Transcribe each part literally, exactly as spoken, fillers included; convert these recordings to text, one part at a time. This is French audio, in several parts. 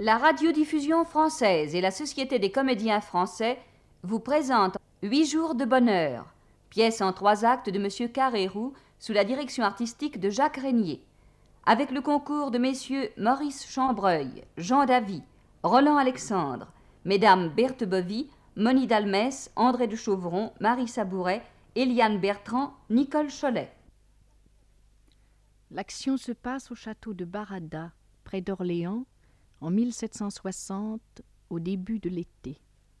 La radiodiffusion française et la Société des comédiens français vous présentent Huit jours de bonheur, pièce en trois actes de M. Carrérou sous la direction artistique de Jacques Régnier, avec le concours de messieurs Maurice Chambreuil, Jean Davy, Roland Alexandre, mesdames Berthe Bovy, Moni Dalmès, André de Chauvron, Marie Sabouret, Eliane Bertrand, Nicole Cholet. L'action se passe au château de Barada, près d'Orléans, en mille sept cent soixante, au début de l'été.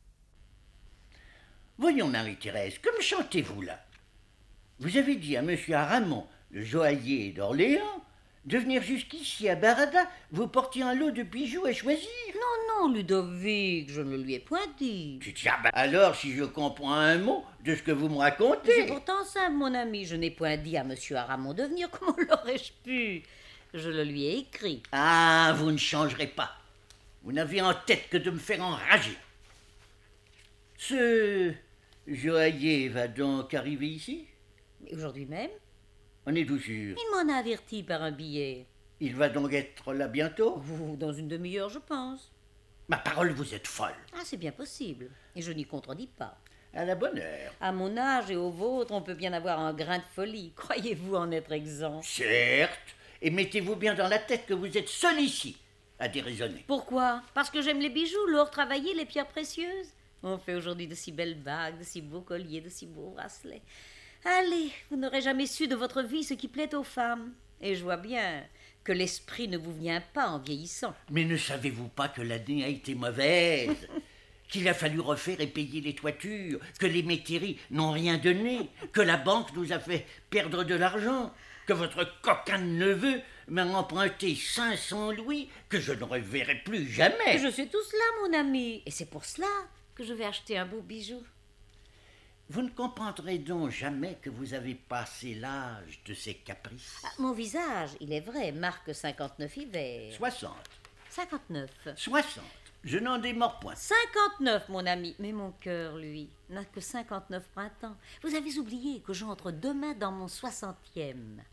Voyons, Marie-Thérèse, que me chantez-vous là? Vous avez dit à M. Aramon, le joaillier d'Orléans, de venir jusqu'ici à Barada, vous portiez un lot de bijoux à choisir. Non, non, Ludovic, je ne lui ai point dit. Tu dis, ah ben, alors, si je comprends un mot de ce que vous me racontez... C'est pourtant simple, mon ami, je n'ai point dit à M. Aramon de venir, comment l'aurais-je pu? Je le lui ai écrit. Ah, vous ne changerez pas. Vous n'avez en tête que de me faire enrager. Ce joaillier va donc arriver ici? Mais aujourd'hui même? On est tout sûr. Il m'en a averti par un billet. Il va donc être là bientôt? Vous, dans une demi-heure, je pense. Ma parole, vous êtes folle. Ah, c'est bien possible. Et je n'y contredis pas. À la bonne heure. À mon âge et au vôtre, on peut bien avoir un grain de folie. Croyez-vous en être exempt? Certes. Et mettez-vous bien dans la tête que vous êtes seul ici à déraisonner. Pourquoi? Parce que j'aime les bijoux, l'or travaillé, les pierres précieuses. On fait aujourd'hui de si belles bagues, de si beaux colliers, de si beaux bracelets. Allez, vous n'aurez jamais su de votre vie ce qui plaît aux femmes. Et je vois bien que l'esprit ne vous vient pas en vieillissant. Mais ne savez-vous pas que l'année a été mauvaise? Qu'il a fallu refaire et payer les toitures, que les métairies n'ont rien donné, que la banque nous a fait perdre de l'argent, que votre coquin de neveu m'a emprunté cinq cents louis que je ne reverrai plus jamais. Je sais tout cela, mon ami, et c'est pour cela que je vais acheter un beau bijou. Vous ne comprendrez donc jamais que vous avez passé l'âge de ces caprices. Ah, mon visage, il est vrai, marque cinquante-neuf hivers. Soixante. Cinquante-neuf. Soixante. Je n'en démords point. Cinquante-neuf, mon ami. Mais mon cœur, lui, n'a que cinquante-neuf printemps. Vous avez oublié que j'entre demain dans mon soixantième.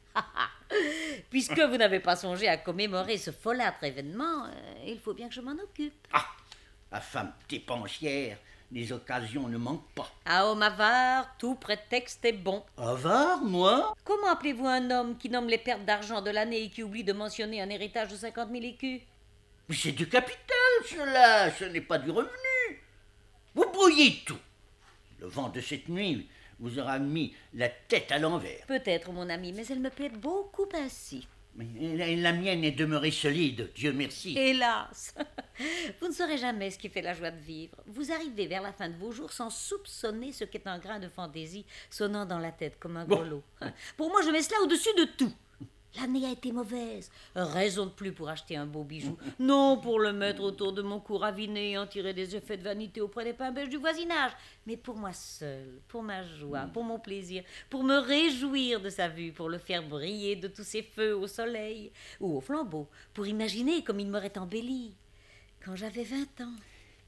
Puisque vous n'avez pas songé à commémorer ce folâtre événement, euh, il faut bien que je m'en occupe. Ah, la femme dépensière, les occasions ne manquent pas. À homme avare, tout prétexte est bon. Avare, moi? Comment appelez-vous un homme qui nomme les pertes d'argent de l'année et qui oublie de mentionner un héritage de cinquante mille écus? Mais c'est du capital, cela, ce n'est pas du revenu. Vous brouillez tout. Le vent de cette nuit vous aura mis la tête à l'envers. Peut-être, mon ami, mais elle me plaît beaucoup ainsi. Mais la, la mienne est demeurée solide, Dieu merci. Hélas, vous ne saurez jamais ce qui fait la joie de vivre. Vous arrivez vers la fin de vos jours sans soupçonner ce qu'est un grain de fantaisie sonnant dans la tête comme un grelot. Bon. Pour moi, je mets cela au-dessus de tout. L'année a été mauvaise. Raison de plus pour acheter un beau bijou. Non pour le mettre autour de mon cou raviné et en tirer des effets de vanité auprès des pains belges du voisinage, mais pour moi seule, pour ma joie, pour mon plaisir, pour me réjouir de sa vue, pour le faire briller de tous ses feux au soleil ou au flambeau, pour imaginer comme il m'aurait embelli quand j'avais vingt ans.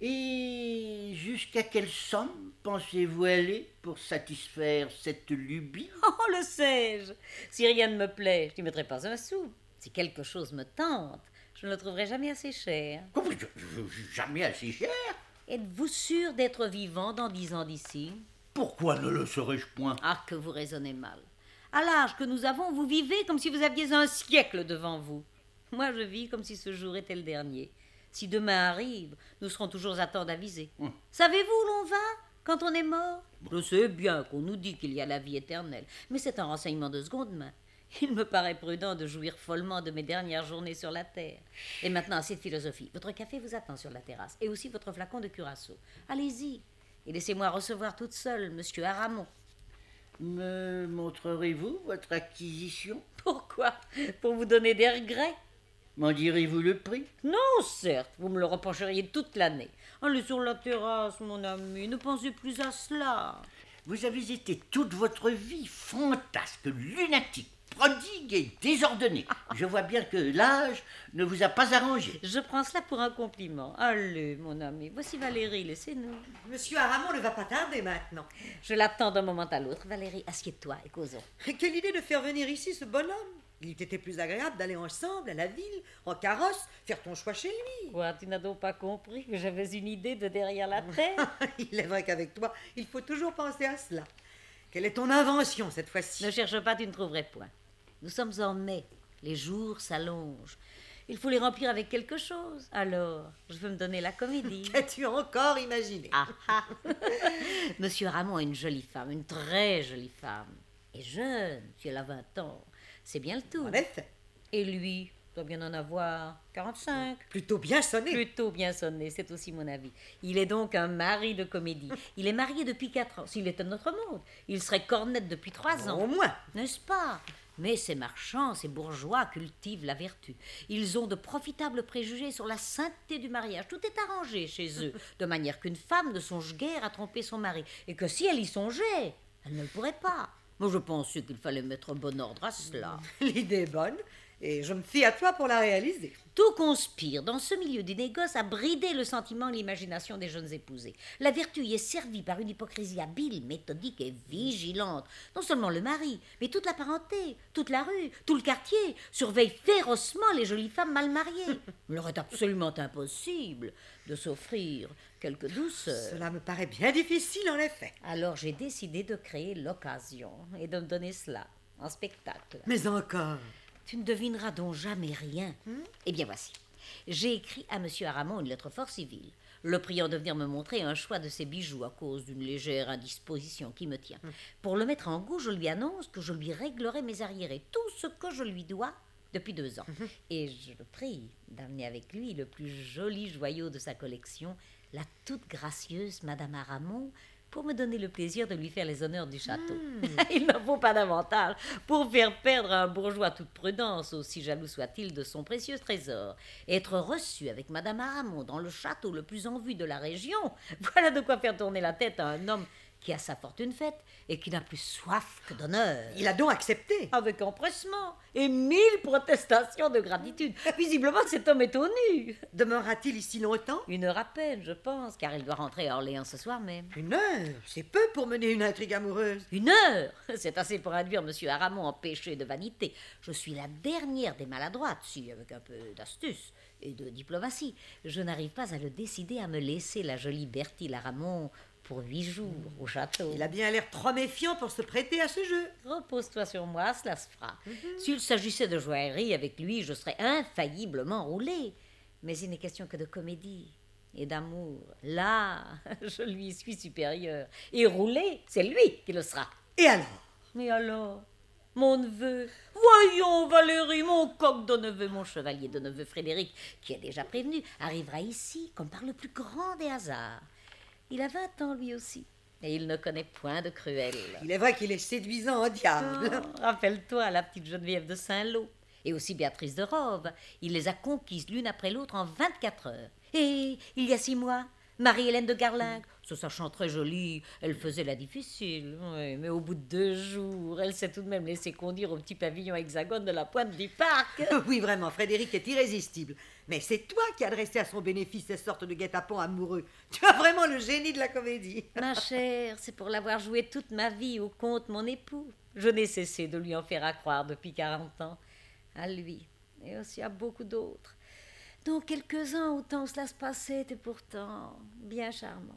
Et jusqu'à quelle somme pensez-vous aller pour satisfaire cette lubie? Oh, le sais-je! Si rien ne me plaît, je n'y mettrai pas un sou. Si quelque chose me tente, je ne le trouverai jamais assez cher. Comment, jamais assez cher? Êtes-vous sûr d'être vivant dans dix ans d'ici? Pourquoi ne le serais-je point? Ah, que vous raisonnez mal. À l'âge que nous avons, vous vivez comme si vous aviez un siècle devant vous. Moi, je vis comme si ce jour était le dernier. Si demain arrive, nous serons toujours à temps d'aviser. Hum. Savez-vous où l'on va quand on est mort? Je sais bien qu'on nous dit qu'il y a la vie éternelle, mais c'est un renseignement de seconde main. Il me paraît prudent de jouir follement de mes dernières journées sur la terre. Et maintenant, assez de philosophie. Votre café vous attend sur la terrasse, et aussi votre flacon de curaçao. Allez-y, et laissez-moi recevoir toute seule monsieur Aramon. Me montrerez-vous votre acquisition? Pourquoi? Pour vous donner des regrets? M'en direz-vous le prix? Non, certes, vous me le reprocheriez toute l'année. Allez sur la terrasse, mon ami, ne pensez plus à cela. Vous avez été toute votre vie fantasque, lunatique, prodigue et désordonné. Je vois bien que l'âge ne vous a pas arrangé. Je prends cela pour un compliment. Allez, mon ami, voici Valérie, laissez-nous. Monsieur Aramon ne va pas tarder maintenant. Je l'attends d'un moment à l'autre. Valérie, assieds-toi et causons. Quelle idée de faire venir ici ce bonhomme? Il eût été plus agréable d'aller ensemble à la ville, en carrosse, faire ton choix chez lui. Quoi, tu n'as donc pas compris que j'avais une idée de derrière la tête? Il est vrai qu'avec toi, il faut toujours penser à cela. Quelle est ton invention cette fois-ci? Ne cherche pas, tu ne trouverais point. Nous sommes en mai, les jours s'allongent. Il faut les remplir avec quelque chose. Alors, je veux me donner la comédie. Qu'as-tu encore imaginé? Ah ah. Monsieur Ramon a une jolie femme, une très jolie femme. Et jeune, si elle a vingt ans, c'est bien le tout. En effet. Et lui, doit bien en avoir quarante-cinq. Plutôt bien sonné. Plutôt bien sonné, c'est aussi mon avis. Il est donc un mari de comédie. Il est marié depuis quatre ans. S'il était de notre monde, il serait cornette depuis trois ans. Au moins. N'est-ce pas? Mais ces marchands, ces bourgeois cultivent la vertu. Ils ont de profitables préjugés sur la sainteté du mariage. Tout est arrangé chez eux, de manière qu'une femme ne songe guère à tromper son mari, et que si elle y songeait, elle ne le pourrait pas. Moi, je pensais qu'il fallait mettre bon ordre à cela. L'idée est bonne, et je me fie à toi pour la réaliser. Tout conspire dans ce milieu du négoce à brider le sentiment et l'imagination des jeunes épousés. La vertu y est servie par une hypocrisie habile, méthodique et vigilante. Non seulement le mari, mais toute la parenté, toute la rue, tout le quartier surveille férocement les jolies femmes mal mariées. Il leur est absolument impossible de s'offrir quelque douceur. Cela me paraît bien difficile, en effet. Alors j'ai décidé de créer l'occasion et de me donner cela en spectacle. Mais encore. Tu ne devineras donc jamais rien. Hmm? Eh bien, voici. J'ai écrit à monsieur Aramon une lettre fort civile, le priant de venir me montrer un choix de ses bijoux à cause d'une légère indisposition qui me tient. Hmm. Pour le mettre en goût, je lui annonce que je lui réglerai mes arriérés, tout ce que je lui dois depuis deux ans. Hmm. Et je le prie d'amener avec lui le plus joli joyau de sa collection, la toute gracieuse Madame Aramon, pour me donner le plaisir de lui faire les honneurs du château. Mmh. Il n'en faut pas davantage pour faire perdre à un bourgeois toute prudence, aussi jaloux soit-il de son précieux trésor. Être reçu avec Madame Aramon dans le château le plus en vue de la région, voilà de quoi faire tourner la tête à un homme qui a sa fortune faite et qui n'a plus soif que d'honneur. Il a donc accepté. Avec empressement et mille protestations de gratitude. Visiblement, cet homme est au nu. Demeurera-t-il ici longtemps? Une heure à peine, je pense, car il doit rentrer à Orléans ce soir même. Une heure? C'est peu pour mener une intrigue amoureuse. Une heure? C'est assez pour induire monsieur Aramon en péché de vanité. Je suis la dernière des maladroites, si, avec un peu d'astuce et de diplomatie, je n'arrive pas à le décider à me laisser la jolie Bertille Aramon pour huit jours au château. Il a bien l'air trop méfiant pour se prêter à ce jeu. Repose-toi sur moi, cela se fera. Mm-hmm. S'il s'agissait de joaillerie avec lui, je serais infailliblement roulée. Mais il n'est question que de comédie et d'amour. Là, je lui suis supérieure. Et roulée, c'est lui qui le sera. Et alors? Mais alors, mon neveu, voyons Valérie, mon coq de neveu, mon chevalier de neveu Frédéric, qui est déjà prévenu, arrivera ici comme par le plus grand des hasards. Il a vingt ans, lui aussi, et il ne connaît point de cruel. Il est vrai qu'il est séduisant, en diable. Oh, rappelle-toi la petite Geneviève de Saint-Lô, et aussi Béatrice de Rove. Il les a conquises l'une après l'autre en vingt-quatre heures. Et il y a six mois, Marie-Hélène de Garlingue, se sachant très jolie, elle faisait la difficile. Oui, mais au bout de deux jours, elle s'est tout de même laissée conduire au petit pavillon hexagone de la pointe du parc. Oui, vraiment, Frédéric est irrésistible. Mais c'est toi qui as dressé à son bénéfice ces sortes de guet-apens amoureux. Tu as vraiment le génie de la comédie. Ma chère, c'est pour l'avoir joué toute ma vie au compte mon époux. Je n'ai cessé de lui en faire accroire depuis quarante ans. À lui, et aussi à beaucoup d'autres. dont quelques-uns, au temps où cela se passait, étaient pourtant bien charmants.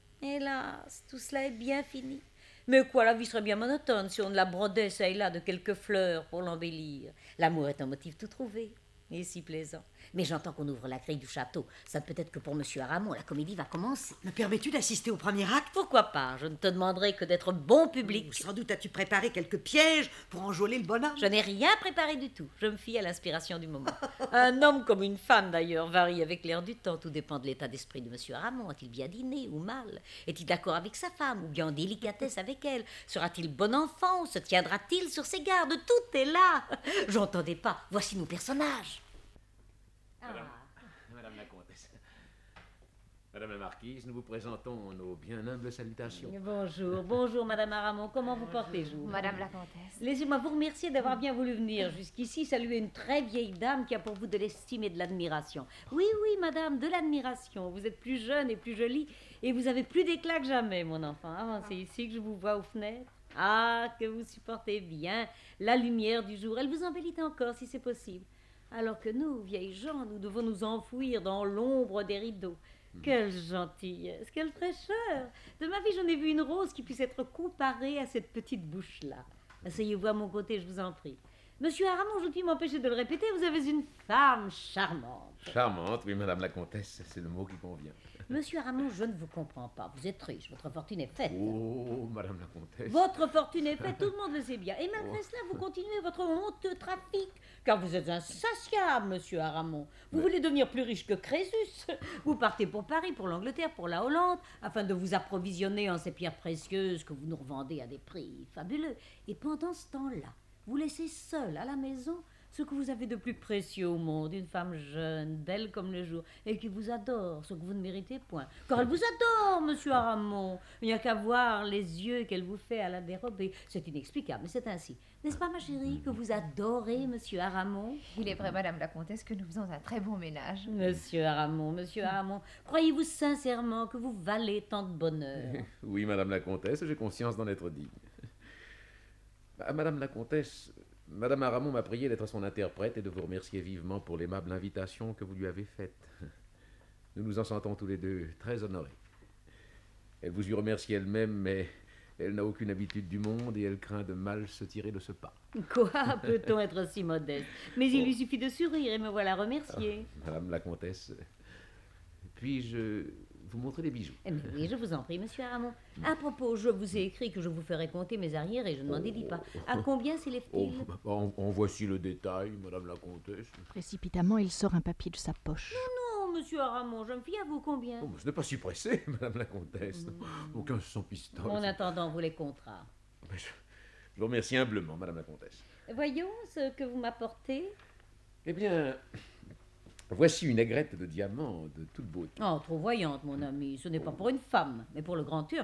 Hélas, tout cela est bien fini. Mais quoi, la vie serait bien monotone si on ne la brodait çà et là de quelques fleurs pour l'embellir. L'amour est un motif tout trouvé et si plaisant. Mais j'entends qu'on ouvre la grille du château. Ça peut être que pour monsieur Aramon, la comédie va commencer. Me permets-tu d'assister au premier acte? Pourquoi pas? Je ne te demanderai que d'être bon public. Sans doute as-tu préparé quelques pièges pour enjôler le bonhomme? Je n'ai rien préparé du tout. Je me fie à l'inspiration du moment. Un homme comme une femme, d'ailleurs, varie avec l'air du temps. Tout dépend de l'état d'esprit de monsieur Aramon. A-t-il bien dîné ou mal? Est-il d'accord avec sa femme ou bien en délicatesse avec elle? Sera-t-il bon enfant ou se tiendra-t-il sur ses gardes? Tout est là. J'entendais pas. Voici nos personnages. Madame, Madame la comtesse, Madame la marquise, nous vous présentons nos bien humbles salutations. Bonjour, bonjour Madame Aramon, comment vous portez-vous? Madame la comtesse. Laissez-moi vous remercier d'avoir bien voulu venir jusqu'ici, saluer une très vieille dame qui a pour vous de l'estime et de l'admiration. Oui, oui, Madame, de l'admiration. Vous êtes plus jeune et plus jolie et vous avez plus d'éclat que jamais, mon enfant. Avancez ici que je vous vois aux fenêtres. Ah, que vous supportez bien la lumière du jour. Elle vous embellit encore, si c'est possible. Alors que nous, vieilles gens, nous devons nous enfouir dans l'ombre des rideaux. Quelle gentillesse, quelle fraîcheur. De ma vie, j'en ai vu une rose qui puisse être comparée à cette petite bouche-là. Asseyez-vous à mon côté, je vous en prie. Monsieur Aramon, je ne puis m'empêcher de le répéter, vous avez une femme charmante. Charmante, oui, madame la comtesse, c'est le mot qui convient. Monsieur Aramon, je ne vous comprends pas. Vous êtes riche, votre fortune est faite. Oh, madame la comtesse. Votre fortune est faite, tout le monde le sait bien. Et malgré cela, vous continuez votre honteux trafic. Car vous êtes insatiable, monsieur Aramon. Vous Mais- voulez devenir plus riche que Crésus. Vous partez pour Paris, pour l'Angleterre, pour la Hollande, afin de vous approvisionner en ces pierres précieuses que vous nous revendez à des prix fabuleux. Et pendant ce temps-là, vous laissez seul à la maison ce que vous avez de plus précieux au monde, une femme jeune, belle comme le jour, et qui vous adore, ce que vous ne méritez point. Car elle vous adore, monsieur Aramon. Il n'y a qu'à voir les yeux qu'elle vous fait à la dérober. C'est inexplicable, mais c'est ainsi. N'est-ce pas, ma chérie, que vous adorez monsieur Aramon? Il est vrai, madame la comtesse, que nous faisons un très bon ménage. Monsieur Aramon, monsieur Aramon, croyez-vous sincèrement que vous valez tant de bonheur? Oui, madame la comtesse, j'ai conscience d'en être digne. Bah, madame la comtesse, madame Aramon m'a prié d'être son interprète et de vous remercier vivement pour l'aimable invitation que vous lui avez faite. Nous nous en sentons tous les deux très honorés. Elle vous y remercie elle-même, mais elle n'a aucune habitude du monde et elle craint de mal se tirer de ce pas. Quoi, peut-on être si modeste? Mais il lui suffit de sourire et me voilà remercier. Madame la comtesse, puis-je vous montrer les bijoux? Eh bien oui, je vous en prie, monsieur Aramon. À propos, je vous ai écrit que je vous ferai compter mes arrières et je ne m'en dédie pas. À combien Oh, s'élève-t-il? bah, en, en voici le détail, madame la comtesse. Précipitamment, il sort un papier de sa poche. Non, monsieur Aramon, je me fie à vous combien? Oh, bah, ce n'est pas si pressé, madame la comtesse. Aucun sans pistoles. En attendant, vous les contrats. Mais Je, je vous remercie humblement, madame la comtesse. Voyons ce que vous m'apportez. Eh bien, voici une aigrette de diamants de toute beauté. Oh, trop voyante, mon ami. Ce n'est pas pour une femme, mais pour le grand Turc.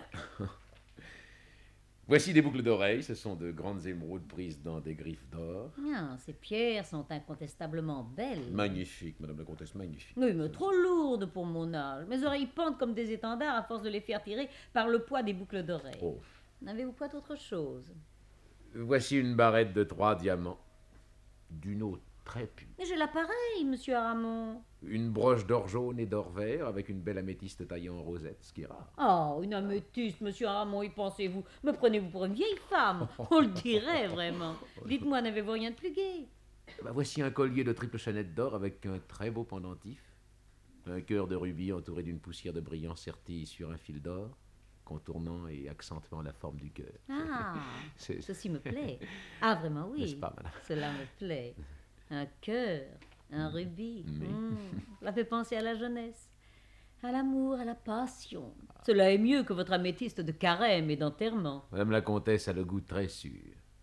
Voici des boucles d'oreilles, ce sont de grandes émeraudes prises dans des griffes d'or. Ah, ces pierres sont incontestablement belles. Magnifique, madame la comtesse, magnifique. Oui, mais trop lourdes pour mon âge. Mes oreilles pendent comme des étendards à force de les faire tirer par le poids des boucles d'oreilles. Oh. N'avez-vous pas autre chose? Voici une barrette de trois diamants, d'une eau très pure. Mais j'ai l'appareil, monsieur Aramon. Une broche d'or jaune et d'or vert avec une belle améthyste taillée en rosette, ce qui est rare. Oh, une améthyste, monsieur Aramon, y pensez-vous? Me prenez-vous pour une vieille femme? On le dirait vraiment. Dites-moi, n'avez-vous rien de plus gai? Bah, voici un collier de triple chaînette d'or avec un très beau pendentif. Un cœur de rubis entouré d'une poussière de brillant sertie sur un fil d'or, contournant et accentuant la forme du cœur. Ah, C'est- ceci me plaît. Ah, vraiment, oui. N'est-ce pas, madame? Cela me plaît. Un cœur, un rubis. Oui. Hmm, cela fait penser à la jeunesse, à l'amour, à la passion. Cela est mieux que votre améthyste de carême et d'enterrement. Madame la comtesse a le goût très sûr.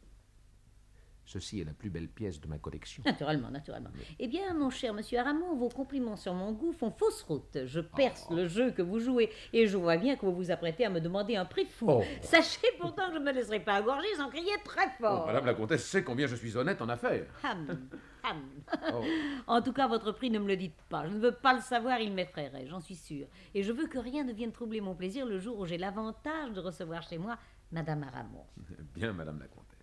Ceci est la plus belle pièce de ma collection. Naturellement, naturellement. Eh bien, mon cher monsieur Aramon, vos compliments sur mon goût font fausse route. Je perce Oh. le jeu que vous jouez et je vois bien que vous vous apprêtez à me demander un prix fou. Oh. Sachez pourtant que je ne me laisserai pas engorger sans crier très fort. Oh, madame la comtesse sait combien je suis honnête en affaires. Ham, ham. Oh. En tout cas, votre prix, ne me le dites pas. Je ne veux pas le savoir, il m'effraierait, j'en suis sûre. Et je veux que rien ne vienne troubler mon plaisir le jour où j'ai l'avantage de recevoir chez moi Madame Aramon. Bien, madame la comtesse.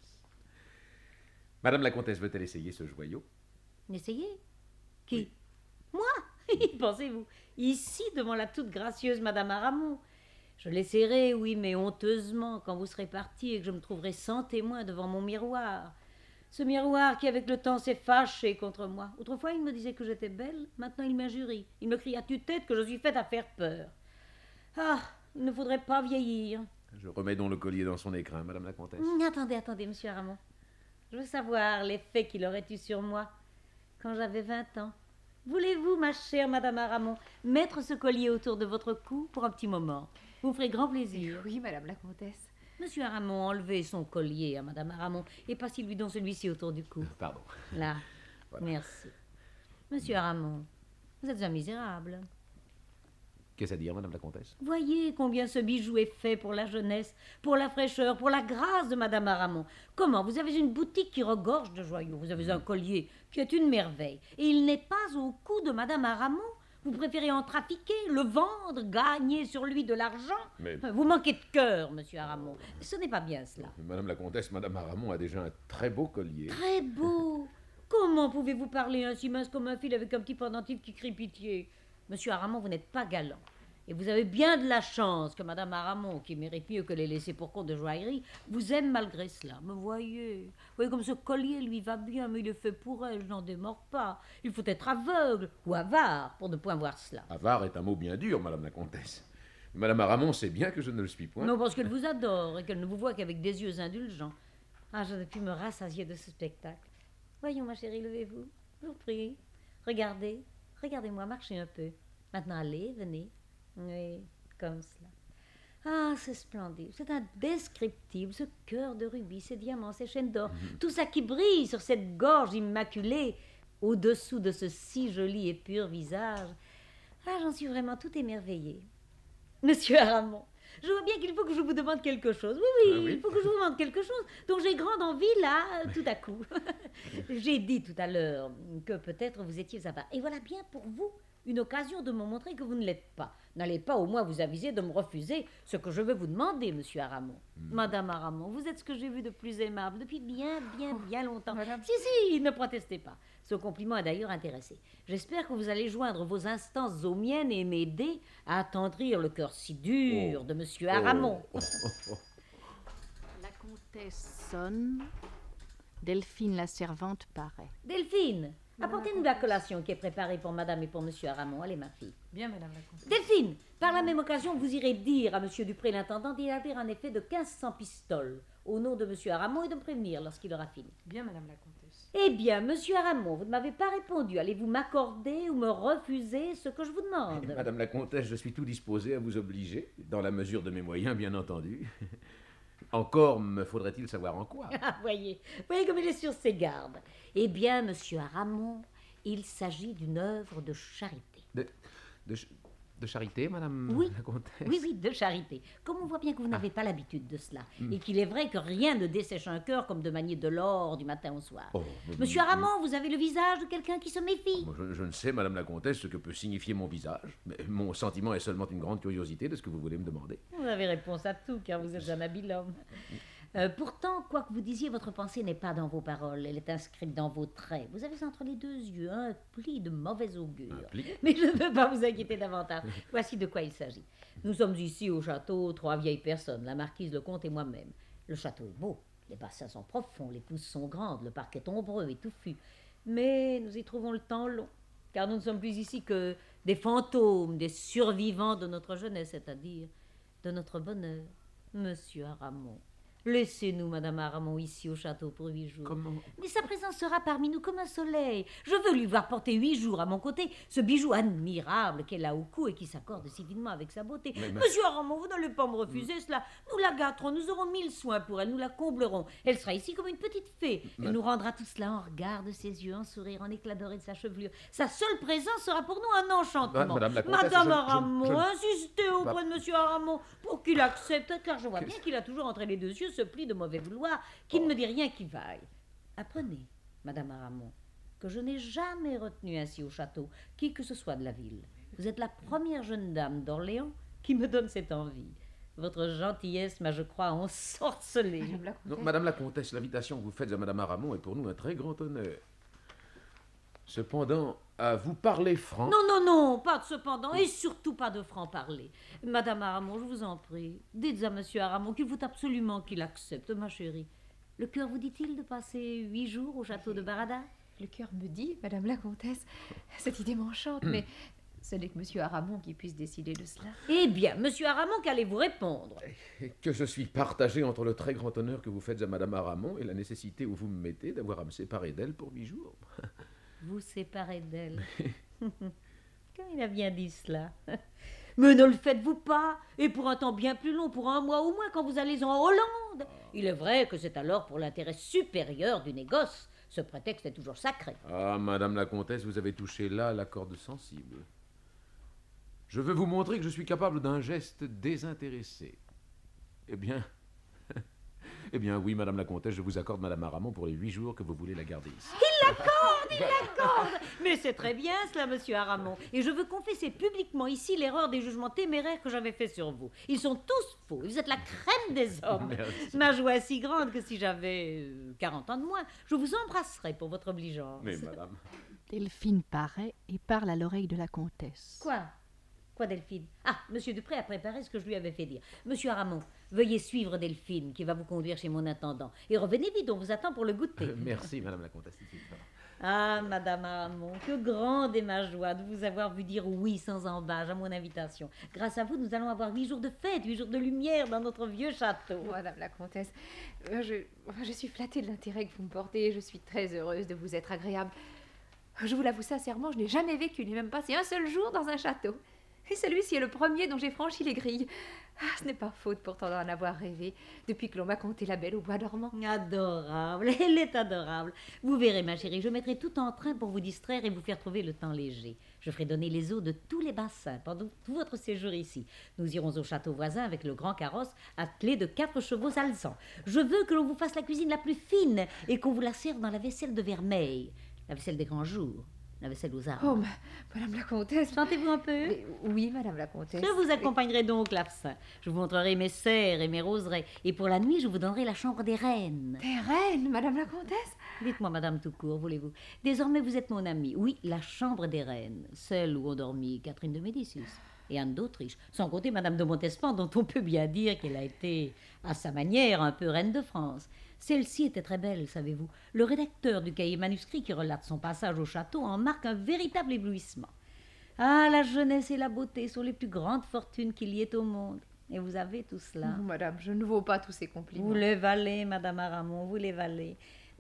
Madame la comtesse veut-elle essayer ce joyau? Essayez. Qui? Moi? Pensez-vous, ici, devant la toute gracieuse Madame Aramon. Je l'essaierai, oui, mais honteusement, quand vous serez parti et que je me trouverai sans témoin devant mon miroir. Ce miroir qui, avec le temps, s'est fâché contre moi. Autrefois, il me disait que j'étais belle, maintenant il m'injurie. Il me crie à tue-tête que je suis faite à faire peur. Ah, il ne faudrait pas vieillir. Je remets donc le collier dans son écrin, madame la comtesse. Hum, attendez, attendez, monsieur Aramon. Je veux savoir l'effet qu'il aurait eu sur moi quand j'avais vingt ans. Voulez-vous, ma chère Madame Aramon, mettre ce collier autour de votre cou pour un petit moment? Vous me ferez grand plaisir. Oui, madame la comtesse. Monsieur Aramon, enlevez son collier à Madame Aramon et passez-lui donc celui-ci autour du cou. Pardon. Là. Voilà. Merci. Monsieur Aramon, vous êtes un misérable. Qu'est-ce à dire, madame la comtesse? Voyez combien ce bijou est fait pour la jeunesse, pour la fraîcheur, pour la grâce de Madame Aramon. Comment? Vous avez une boutique qui regorge de joyaux. Vous avez un collier qui est une merveille. Et il n'est pas au cou de Madame Aramon. Vous préférez en trafiquer, le vendre, gagner sur lui de l'argent. Mais- Vous manquez de cœur, monsieur Aramon. Ce n'est pas bien cela. Madame la comtesse, Madame Aramon a déjà un très beau collier. Très beau. Comment pouvez-vous parler ainsi mince comme un fil avec un petit pendentif qui crie pitié? Monsieur Aramon, vous n'êtes pas galant. Et vous avez bien de la chance que Madame Aramon, qui mérite mieux que les laisser pour compte de joaillerie, vous aime malgré cela. Me voyez, vous voyez comme ce collier lui va bien, mais il est fait pour elle, je n'en démords pas. Il faut être aveugle ou avare pour ne point voir cela. Avare est un mot bien dur, Madame la comtesse. Madame Aramon sait bien que je ne le suis point. Non, parce qu'elle vous adore et qu'elle ne vous voit qu'avec des yeux indulgents. Ah, je ne puis me rassasier de ce spectacle. Voyons, ma chérie, levez-vous. Je vous prie. Regardez. Regardez-moi, marchez un peu. Maintenant, allez, venez. Oui, comme cela. Ah, c'est splendide, c'est indescriptible, ce cœur de rubis, ces diamants, ces chaînes d'or, tout ça qui brille sur cette gorge immaculée, au-dessous de ce si joli et pur visage. Ah, j'en suis vraiment tout émerveillée. Monsieur Aramon, je vois bien qu'il faut que je vous demande quelque chose. Oui, oui, Ah oui. il faut que je vous demande quelque chose dont j'ai grande envie, là, tout à coup. J'ai dit tout à l'heure que peut-être vous étiez avare. Et voilà bien pour vous une occasion de me montrer que vous ne l'êtes pas. N'allez pas au moins vous aviser de me refuser ce que je veux vous demander, monsieur Aramon. Madame Aramon, vous êtes ce que j'ai vu de plus aimable depuis bien, bien, bien longtemps. madame. Si, si, ne protestez pas. Ce compliment a d'ailleurs intéressé. J'espère que vous allez joindre vos instances aux miennes et m'aider à attendrir le cœur si dur Oh. de monsieur Aramon. Oh, oh, oh. La comtesse sonne. Delphine, la servante, paraît. Delphine, apportez-nous la collation qui est préparée pour madame et pour monsieur Aramon. Allez, ma fille. Bien, madame la comtesse. Delphine, par la même occasion, vous irez dire à monsieur Dupré l'intendant d'établir un effet de quinze cents pistoles au nom de monsieur Aramon et de me prévenir lorsqu'il aura fini. Bien, madame la comtesse. Eh bien, monsieur Aramon, vous ne m'avez pas répondu. Allez-vous m'accorder ou me refuser ce que je vous demande? Madame la comtesse, je suis tout disposé à vous obliger, dans la mesure de mes moyens, bien entendu. Encore me faudrait-il savoir en quoi. Ah, voyez, voyez comme il est sur ses gardes. Eh bien, monsieur Aramon, il s'agit d'une œuvre de charité. De, de, ch- de charité, Madame Oui. la comtesse? Oui, oui, de charité. Comme on voit bien que vous n'avez pas l'habitude de cela, et qu'il est vrai que rien ne dessèche un cœur comme de manier de l'or du matin au soir. Oh, mais- Monsieur Aramon, vous avez le visage de quelqu'un qui se méfie. Moi, Je, je ne sais, Madame la comtesse, ce que peut signifier mon visage, mais mon sentiment est seulement une grande curiosité de ce que vous voulez me demander. Vous avez réponse à tout, car vous êtes un habile homme. Euh, pourtant, quoi que vous disiez, votre pensée n'est pas dans vos paroles, elle est inscrite dans vos traits. Vous avez entre les deux yeux un pli de mauvais augure. Un pli? Mais je ne veux pas vous inquiéter davantage. Voici de quoi il s'agit. Nous sommes ici au château, trois vieilles personnes, la marquise, le comte et moi-même. Le château est beau, les bassins sont profonds, les pousses sont grandes, le parc est ombreux et touffu. Mais nous y trouvons le temps long, car nous ne sommes plus ici que des fantômes, des survivants de notre jeunesse, c'est-à-dire de notre bonheur. Monsieur Aramon, laissez-nous, Madame Aramon, ici au château pour huit jours. Comment? Mais sa présence sera parmi nous comme un soleil. Je veux lui voir porter huit jours à mon côté ce bijou admirable qu'elle a au cou et qui s'accorde si finement avec sa beauté. Mais- mais- Monsieur Aramon, vous n'allez pas me refuser cela. Nous la gâterons, nous aurons mille soins pour elle, nous la comblerons. Elle sera ici comme une petite fée. Elle Ma- nous rendra tout cela en regard de ses yeux, en sourire, en éclat doré de sa chevelure. Sa seule présence sera pour nous un enchantement. Ma- Madame la comtesse, Madame je- je- Aramon, je- insistez auprès Pas- de Monsieur Aramon pour qu'il accepte, car je vois bien qu'il a toujours entre les deux yeux ce pli de mauvais vouloir qui ne me dit rien qui vaille. Apprenez, Madame Aramon, que je n'ai jamais retenu ainsi au château qui que ce soit de la ville. Vous êtes la première jeune dame d'Orléans qui me donne cette envie. Votre gentillesse m'a, je crois, ensorcelée. Madame la Non, comtesse. Madame la comtesse, l'invitation que vous faites à Madame Aramon est pour nous un très grand honneur. Cependant, à vous parler franc... Non, non, non, pas de cependant, et surtout pas de franc-parler. Madame Aramon, je vous en prie, dites à Monsieur Aramon qu'il faut absolument qu'il accepte, ma chérie. Le cœur vous dit-il de passer huit jours au château de Barada? Le cœur me dit, madame la comtesse, cette idée m'enchante, mais ce n'est que monsieur Aramon qui puisse décider de cela. Eh bien, Monsieur Aramon, qu'allez-vous répondre? Et que je suis partagé entre le très grand honneur que vous faites à Madame Aramon et la nécessité où vous me mettez d'avoir à me séparer d'elle pour huit jours. Vous séparer d'elle. Comme il a bien dit cela. Mais ne le faites-vous pas, et pour un temps bien plus long, pour un mois ou moins, quand vous allez en Hollande. Il est vrai que c'est alors pour l'intérêt supérieur du négoce. Ce prétexte est toujours sacré. Ah, Madame la comtesse, vous avez touché là la corde sensible. Je veux vous montrer que je suis capable d'un geste désintéressé. Eh bien, Eh bien, oui, madame la comtesse, je vous accorde madame Aramon pour les huit jours que vous voulez la garder ici. Il l'accorde, il l'accorde. Mais c'est très bien cela, monsieur Aramon. Et je veux confesser publiquement ici l'erreur des jugements téméraires que j'avais faits sur vous. Ils sont tous faux. Vous êtes la crème des hommes. Merci. Ma joie est si grande que si j'avais euh, quarante ans de moins, je vous embrasserais pour votre obligeance. Mais madame... Delphine paraît et parle à l'oreille de la comtesse. Quoi? Quoi, Delphine? Ah, monsieur Dupré a préparé ce que je lui avais fait dire. Monsieur Aramon, veuillez suivre Delphine, qui va vous conduire chez mon intendant. Et revenez vite, on vous attend pour le goûter. Euh, merci, madame la comtesse. Ah, madame Aramon, que grande est ma joie de vous avoir vu dire oui sans embâche à mon invitation. Grâce à vous, nous allons avoir huit jours de fête, huit jours de lumière dans notre vieux château. Madame la comtesse, euh, je, enfin, je suis flattée de l'intérêt que vous me portez et je suis très heureuse de vous être agréable. Je vous l'avoue sincèrement, je n'ai jamais vécu, ni même passé un seul jour dans un château. Et celui-ci est le premier dont j'ai franchi les grilles. Ah, ce n'est pas faute pourtant d'en avoir rêvé depuis que l'on m'a conté la Belle au bois dormant. Adorable, elle est adorable. Vous verrez, ma chérie, je mettrai tout en train pour vous distraire et vous faire trouver le temps léger. Je ferai donner les eaux de tous les bassins pendant tout votre séjour ici. Nous irons au château voisin avec le grand carrosse attelé de quatre chevaux alezans. Je veux que l'on vous fasse la cuisine la plus fine et qu'on vous la serve dans la vaisselle de vermeil. La vaisselle des grands jours, la vaisselle aux arbres. Oh, ma, madame la comtesse. Sentez-vous un peu? Mais oui, madame la comtesse. Je vous accompagnerai donc l'absinthe. Je vous montrerai mes serres et mes roseraies. Et pour la nuit, je vous donnerai la chambre des reines. Des reines, madame la comtesse? Dites-moi, madame tout court, voulez-vous? Désormais, vous êtes mon amie. Oui, la chambre des reines. Celle où ont dormi Catherine de Médicis et Anne d'Autriche. Sans compter madame de Montespan, dont on peut bien dire qu'elle a été, à sa manière, un peu reine de France. Celle-ci était très belle, savez-vous. Le rédacteur du cahier manuscrit qui relate son passage au château en marque un véritable éblouissement. Ah, la jeunesse et la beauté sont les plus grandes fortunes qu'il y ait au monde. Et vous avez tout cela. Non, madame, je ne vaux pas tous ces compliments. Vous les valez, madame Aramon, vous les valez.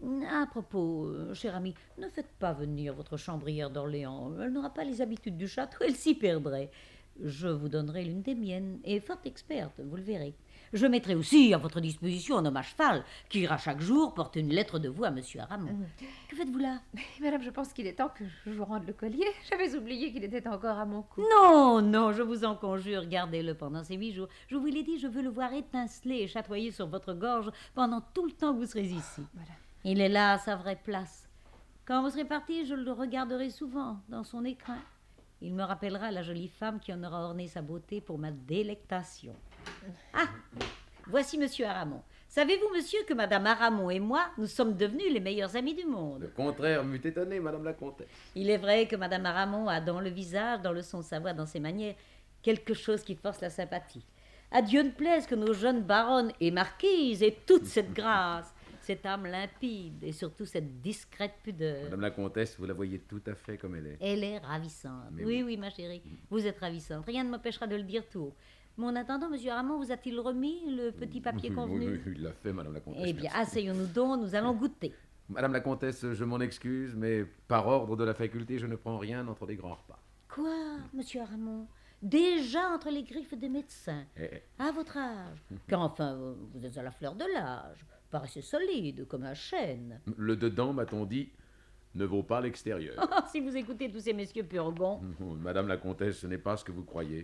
À propos, euh, cher ami, ne faites pas venir votre chambrière d'Orléans. Elle n'aura pas les habitudes du château, elle s'y perdrait. Je vous donnerai l'une des miennes, et fort experte, vous le verrez. Je mettrai aussi à votre disposition un homme à cheval, qui ira chaque jour porter une lettre de vous à monsieur Aramon. Mmh. Que faites-vous là? Mais, madame, je pense qu'il est temps que je vous rende le collier. J'avais oublié qu'il était encore à mon cou. Non, non, je vous en conjure, gardez-le pendant ces huit jours. Je vous l'ai dit, je veux le voir étinceler et chatoyer sur votre gorge pendant tout le temps que vous serez ici. Voilà. Il est là à sa vraie place. Quand vous serez parti, je le regarderai souvent dans son écrin. Il me rappellera la jolie femme qui en aura orné sa beauté pour ma délectation. Ah, voici monsieur Aramon. Savez-vous, monsieur, que madame Aramon et moi, nous sommes devenus les meilleurs amis du monde? Le contraire m'eût étonné, madame la comtesse. Il est vrai que madame Aramon a dans le visage, dans le son de sa voix, dans ses manières, quelque chose qui force la sympathie. À Dieu ne plaise que nos jeunes baronnes et marquises aient toute cette grâce, cette âme limpide et surtout cette discrète pudeur. Madame la comtesse, vous la voyez tout à fait comme elle est. Elle est ravissante. Mais oui, oui. oui, ma chérie, vous êtes ravissante. Rien ne m'empêchera de le dire tout haut. Mon intendant, monsieur Aramon, vous a-t-il remis le petit papier convenu? Oui, oui, il l'a fait, madame la comtesse. Eh bien, merci. asseyons-nous donc, nous allons goûter. Madame la comtesse, je m'en excuse, mais par ordre de la faculté, je ne prends rien entre les grands repas. Quoi, monsieur Aramon? Déjà entre les griffes des médecins, Eh, eh. à votre âge, car enfin, vous êtes à la fleur de l'âge, paraissez solide comme un chêne. Le dedans, m'a-t-on dit, ne vaut pas l'extérieur. Oh, si vous écoutez tous ces messieurs purgons. Madame la comtesse, ce n'est pas ce que vous croyez.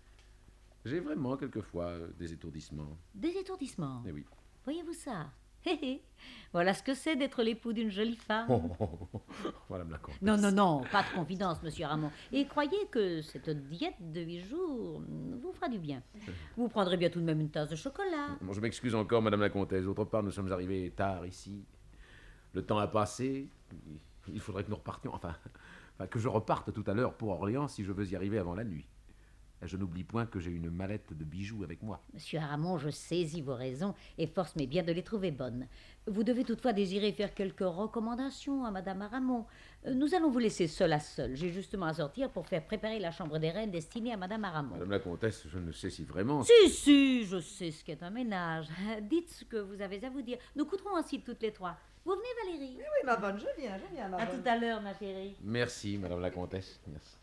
J'ai vraiment quelquefois euh, des étourdissements. Des étourdissements. Eh oui. Voyez-vous ça? Hé hé. Voilà ce que c'est d'être l'époux d'une jolie femme. Oh, oh, oh, oh. Madame la comtesse. Non, non, non, pas de confidence, monsieur Aramon. Et croyez que cette diète de huit jours vous fera du bien. Vous prendrez bien tout de même une tasse de chocolat. Bon, je m'excuse encore, madame la comtesse. D'autre part, nous sommes arrivés tard ici. Le temps a passé. Il faudrait que nous repartions. Enfin, enfin que je reparte tout à l'heure pour Orléans si je veux y arriver avant la nuit. Je n'oublie point que j'ai une mallette de bijoux avec moi. Monsieur Aramon, je saisis vos raisons et force mes bien de les trouver bonnes. Vous devez toutefois désirer faire quelques recommandations à madame Aramon. Nous allons vous laisser seul à seul. J'ai justement à sortir pour faire préparer la chambre des reines destinée à madame Aramon. Madame la comtesse, je ne sais si vraiment... Si, si, je sais ce qu'est un ménage. Dites ce que vous avez à vous dire. Nous coûterons ainsi toutes les trois. Vous venez, Valérie? Oui, oui, ma bonne, je viens, je viens, ma À bonne. tout à l'heure, ma chérie. Merci, madame la comtesse. Merci.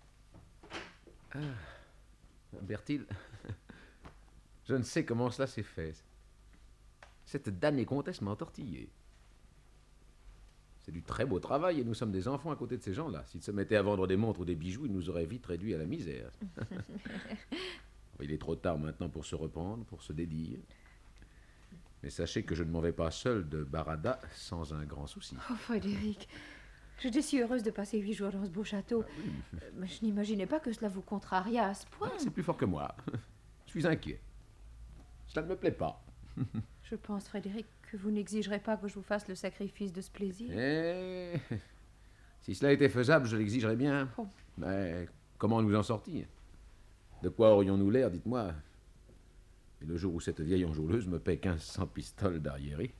Ah, Bertille, je ne sais comment cela s'est fait. Cette damnée comtesse m'a entortillé. C'est du très beau travail et nous sommes des enfants à côté de ces gens-là. S'ils se mettaient à vendre des montres ou des bijoux, ils nous auraient vite réduits à la misère. Il est trop tard maintenant pour se reprendre, pour se dédire. Mais sachez que je ne m'en vais pas seul de Baradda sans un grand souci. Oh, Frédéric, j'étais si heureuse de passer huit jours dans ce beau château. Ah oui. Euh, Mais je n'imaginais pas que cela vous contrariât à ce point. Ah, c'est plus fort que moi. Je suis inquiet. Cela ne me plaît pas. Je pense, Frédéric, que vous n'exigerez pas que je vous fasse le sacrifice de ce plaisir. Eh, si cela était faisable, je l'exigerais bien. Oh. Mais comment nous en sortir? De quoi aurions-nous l'air, dites-moi? Et le jour où cette vieille enjôleuse me paie quinze cents pistoles d'arriéré.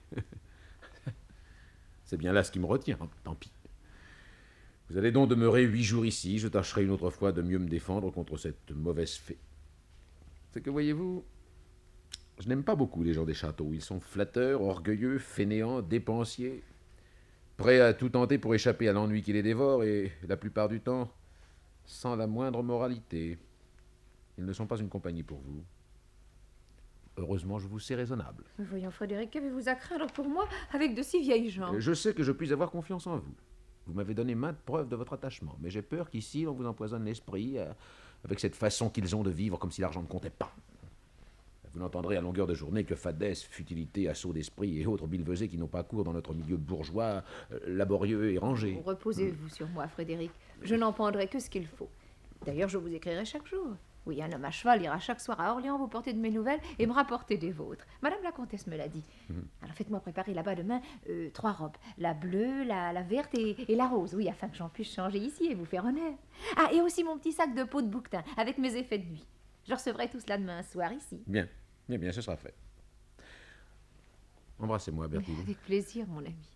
C'est bien là ce qui me retient, tant pis. Vous allez donc demeurer huit jours ici, je tâcherai une autre fois de mieux me défendre contre cette mauvaise fée. C'est que, voyez-vous, je n'aime pas beaucoup les gens des châteaux. Ils sont flatteurs, orgueilleux, fainéants, dépensiers, prêts à tout tenter pour échapper à l'ennui qui les dévore, et la plupart du temps, sans la moindre moralité. Ils ne sont pas une compagnie pour vous. Heureusement, je vous sais raisonnable. Mais voyons, Frédéric, qu'avez-vous à craindre pour moi avec de si vieilles gens? Je sais que je puis avoir confiance en vous. Vous m'avez donné maintes preuves de votre attachement, mais j'ai peur qu'ici, on vous empoisonne l'esprit euh, avec cette façon qu'ils ont de vivre comme si l'argent ne comptait pas. Vous n'entendrez à longueur de journée que fadesse, futilité, assaut d'esprit et autres billevesées qui n'ont pas cours dans notre milieu bourgeois, euh, laborieux et rangé. Reposez-vous sur moi, Frédéric. Je n'en prendrai que ce qu'il faut. D'ailleurs, je vous écrirai chaque jour. Oui, un homme à cheval ira chaque soir à Orléans vous porter de mes nouvelles et me rapporter des vôtres. Madame la comtesse me l'a dit. Mhm. Alors faites-moi préparer là-bas demain euh, trois robes. La bleue, la, la verte et, et la rose. Oui, afin que j'en puisse changer ici et vous faire honneur. Ah, et aussi mon petit sac de peau de bouquetin avec mes effets de nuit. Je recevrai tout cela demain soir ici. Bien, bien, bien, ce sera fait. Embrassez-moi, Bertille. Mais avec plaisir, mon ami.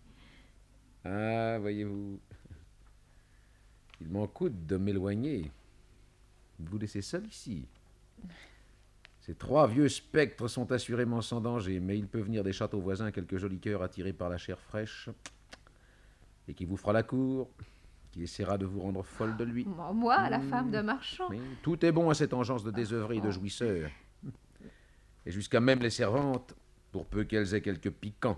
Ah, voyez-vous, il m'en coûte de m'éloigner, de vous laisser seul ici. Ces trois vieux spectres sont assurément sans danger, mais il peut venir des châteaux voisins quelques jolis cœurs attirés par la chair fraîche, et qui vous fera la cour, qui essaiera de vous rendre folle de lui. Moi, moi, la Mmh. femme d'un marchand. Mais tout est bon à cette engeance de désœuvrés et de jouisseurs. Et jusqu'à même les servantes, pour peu qu'elles aient quelques piquants.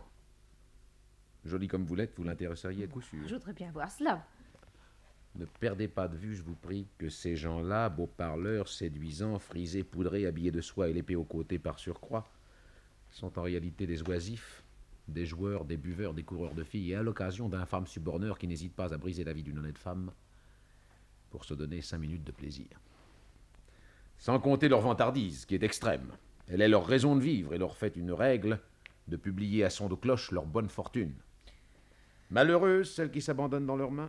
Jolie comme vous l'êtes, vous l'intéresseriez à coup sûr. Je voudrais bien voir cela. Ne perdez pas de vue, je vous prie, que ces gens-là, beaux parleurs, séduisants, frisés, poudrés, habillés de soie et l'épée au côté par surcroît, sont en réalité des oisifs, des joueurs, des buveurs, des coureurs de filles, et à l'occasion d'infâmes suborneurs qui n'hésitent pas à briser la vie d'une honnête femme pour se donner cinq minutes de plaisir. Sans compter leur vantardise, qui est extrême. Elle est leur raison de vivre et leur fait une règle de publier à son de cloche leur bonne fortune. Malheureuses celles qui s'abandonnent dans leurs mains.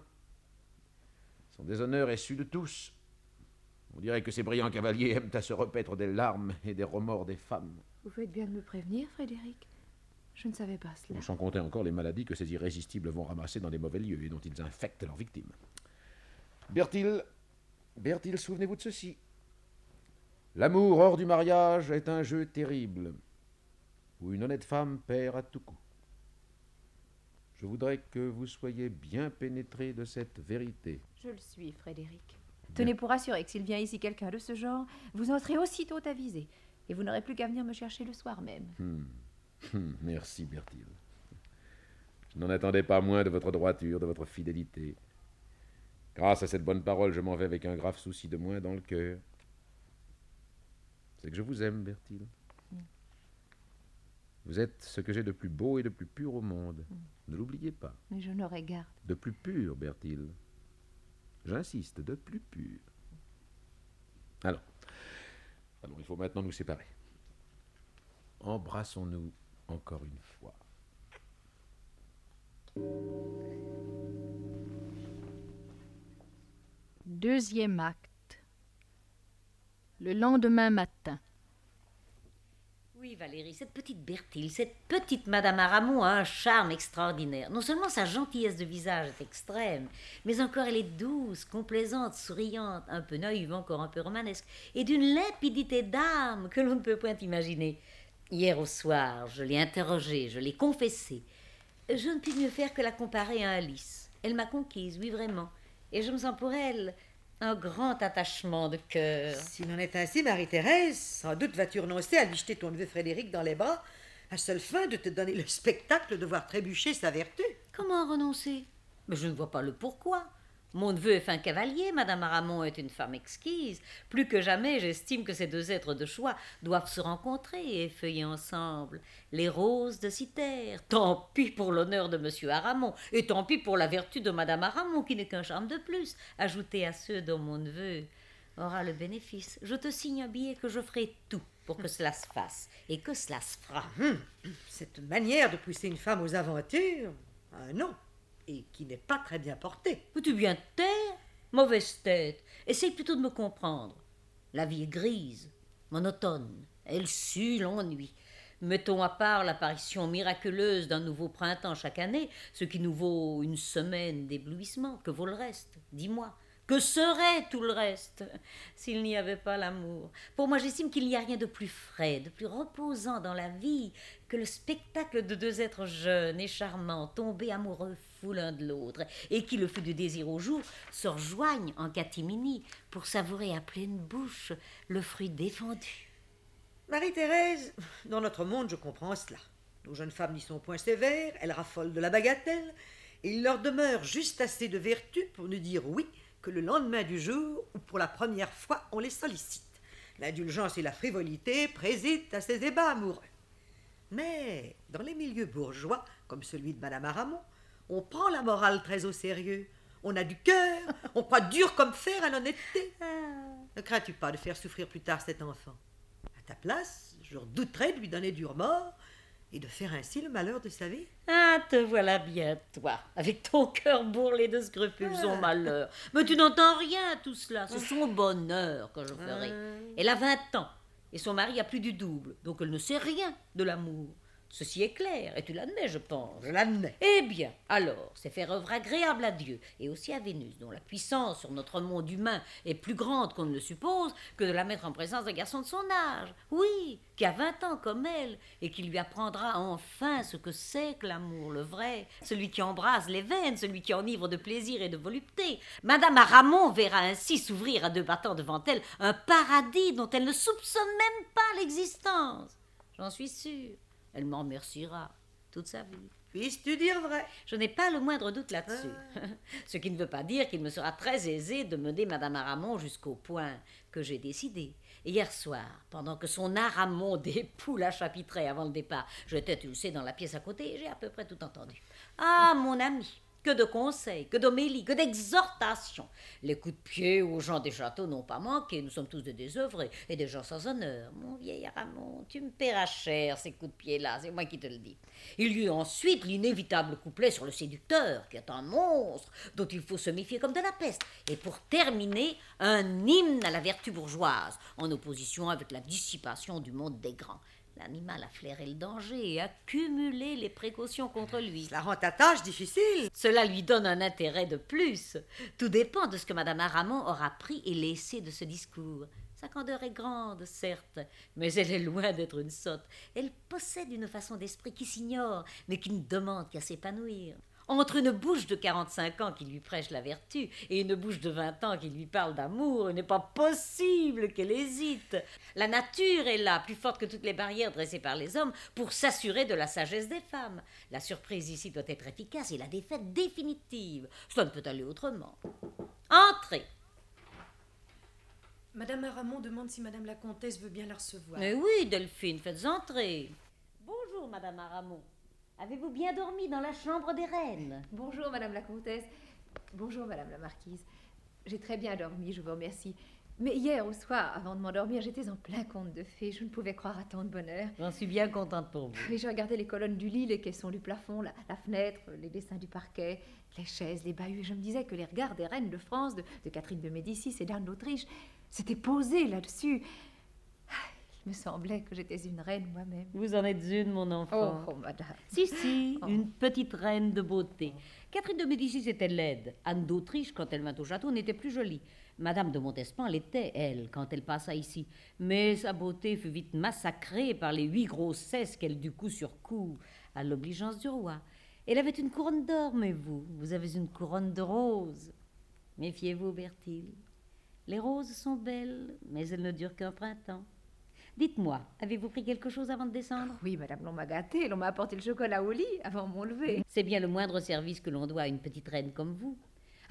Son déshonneur est su de tous. On dirait que ces brillants cavaliers aiment à se repaître des larmes et des remords des femmes. Vous faites bien de me prévenir, Frédéric. Je ne savais pas cela. Sans compter encore les maladies que ces irrésistibles vont ramasser dans les mauvais lieux et dont ils infectent leurs victimes. Bertille, Bertille, souvenez-vous de ceci. L'amour hors du mariage est un jeu terrible, où une honnête femme perd à tout coup. Je voudrais que vous soyez bien pénétré de cette vérité. Je le suis, Frédéric. Tenez pour assurer que s'il vient ici quelqu'un de ce genre, vous en serez aussitôt avisé. Et vous n'aurez plus qu'à venir me chercher le soir même. Hmm. Hmm. Merci, Bertille. Je n'en attendais pas moins de votre droiture, de votre fidélité. Grâce à cette bonne parole, je m'en vais avec un grave souci de moins dans le cœur. C'est que je vous aime, Bertille. Mm. Vous êtes ce que j'ai de plus beau et de plus pur au monde. Mm. Ne l'oubliez pas. Mais je n'aurai garde. De plus pur, Bertille. J'insiste, de plus pur. Alors, alors, il faut maintenant nous séparer. Embrassons-nous encore une fois. Deuxième acte. Le lendemain matin. Oui, Valérie, cette petite Bertille, cette petite Madame Aramon a un charme extraordinaire. Non seulement sa gentillesse de visage est extrême, mais encore elle est douce, complaisante, souriante, un peu naïve, encore un peu romanesque, et d'une limpidité d'âme que l'on ne peut point imaginer. Hier au soir, je l'ai interrogée, je l'ai confessée. Je ne puis mieux faire que la comparer à Alice. Elle m'a conquise, oui, vraiment, et je me sens pour elle un grand attachement de cœur. S'il en est ainsi, Marie-Thérèse, sans doute vas-tu renoncer à lui jeter ton neveu Frédéric dans les bras, à seule fin de te donner le spectacle de voir trébucher sa vertu. Comment renoncer? Mais je ne vois pas le pourquoi. Mon neveu est fin cavalier, Madame Aramon est une femme exquise. Plus que jamais, j'estime que ces deux êtres de choix doivent se rencontrer et effeuiller ensemble les roses de Cythère. Tant pis pour l'honneur de Monsieur Aramon, et tant pis pour la vertu de Madame Aramon, qui n'est qu'un charme de plus, ajouté à ceux dont mon neveu aura le bénéfice. Je te signe un billet que je ferai tout pour que cela se fasse, et que cela se fera. Hum, cette manière de pousser une femme aux aventures, un nom, et qui n'est pas très bien portée. Peux-tu bien te taire? Mauvaise tête. Essaye plutôt de me comprendre. La vie est grise, monotone. Elle sue l'ennui. Mettons à part l'apparition miraculeuse d'un nouveau printemps chaque année, ce qui nous vaut une semaine d'éblouissement. Que vaut le reste? Dis-moi. Que serait tout le reste s'il n'y avait pas l'amour? Pour moi, j'estime qu'il n'y a rien de plus frais, de plus reposant dans la vie que le spectacle de deux êtres jeunes et charmants, tombés amoureux fous l'un de l'autre, et qui, le feu du désir au jour, se rejoignent en catimini pour savourer à pleine bouche le fruit défendu. Marie-Thérèse, dans notre monde, je comprends cela. Nos jeunes femmes n'y sont point sévères, elles raffolent de la bagatelle, et il leur demeure juste assez de vertu pour nous dire oui que le lendemain du jour où pour la première fois on les sollicite. L'indulgence et la frivolité président à ces débats amoureux. Mais dans les milieux bourgeois, comme celui de Madame Aramon, on prend la morale très au sérieux. On a du cœur, on croit dur comme fer à l'honnêteté. Ne crains-tu pas de faire souffrir plus tard cet enfant? À ta place, je redouterais de lui donner du remords et de faire ainsi le malheur de sa vie. Ah, te voilà bien, toi, avec ton cœur bourrelé de scrupules, son malheur. Mais tu n'entends rien à tout cela, c'est son bonheur que je ferai. Elle a vingt ans, et son mari a plus du double, donc elle ne sait rien de l'amour. Ceci est clair, et tu l'admets, je pense. Je l'admets. Eh bien, alors, c'est faire œuvre agréable à Dieu, et aussi à Vénus, dont la puissance sur notre monde humain est plus grande qu'on ne le suppose, que de la mettre en présence d'un garçon de son âge. Oui, qui a vingt ans comme elle, et qui lui apprendra enfin ce que c'est que l'amour, le vrai, celui qui embrase les veines, celui qui enivre de plaisir et de volupté. Madame Aramon verra ainsi s'ouvrir à deux battants devant elle un paradis dont elle ne soupçonne même pas l'existence. J'en suis sûre. Elle m'en remerciera toute sa vie. Puisses-tu dire vrai? Je n'ai pas le moindre doute là-dessus. Ah. Ce qui ne veut pas dire qu'il me sera très aisé de mener Madame Aramon jusqu'au point que j'ai décidé. Hier soir, pendant que son Aramon d'époux la chapitrait avant le départ, j'étais, tu le sais, dans la pièce à côté et j'ai à peu près tout entendu. Ah, mon ami, que de conseils, que d'homélies, que d'exhortations. Les coups de pied aux gens des châteaux n'ont pas manqué. Nous sommes tous des désœuvrés et des gens sans honneur. Mon vieil Aramon, tu me paieras cher ces coups de pied-là, c'est moi qui te le dis. Il y eut ensuite l'inévitable couplet sur le séducteur, qui est un monstre dont il faut se méfier comme de la peste. Et pour terminer, un hymne à la vertu bourgeoise, en opposition avec la dissipation du monde des grands. L'animal a flairé le danger et a cumulé les précautions contre lui. Cela rend ta tâche difficile. Cela lui donne un intérêt de plus. Tout dépend de ce que Madame Aramon aura pris et laissé de ce discours. Sa candeur est grande, certes, mais elle est loin d'être une sotte. Elle possède une façon d'esprit qui s'ignore, mais qui ne demande qu'à s'épanouir. Entre une bouche de quarante-cinq ans qui lui prêche la vertu et une bouche de vingt ans qui lui parle d'amour, il n'est pas possible qu'elle hésite. La nature est là, plus forte que toutes les barrières dressées par les hommes, pour s'assurer de la sagesse des femmes. La surprise ici doit être efficace et la défaite définitive. Cela ne peut aller autrement. Entrez. Madame Aramon demande si Madame la Comtesse veut bien la recevoir. Mais oui, Delphine, faites entrer. Bonjour, Madame Aramon. Avez-vous bien dormi dans la chambre des reines? Bonjour, Madame la Comtesse. Bonjour, Madame la Marquise. J'ai très bien dormi, je vous remercie. Mais hier au soir, avant de m'endormir, j'étais en plein conte de fées. Je ne pouvais croire à tant de bonheur. J'en suis bien contente pour vous. Et je regardais les colonnes du lit, les caissons du plafond, la, la fenêtre, les dessins du parquet, les chaises, les bahuts. Je me disais que les regards des reines de France, de, de Catherine de Médicis et d'Anne d'Autriche, s'étaient posés là-dessus. Il me semblait que j'étais une reine moi-même. Vous en êtes une, mon enfant. Oh, oh madame. Si, si, Oh. une petite reine de beauté. Catherine de Médicis était laide. Anne d'Autriche, quand elle vint au château, n'était plus jolie. Madame de Montespan l'était, elle, quand elle passa ici. Mais sa beauté fut vite massacrée par les huit grossesses qu'elle dut coup sur coup, à l'obligeance du roi. Elle avait une couronne d'or, mais vous, vous avez une couronne de roses. Méfiez-vous, Bertille. Les roses sont belles, mais elles ne durent qu'un printemps. Dites-moi, avez-vous pris quelque chose avant de descendre? Oui, madame, l'on m'a gâtée. L'on m'a apporté le chocolat au lit avant mon lever. C'est bien le moindre service que l'on doit à une petite reine comme vous. Ah,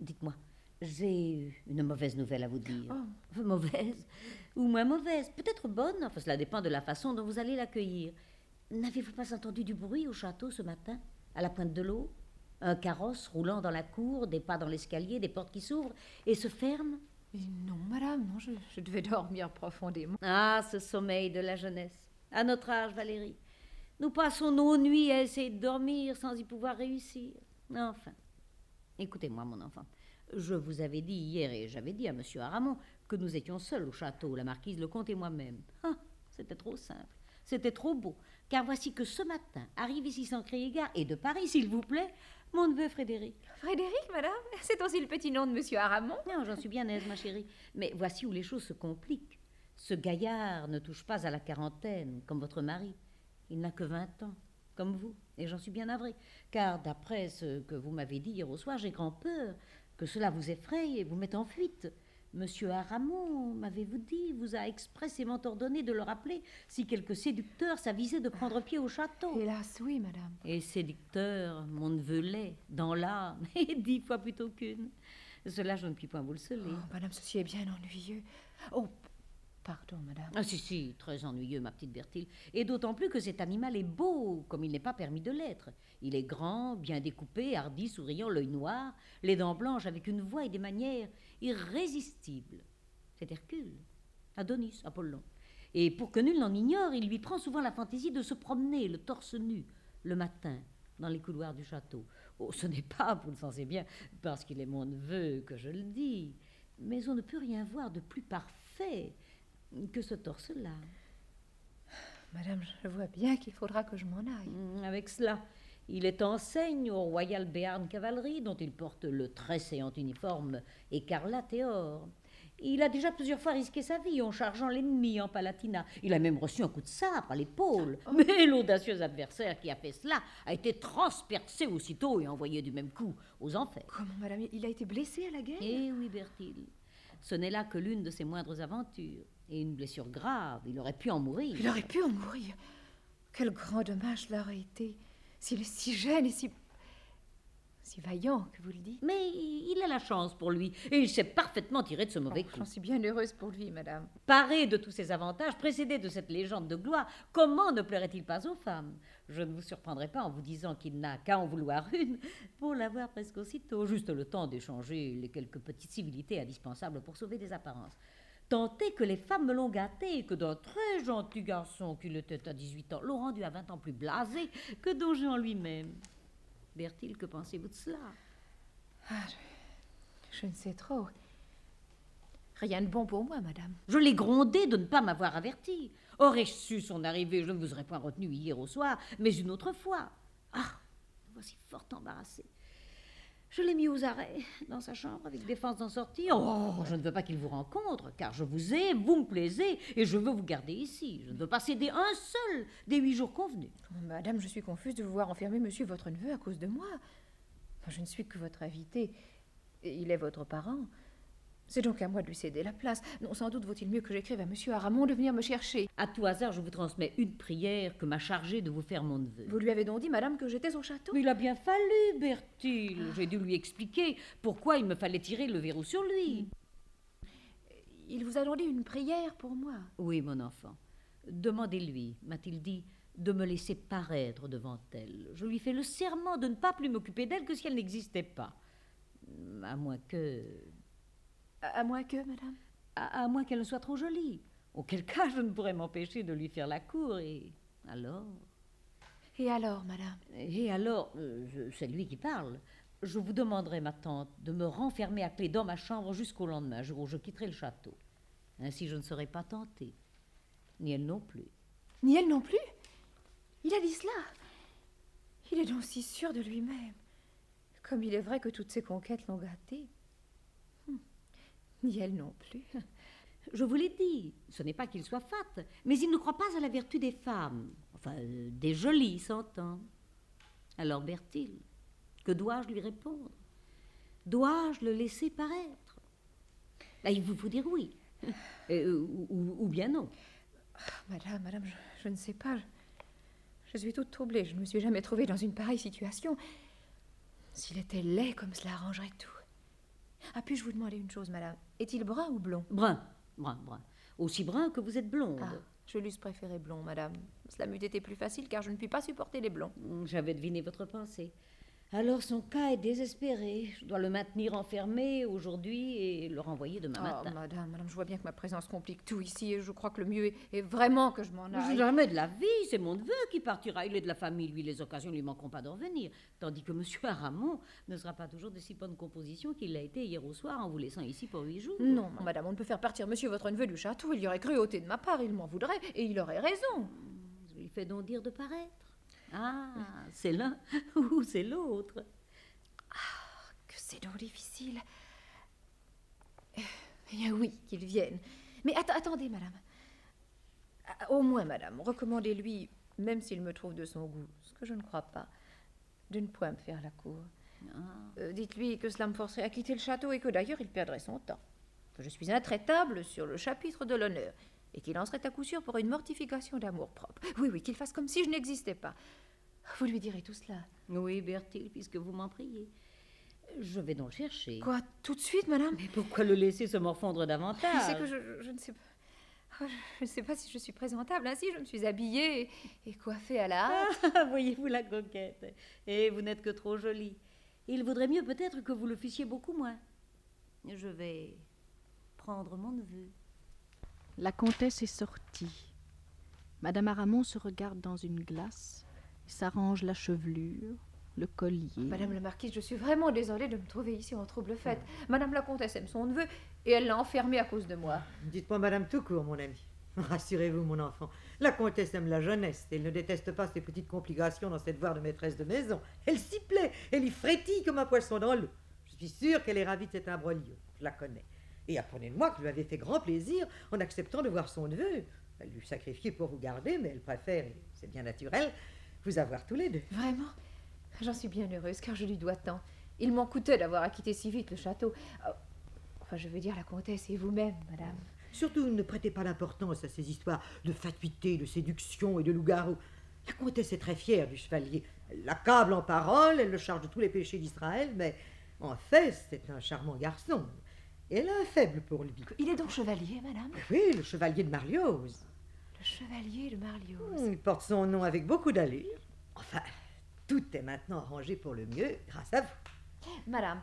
Dites-moi, j'ai une mauvaise nouvelle à vous dire. Oh. Mauvaise ou moins mauvaise, peut-être bonne, enfin cela dépend de la façon dont vous allez l'accueillir. N'avez-vous pas entendu du bruit au château ce matin, à la pointe de l'eau? Un carrosse roulant dans la cour, des pas dans l'escalier, des portes qui s'ouvrent et se ferment? Mais non, madame, non, je, je devais dormir profondément. Ah, ce sommeil de la jeunesse. À notre âge, Valérie, nous passons nos nuits à essayer de dormir sans y pouvoir réussir. Enfin, écoutez-moi, mon enfant. Je vous avais dit hier, et j'avais dit à monsieur Aramon, que nous étions seuls au château, la marquise, le comte et moi-même. Ah, c'était trop simple, c'était trop beau, car voici que ce matin, arrive ici sans crier gare, et de Paris, s'il vous plaît, mon neveu Frédéric. Frédéric, madame? C'est aussi le petit nom de monsieur Aramon? Non, j'en suis bien aise, ma chérie. Mais voici où les choses se compliquent. Ce gaillard ne touche pas à la quarantaine, comme votre mari. Il n'a que vingt ans, comme vous, et j'en suis bien navrée, car d'après ce que vous m'avez dit hier au soir, j'ai grand peur que cela vous effraie et vous mette en fuite. Monsieur Aramon, m'avez-vous dit, vous a expressément ordonné de le rappeler si quelque séducteur s'avisait de prendre pied au château. Hélas, oui, madame. Et séducteur, mon neveu l'est, dans l'âme, et dix fois plutôt qu'une. Cela, je ne puis point vous le celer. Oh, madame, ceci est bien ennuyeux. Oh, pardon, madame. Ah si, si, très ennuyeux, ma petite Bertille. Et d'autant plus que cet animal est beau, comme il n'est pas permis de l'être. Il est grand, bien découpé, hardi, souriant, l'œil noir, les dents blanches, avec une voix et des manières irrésistibles. C'est Hercule, Adonis, Apollon. Et pour que nul n'en ignore, il lui prend souvent la fantaisie de se promener, le torse nu, le matin, dans les couloirs du château. Oh, ce n'est pas, vous le sentez bien, parce qu'il est mon neveu que je le dis, mais on ne peut rien voir de plus parfait que ce torse-là. Madame, je vois bien qu'il faudra que je m'en aille. Avec cela, il est enseigne au Royal Béarn Cavalerie, dont il porte le très séant uniforme écarlate et or. Il a déjà plusieurs fois risqué sa vie en chargeant l'ennemi en Palatinat. Il a même reçu un coup de sabre à l'épaule. Oh. Mais l'audacieux adversaire qui a fait cela a été transpercé aussitôt et envoyé du même coup aux enfers. Comment, madame, il a été blessé à la guerre? Eh oui, Bertille. Ce n'est là que l'une de ses moindres aventures. Et une blessure grave, il aurait pu en mourir. Il aurait pu en mourir. Quel grand dommage cela aurait été, s'il est si jeune et si... si vaillant, que vous le dites. Mais il a la chance pour lui, et il s'est parfaitement tiré de ce mauvais oh, coup. J'en suis bien heureuse pour lui, madame. Paré de tous ses avantages, précédé de cette légende de gloire, comment ne plairait-il pas aux femmes? Je ne vous surprendrai pas en vous disant qu'il n'a qu'à en vouloir une, pour l'avoir presque aussitôt, juste le temps d'échanger les quelques petites civilités indispensables pour sauver des apparences. Tant est que les femmes me l'ont gâté et que d'un très gentil garçon qu'il était à dix-huit ans l'ont rendu à vingt ans plus blasé que Don Juan lui-même. Bertille, que pensez-vous de cela? Ah, je, je ne sais trop. Rien de bon pour moi, madame. Je l'ai grondé de ne pas m'avoir averti. Aurais-je su son arrivée, je ne vous aurais point retenu hier au soir, mais une autre fois. Ah, me voici fort embarrassée. Je l'ai mis aux arrêts dans sa chambre avec défense d'en sortir. Oh, je ne veux pas qu'il vous rencontre, car je vous aime, vous me plaisez, et je veux vous garder ici. Je ne veux pas céder un seul des huit jours convenus. Oh, madame, je suis confuse de vous voir enfermer monsieur votre neveu à cause de moi. Je ne suis que votre invité, et il est votre parent. C'est donc à moi de lui céder la place. Non, sans doute vaut-il mieux que j'écrive à monsieur Aramon de venir me chercher. À tout hasard, je vous transmets une prière que m'a chargée de vous faire mon neveu. Vous lui avez donc dit, madame, que j'étais au château? Mais il a bien fallu, Bertille. Ah. J'ai dû lui expliquer pourquoi il me fallait tirer le verrou sur lui. Il vous a donc dit une prière pour moi? Oui, mon enfant. Demandez-lui, m'a-t-il dit, de me laisser paraître devant elle. Je lui fais le serment de ne pas plus m'occuper d'elle que si elle n'existait pas. À moins que... À, à moins que, madame? À, à moins qu'elle ne soit trop jolie. Auquel cas, je ne pourrais m'empêcher de lui faire la cour, et alors... Et alors, madame? Et alors, euh, c'est lui qui parle. Je vous demanderai, ma tante, de me renfermer à clé dans ma chambre jusqu'au lendemain, jour où je quitterai le château. Ainsi, je ne serai pas tentée. Ni elle non plus. Ni elle non plus? Il a dit cela? Il est donc si sûr de lui-même. Comme il est vrai que toutes ses conquêtes l'ont gâté. Hum. Ni elle non plus. Je vous l'ai dit, ce n'est pas qu'il soit fat, mais il ne croit pas à la vertu des femmes. Enfin, euh, des jolies, s'entend. Alors, Bertille, que dois-je lui répondre? Dois-je le laisser paraître? Là, il vous faut dire oui. euh, ou, ou, ou bien non. Oh, madame, madame, je, je ne sais pas. Je, je suis toute troublée. Je ne me suis jamais trouvée dans une pareille situation. S'il était laid comme cela arrangerait tout. Ah, puis-je vous demander une chose, madame? Est-il brun ou blond? Brun, brun, brun. Aussi brun que vous êtes blonde. Ah, je l'eusse préféré blond, madame. Cela m'eût été plus facile, car je ne puis pas supporter les blonds. J'avais deviné votre pensée. Alors son cas est désespéré. Je dois le maintenir enfermé aujourd'hui et le renvoyer demain Oh, matin. madame, madame, je vois bien que ma présence complique tout ici et je crois que le mieux est, est vraiment que je m'en aille. Jamais de la vie, c'est mon neveu qui partira. Il est de la famille, lui, les occasions ne lui manqueront pas de revenir. Tandis que monsieur Aramon ne sera pas toujours de si bonne composition qu'il l'a été hier au soir en vous laissant ici pour huit jours. Non, madame, on ne peut faire partir monsieur votre neveu du château. Il y aurait cruauté de ma part, il m'en voudrait et il aurait raison. Je lui fais donc dire de paraître. Ah, c'est l'un ou c'est l'autre. Ah, que c'est donc difficile. Eh bien oui, qu'il vienne. Mais att- attendez, madame. Ah, au moins, madame, recommandez-lui, même s'il me trouve de son goût, ce que je ne crois pas, de ne point me faire la cour. Ah. Euh, dites-lui que cela me forcerait à quitter le château et que d'ailleurs il perdrait son temps. Que je suis intraitable sur le chapitre de l'honneur et qu'il en serait à coup sûr pour une mortification d'amour-propre. Oui, oui, qu'il fasse comme si je n'existais pas. Vous lui direz tout cela. Oui, Berthilde, puisque vous m'en priez. Je vais donc le chercher. Quoi, tout de suite, madame? Mais pourquoi le laisser se morfondre davantage? C'est que je, je- je ne sais pas. Oh, je- je ne sais pas si je suis présentable ainsi. Je me suis habillée et, et coiffée à la hâte. Ah, voyez-vous la coquette. Et vous n'êtes que trop jolie. Il vaudrait mieux peut-être que vous le fussiez beaucoup moins. Je vais prendre mon neveu. La comtesse est sortie. Madame Aramon se regarde dans une glace, s'arrange la chevelure, le collier. Madame la marquise, je suis vraiment désolée de me trouver ici en trouble fête. Madame la comtesse aime son neveu et elle l'a enfermé à cause de moi. Dites-moi madame tout court, mon ami. Rassurez-vous, mon enfant. La comtesse aime la jeunesse. Elle ne déteste pas ces petites complications dans cette devoir de maîtresse de maison. Elle s'y plaît. Elle y frétille comme un poisson dans l'eau. Je suis sûre qu'elle est ravie de cet imbroglio. Je la connais. Et apprenez de moi que je lui avais fait grand plaisir en acceptant de voir son neveu. Elle lui sacrifiait pour vous garder, mais elle préfère, et c'est bien naturel, vous avoir tous les deux. Vraiment? J'en suis bien heureuse car je lui dois tant. Il m'en coûtait d'avoir acquitté si vite le château. Oh, enfin, je veux dire la comtesse et vous-même, madame. Surtout, ne prêtez pas d'importance à ces histoires de fatuité, de séduction et de loup-garou. La comtesse est très fière du chevalier. Elle l'accable en paroles, elle le charge de tous les péchés d'Israël, mais en fait, c'est un charmant garçon. Et elle a un faible pour lui. Il est donc chevalier, madame? Oui, le chevalier de Marlioz. Le chevalier de Marlioz. Il porte son nom avec beaucoup d'allure. Enfin, tout est maintenant arrangé pour le mieux grâce à vous. Madame,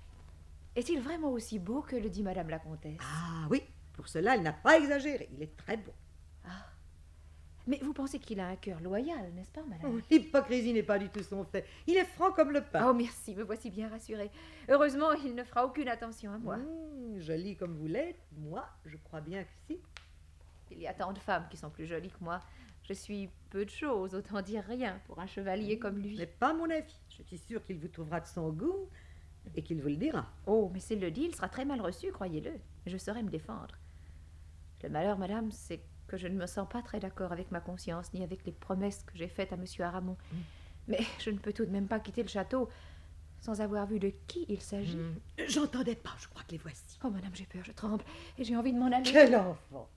est-il vraiment aussi beau que le dit madame la comtesse? Ah oui, pour cela, elle n'a pas exagéré. Il est très beau. Ah. Mais vous pensez qu'il a un cœur loyal, n'est-ce pas, madame? Oh, l'hypocrisie n'est pas du tout son fait. Il est franc comme le pain. Oh, merci, me voici bien rassurée. Heureusement, il ne fera aucune attention à moi. Mmh, jolie comme vous l'êtes, moi, je crois bien que si. Il y a tant de femmes qui sont plus jolies que moi. Je suis peu de choses, autant dire rien, pour un chevalier comme lui. Mais pas mon avis. Je suis sûre qu'il vous trouvera de son goût et qu'il vous le dira. Oh, mais s'il le dit, il sera très mal reçu, croyez-le. Je saurai me défendre. Le malheur, madame, c'est que je ne me sens pas très d'accord avec ma conscience, ni avec les promesses que j'ai faites à monsieur Aramon. Mm. Mais je ne peux tout de même pas quitter le château sans avoir vu de qui il s'agit. Mmh. J'entendais pas, je crois que les voici. Oh, madame, j'ai peur, je tremble, et j'ai envie de m'en aller. Quel enfant!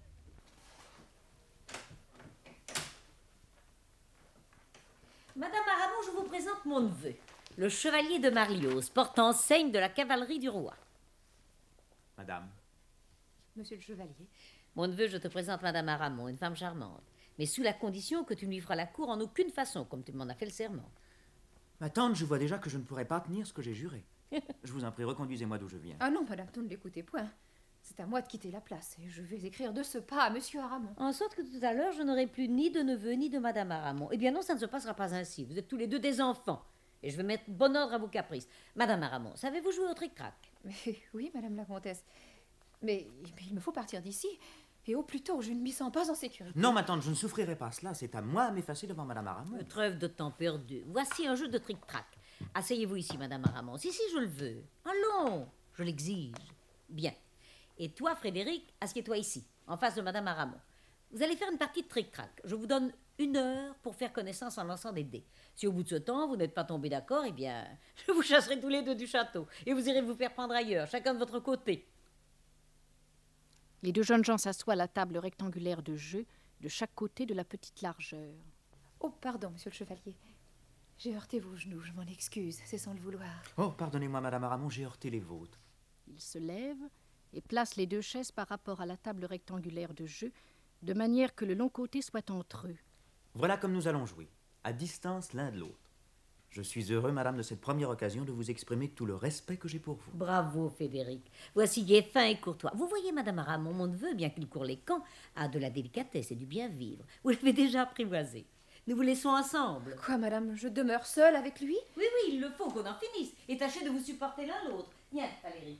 Madame Aramon, je vous présente mon neveu, le chevalier de Marlioz, porte-enseigne de la cavalerie du roi. Madame. Monsieur le chevalier. Mon neveu, je te présente Madame Aramon, une femme charmante, mais sous la condition que tu ne lui feras la cour en aucune façon, comme tu m'en as fait le serment. Ma tante, je vois déjà que je ne pourrai pas tenir ce que j'ai juré. Je vous en prie, reconduisez-moi d'où je viens. Ah non, madame, vous ne l'écoutez point. C'est à moi de quitter la place, et je vais écrire de ce pas à monsieur Aramon. En sorte que tout à l'heure, je n'aurai plus ni de neveu, ni de Madame Aramon. Eh bien non, ça ne se passera pas ainsi. Vous êtes tous les deux des enfants, et je vais mettre bon ordre à vos caprices. Madame Aramon, savez-vous jouer au tric-trac? Mais oui, madame la comtesse. Mais, mais il me faut partir d'ici. Et au plus tôt, je ne m'y sens pas en sécurité. Non, ma tante, je ne souffrirai pas cela. C'est à moi à m'effacer devant Madame Aramon. Trêve de temps perdu. Voici un jeu de tric-trac. Asseyez-vous ici, Madame Aramon. Si, si, je le veux. Allons, je l'exige. Bien. Et toi, Frédéric, assieds-toi ici, en face de Madame Aramon. Vous allez faire une partie de tric-trac. Je vous donne une heure pour faire connaissance en lançant des dés. Si au bout de ce temps, vous n'êtes pas tombés d'accord, eh bien, je vous chasserai tous les deux du château. Et vous irez vous faire prendre ailleurs, chacun de votre côté. Les deux jeunes gens s'assoient à la table rectangulaire de jeu, de chaque côté de la petite largeur. Oh, pardon, monsieur le chevalier. J'ai heurté vos genoux, je m'en excuse, c'est sans le vouloir. Oh, pardonnez-moi, Madame Aramon, j'ai heurté les vôtres. Il se lève et place les deux chaises par rapport à la table rectangulaire de jeu, de manière que le long côté soit entre eux. Voilà comme nous allons jouer, à distance l'un de l'autre. Je suis heureux, madame, de cette première occasion de vous exprimer tout le respect que j'ai pour vous. Bravo, Frédéric. Voici qui est fin et courtois. Vous voyez, madame Aramon, mon neveu, bien qu'il court les camps, a de la délicatesse et du bien-vivre. Vous l'avez déjà apprivoisé. Nous vous laissons ensemble. Quoi, madame, je demeure seule avec lui? Oui, oui, il le faut qu'on en finisse. Et tâchez de vous supporter l'un l'autre. Viens, Valérie.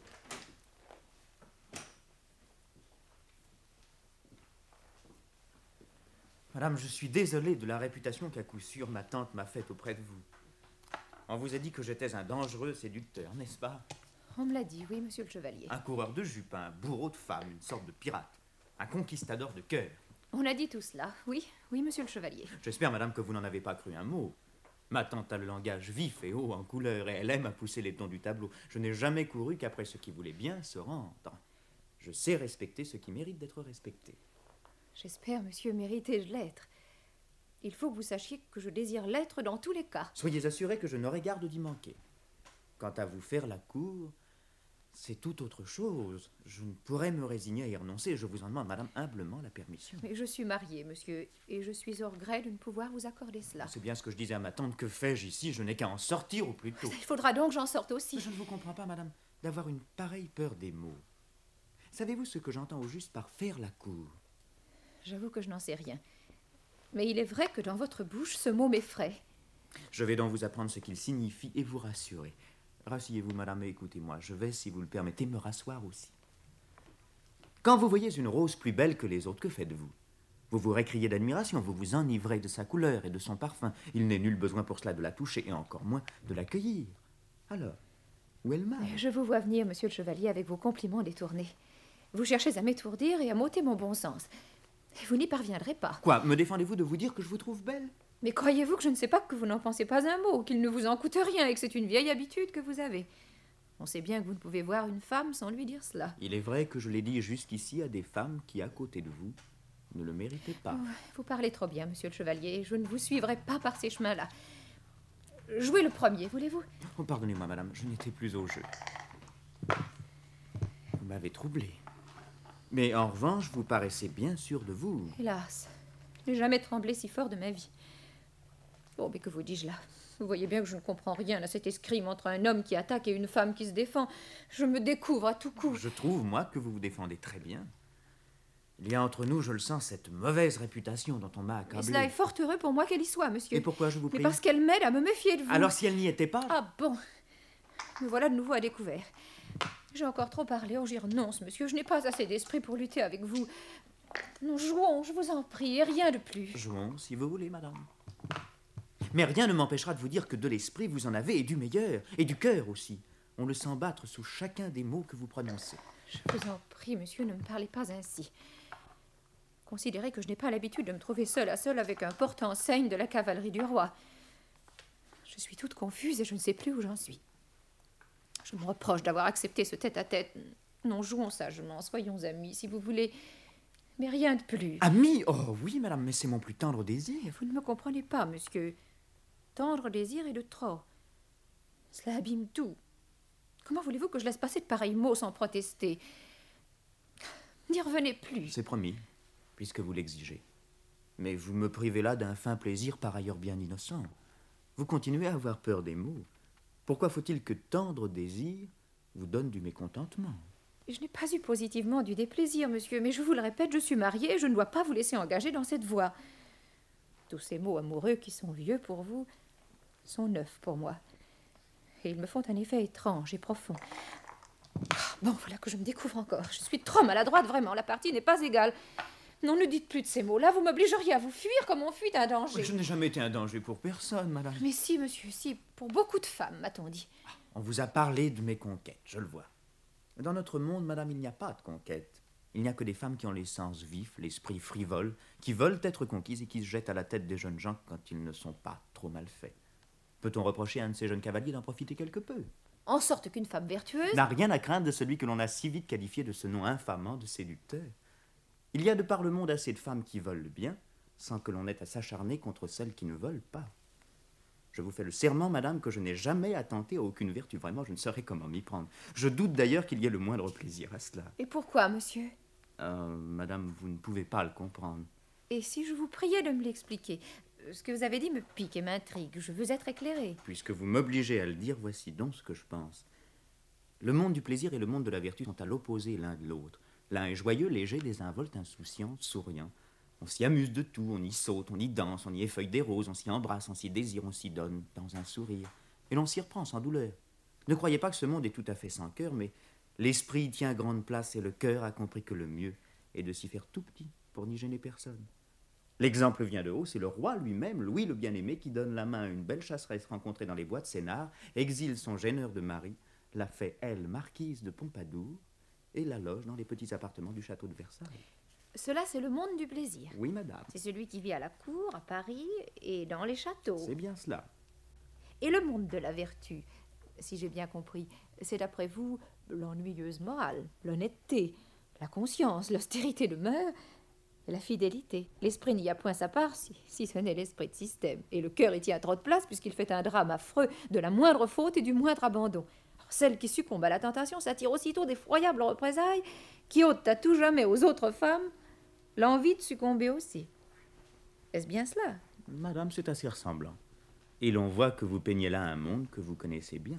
Madame, je suis désolé de la réputation qu'à coup sûr ma tante m'a faite auprès de vous. On vous a dit que j'étais un dangereux séducteur, n'est-ce pas? On me l'a dit, oui, monsieur le chevalier. Un coureur de jupes, un bourreau de femmes, une sorte de pirate, un conquistador de cœur. On a dit tout cela, oui, oui, monsieur le chevalier. J'espère, madame, que vous n'en avez pas cru un mot. Ma tante a le langage vif et haut en couleur, et elle aime à pousser les tons du tableau. Je n'ai jamais couru qu'après ce qui voulait bien se rendre. Je sais respecter ce qui mérite d'être respecté. J'espère, monsieur, mériter de l'être. Il faut que vous sachiez que je désire l'être dans tous les cas. Soyez assuré que je n'aurai garde d'y manquer. Quant à vous faire la cour, c'est tout autre chose. Je ne pourrais me résigner à y renoncer. Je vous en demande, madame, humblement la permission. Mais je suis mariée, monsieur, et je suis au regret de ne pouvoir vous accorder cela. C'est bien ce que je disais à ma tante. Que fais-je ici? Je n'ai qu'à en sortir au plus tôt. Il faudra donc que j'en sorte aussi. Je ne vous comprends pas, madame, d'avoir une pareille peur des mots. Savez-vous ce que j'entends au juste par faire la cour? J'avoue que je n'en sais rien. Mais il est vrai que dans votre bouche, ce mot m'effraie. Je vais donc vous apprendre ce qu'il signifie et vous rassurer. Rasseyez-vous, madame, et écoutez-moi. Je vais, si vous le permettez, me rasseoir aussi. Quand vous voyez une rose plus belle que les autres, que faites-vous? Vous vous récriez d'admiration, vous vous enivrez de sa couleur et de son parfum. Il n'est nul besoin pour cela de la toucher, et encore moins de la cueillir. Alors, où est le mal? Je vous vois venir, monsieur le chevalier, avec vos compliments détournés. Vous cherchez à m'étourdir et à m'ôter mon bon sens. Et vous n'y parviendrez pas. Quoi, me défendez-vous de vous dire que je vous trouve belle? Mais croyez-vous que je ne sais pas que vous n'en pensez pas un mot, qu'il ne vous en coûte rien et que c'est une vieille habitude que vous avez? On sait bien que vous ne pouvez voir une femme sans lui dire cela. Il est vrai que je l'ai dit jusqu'ici à des femmes qui, à côté de vous, ne le méritaient pas. Oh, vous parlez trop bien, monsieur le chevalier. Je ne vous suivrai pas par ces chemins-là. Jouez le premier, voulez-vous? Oh, pardonnez-moi, madame, je n'étais plus au jeu. Vous m'avez troublé. Mais en revanche, vous paraissez bien sûr de vous. Hélas, je n'ai jamais tremblé si fort de ma vie. Oh, mais que vous dis-je là? Vous voyez bien que je ne comprends rien à cet escrime entre un homme qui attaque et une femme qui se défend. Je me découvre à tout coup. Je trouve, moi, que vous vous défendez très bien. Il y a entre nous, je le sens, cette mauvaise réputation dont on m'a accablé. Et cela est fort heureux pour moi qu'elle y soit, monsieur. Et pourquoi, je vous prie? Mais parce qu'elle m'aide à me méfier de vous. Alors si elle n'y était pas... Ah bon, me voilà de nouveau à découvert. J'ai encore trop parlé, oh j'y renonce, monsieur. Je n'ai pas assez d'esprit pour lutter avec vous. Non, jouons, je vous en prie, et rien de plus. Jouons, si vous voulez, madame. Mais rien ne m'empêchera de vous dire que de l'esprit, vous en avez, et du meilleur, et du cœur aussi. On le sent battre sous chacun des mots que vous prononcez. Je vous en prie, monsieur, ne me parlez pas ainsi. Considérez que je n'ai pas l'habitude de me trouver seule à seule avec un porte-enseigne de la cavalerie du roi. Je suis toute confuse et je ne sais plus où j'en suis. Je me reproche d'avoir accepté ce tête-à-tête. Non, jouons sagement, soyons amis, si vous voulez. Mais rien de plus. Amis? Oh oui, madame, mais c'est mon plus tendre désir. Vous ne me comprenez pas, monsieur. Tendre désir est de trop. Cela abîme tout. Comment voulez-vous que je laisse passer de pareils mots sans protester? N'y revenez plus. C'est promis, puisque vous l'exigez. Mais vous me privez là d'un fin plaisir par ailleurs bien innocent. Vous continuez à avoir peur des mots. Pourquoi faut-il que tendre désir vous donne du mécontentement? Je n'ai pas eu positivement du déplaisir, monsieur, mais je vous le répète, je suis mariée et je ne dois pas vous laisser engager dans cette voie. Tous ces mots amoureux qui sont vieux pour vous sont neufs pour moi. Et ils me font un effet étrange et profond. Bon, voilà que je me découvre encore. Je suis trop maladroite, vraiment. La partie n'est pas égale. Non, ne dites plus de ces mots-là. Vous m'obligeriez à vous fuir comme on fuit un danger. Je n'ai jamais été un danger pour personne, madame. Mais si, monsieur, si. Pour beaucoup de femmes, m'a-t-on dit. On vous a parlé de mes conquêtes, je le vois. Dans notre monde, madame, il n'y a pas de conquête. Il n'y a que des femmes qui ont les sens vifs, l'esprit frivole, qui veulent être conquises et qui se jettent à la tête des jeunes gens quand ils ne sont pas trop mal faits. Peut-on reprocher à un de ces jeunes cavaliers d'en profiter quelque peu? En sorte qu'une femme vertueuse n'a rien à craindre de celui que l'on a si vite qualifié de ce nom infamant de séducteur. Il y a de par le monde assez de femmes qui veulent bien, sans que l'on ait à s'acharner contre celles qui ne veulent pas. Je vous fais le serment, madame, que je n'ai jamais attenté à aucune vertu. Vraiment, je ne saurais comment m'y prendre. Je doute d'ailleurs qu'il y ait le moindre plaisir à cela. Et pourquoi, monsieur? Euh, madame, vous ne pouvez pas le comprendre. Et si je vous priais de me l'expliquer? Ce que vous avez dit me pique et m'intrigue. Je veux être éclairée. Puisque vous m'obligez à le dire, voici donc ce que je pense. Le monde du plaisir et le monde de la vertu sont à l'opposé l'un de l'autre. L'un est joyeux, léger, désinvolte, insouciant, souriant. On s'y amuse de tout, on y saute, on y danse, on y effeuille des roses, on s'y embrasse, on s'y désire, on s'y donne dans un sourire. Et l'on s'y reprend sans douleur. Ne croyez pas que ce monde est tout à fait sans cœur, mais l'esprit y tient grande place et le cœur a compris que le mieux est de s'y faire tout petit pour n'y gêner personne. L'exemple vient de haut, c'est le roi lui-même, Louis le bien-aimé, qui donne la main à une belle chasseresse rencontrée dans les bois de Sénart, exile son gêneur de mari, la fait, elle, marquise de Pompadour, et la loge dans les petits appartements du château de Versailles. Cela, c'est le monde du plaisir. Oui, madame. C'est celui qui vit à la cour, à Paris et dans les châteaux. C'est bien cela. Et le monde de la vertu, si j'ai bien compris, c'est d'après vous l'ennuyeuse morale, l'honnêteté, la conscience, l'austérité de mœurs et la fidélité. L'esprit n'y a point sa part, si, si ce n'est l'esprit de système. Et le cœur y tient trop de place puisqu'il fait un drame affreux de la moindre faute et du moindre abandon. Alors, celle qui succombe à la tentation s'attire aussitôt d'effroyables représailles qui ôtent à tout jamais aux autres femmes l'envie de succomber aussi. Est-ce bien cela? Madame, c'est assez ressemblant. Et l'on voit que vous peignez là un monde que vous connaissez bien.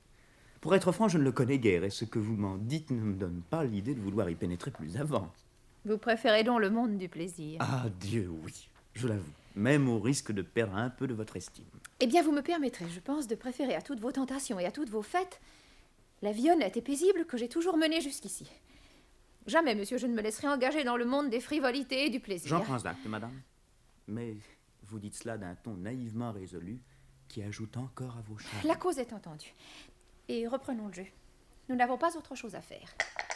Pour être franc, je ne le connais guère, et ce que vous m'en dites ne me donne pas l'idée de vouloir y pénétrer plus avant. Vous préférez donc le monde du plaisir? Ah, Dieu, oui, je l'avoue, même au risque de perdre un peu de votre estime. Eh bien, vous me permettrez, je pense, de préférer à toutes vos tentations et à toutes vos fêtes la vie honnête et paisible que j'ai toujours menée jusqu'ici. Jamais, monsieur, je ne me laisserai engager dans le monde des frivolités et du plaisir. J'en prends acte, madame. Mais vous dites cela d'un ton naïvement résolu qui ajoute encore à vos charmes. La cause est entendue. Et reprenons le jeu. Nous n'avons pas autre chose à faire.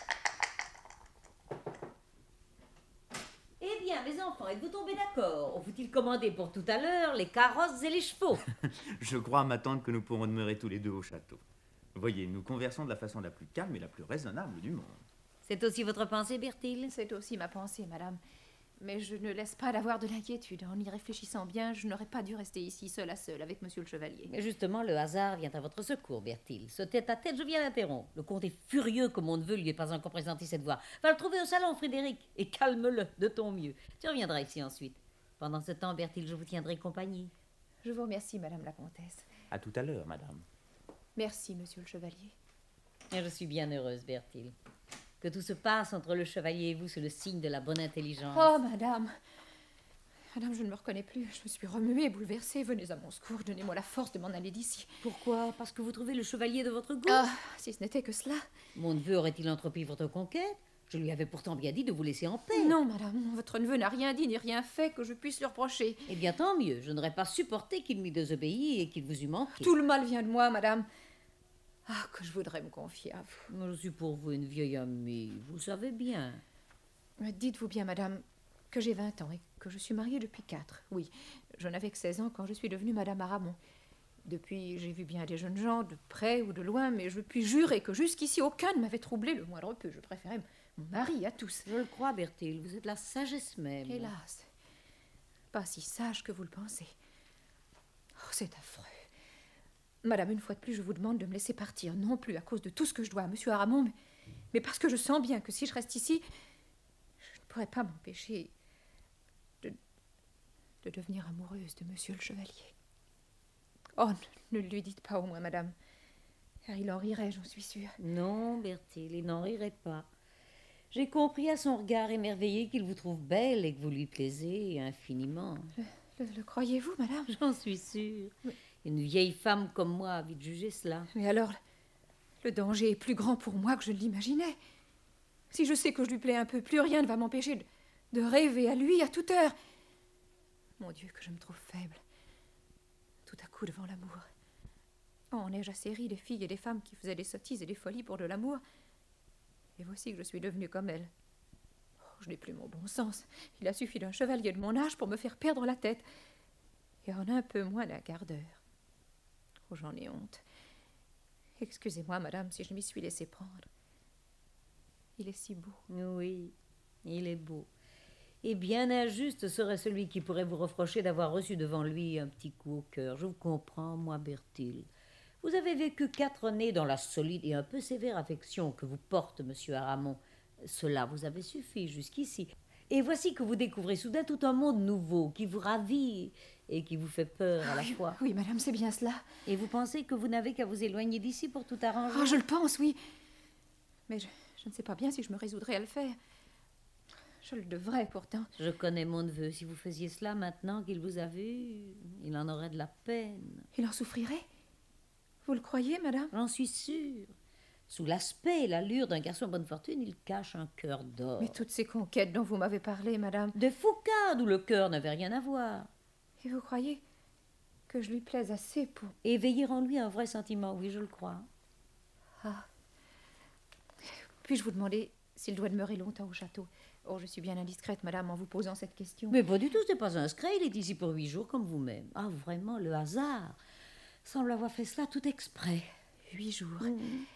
Eh bien, mes enfants, êtes-vous tombés d'accord? On vous-il commandé pour tout à l'heure les carrosses et les chevaux? Je crois, ma tante, que nous pourrons demeurer tous les deux au château. Voyez, nous conversons de la façon la plus calme et la plus raisonnable du monde. C'est aussi votre pensée, Berthilde? C'est aussi ma pensée, madame. Mais je ne laisse pas d'avoir de l'inquiétude. En y réfléchissant bien, je n'aurais pas dû rester ici seule à seule avec monsieur le chevalier. Mais justement, le hasard vient à votre secours, Berthilde. Ce tête-à-tête, je viens l'interrompre. Le comte est furieux que mon neveu lui ait pas encore présenté cette voix. Va le trouver au salon, Frédéric, et calme-le de ton mieux. Tu reviendras ici ensuite. Pendant ce temps, Berthilde, je vous tiendrai compagnie. Je vous remercie, madame la comtesse. À tout à l'heure, madame. Merci, monsieur le chevalier. Et je suis bien heureuse, Berthilde. Que tout se passe entre le chevalier et vous, c'est le signe de la bonne intelligence. Oh, madame. Madame, je ne me reconnais plus. Je me suis remuée, bouleversée. Venez à mon secours. Donnez-moi la force de m'en aller d'ici. Pourquoi? Parce que vous trouvez le chevalier de votre goût? Ah, si ce n'était que cela. Mon neveu aurait-il entrepris votre conquête? Je lui avais pourtant bien dit de vous laisser en paix. Non, madame. Votre neveu n'a rien dit ni rien fait que je puisse lui reprocher. Eh bien, tant mieux. Je n'aurais pas supporté qu'il m'eût désobéi et qu'il vous eût manqué. Tout le mal vient de moi, madame. Ah, que je voudrais me confier à vous. Moi, je suis pour vous une vieille amie, vous savez bien. Dites-vous bien, madame, que j'ai vingt ans et que je suis mariée depuis quatre. Oui, je n'avais que seize ans quand je suis devenue madame Aramon. Depuis, j'ai vu bien des jeunes gens, de près ou de loin, mais je puis jurer que jusqu'ici, aucun ne m'avait troublé le moindre peu. Je préférais mon mari à tous. Je le crois, Berthilde, vous êtes la sagesse même. Hélas, pas si sage que vous le pensez. Oh, c'est affreux. Madame, une fois de plus, je vous demande de me laisser partir, non plus à cause de tout ce que je dois à monsieur Aramon, mais, mais parce que je sens bien que si je reste ici, je ne pourrai pas m'empêcher de, de devenir amoureuse de monsieur le chevalier. Oh, ne, ne lui dites pas au moins, madame, car il en rirait, j'en suis sûre. Non, Berthilde, il n'en rirait pas. J'ai compris à son regard émerveillé qu'il vous trouve belle et que vous lui plaisez infiniment. Le, le, le croyez-vous, madame? J'en suis sûre. Mais... Une vieille femme comme moi a vite jugé cela. Mais alors, le danger est plus grand pour moi que je ne l'imaginais. Si je sais que je lui plais un peu, plus rien ne va m'empêcher de, de rêver à lui à toute heure. Mon Dieu, que je me trouve faible. Tout à coup devant l'amour. Oh, on ai assez ri des filles et des femmes qui faisaient des sottises et des folies pour de l'amour. Et voici que je suis devenue comme elle. Oh, je n'ai plus mon bon sens. Il a suffi d'un chevalier de mon âge pour me faire perdre la tête. Et en un peu moins d'un quart d'heure. Oh, j'en ai honte. Excusez-moi, madame, si je m'y suis laissée prendre. Il est si beau. Oui, il est beau. Et bien injuste serait celui qui pourrait vous reprocher d'avoir reçu devant lui un petit coup au cœur. Je vous comprends, moi, Bertil. Vous avez vécu quatre années dans la solide et un peu sévère affection que vous porte monsieur Aramon. Cela vous avait suffi jusqu'ici. Et voici que vous découvrez soudain tout un monde nouveau qui vous ravit et qui vous fait peur à la oui, fois. Oui, madame, c'est bien cela. Et vous pensez que vous n'avez qu'à vous éloigner d'ici pour tout arranger? Oh, je le pense, oui. Mais je, je ne sais pas bien si je me résoudrais à le faire. Je le devrais pourtant. Je connais mon neveu. Si vous faisiez cela maintenant qu'il vous a vu, il en aurait de la peine. Il en souffrirait? Vous le croyez, madame? J'en suis sûre. Sous l'aspect et l'allure d'un garçon bonne fortune, il cache un cœur d'or. Mais toutes ces conquêtes dont vous m'avez parlé, madame... De Foucade, où le cœur n'avait rien à voir. Et vous croyez que je lui plaise assez pour... Éveiller en lui un vrai sentiment, oui, je le crois. Ah. Puis-je vous demander s'il doit demeurer longtemps au château? Oh, je suis bien indiscrète, madame, en vous posant cette question. Mais pas du tout, ce n'est pas inscrit. Il est ici pour huit jours, comme vous-même. Ah, vraiment, le hasard semble avoir fait cela tout exprès. Huit jours. Mmh.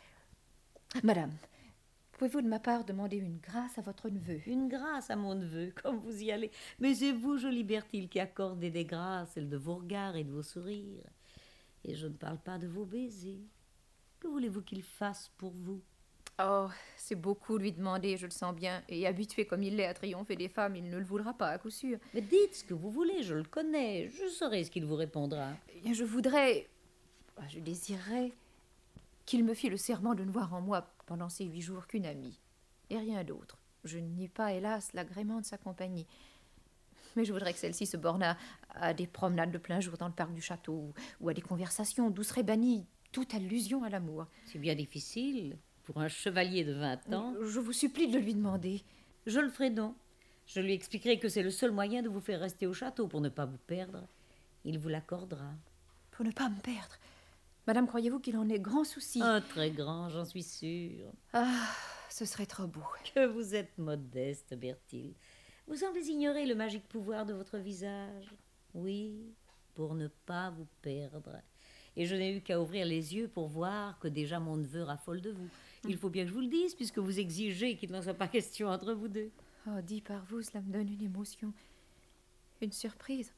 Madame, pouvez-vous de ma part demander une grâce à votre neveu? Une grâce à mon neveu, comme vous y allez. Mais c'est vous, jolie Bertil, qui accordez des grâces, celles de vos regards et de vos sourires. Et je ne parle pas de vos baisers. Que voulez-vous qu'il fasse pour vous? Oh, c'est beaucoup lui demander, je le sens bien. Et habitué comme il l'est à triompher des femmes, il ne le voudra pas, à coup sûr. Mais dites ce que vous voulez, je le connais. Je saurai ce qu'il vous répondra. Eh bien, je voudrais... Je désirerais qu'il me fît le serment de ne voir en moi pendant ces huit jours qu'une amie, et rien d'autre. Je ne nie pas, hélas, l'agrément de sa compagnie. Mais je voudrais que celle-ci se bornât à des promenades de plein jour dans le parc du château, ou à des conversations d'où serait bannie toute allusion à l'amour. C'est bien difficile pour un chevalier de vingt ans. Je vous supplie de le lui demander. Je le ferai donc. Je lui expliquerai que c'est le seul moyen de vous faire rester au château pour ne pas vous perdre. Il vous l'accordera. Pour ne pas me perdre? Madame, croyez-vous qu'il en ait grand souci? Un très grand, j'en suis sûre. Ah, ce serait trop beau. Que vous êtes modeste, Bertil. Vous semblez ignorer le magique pouvoir de votre visage. Oui, pour ne pas vous perdre. Et je n'ai eu qu'à ouvrir les yeux pour voir que déjà mon neveu raffole de vous. Il faut bien que je vous le dise, puisque vous exigez qu'il n'en soit pas question entre vous deux. Oh, dit par vous, cela me donne une émotion, une surprise.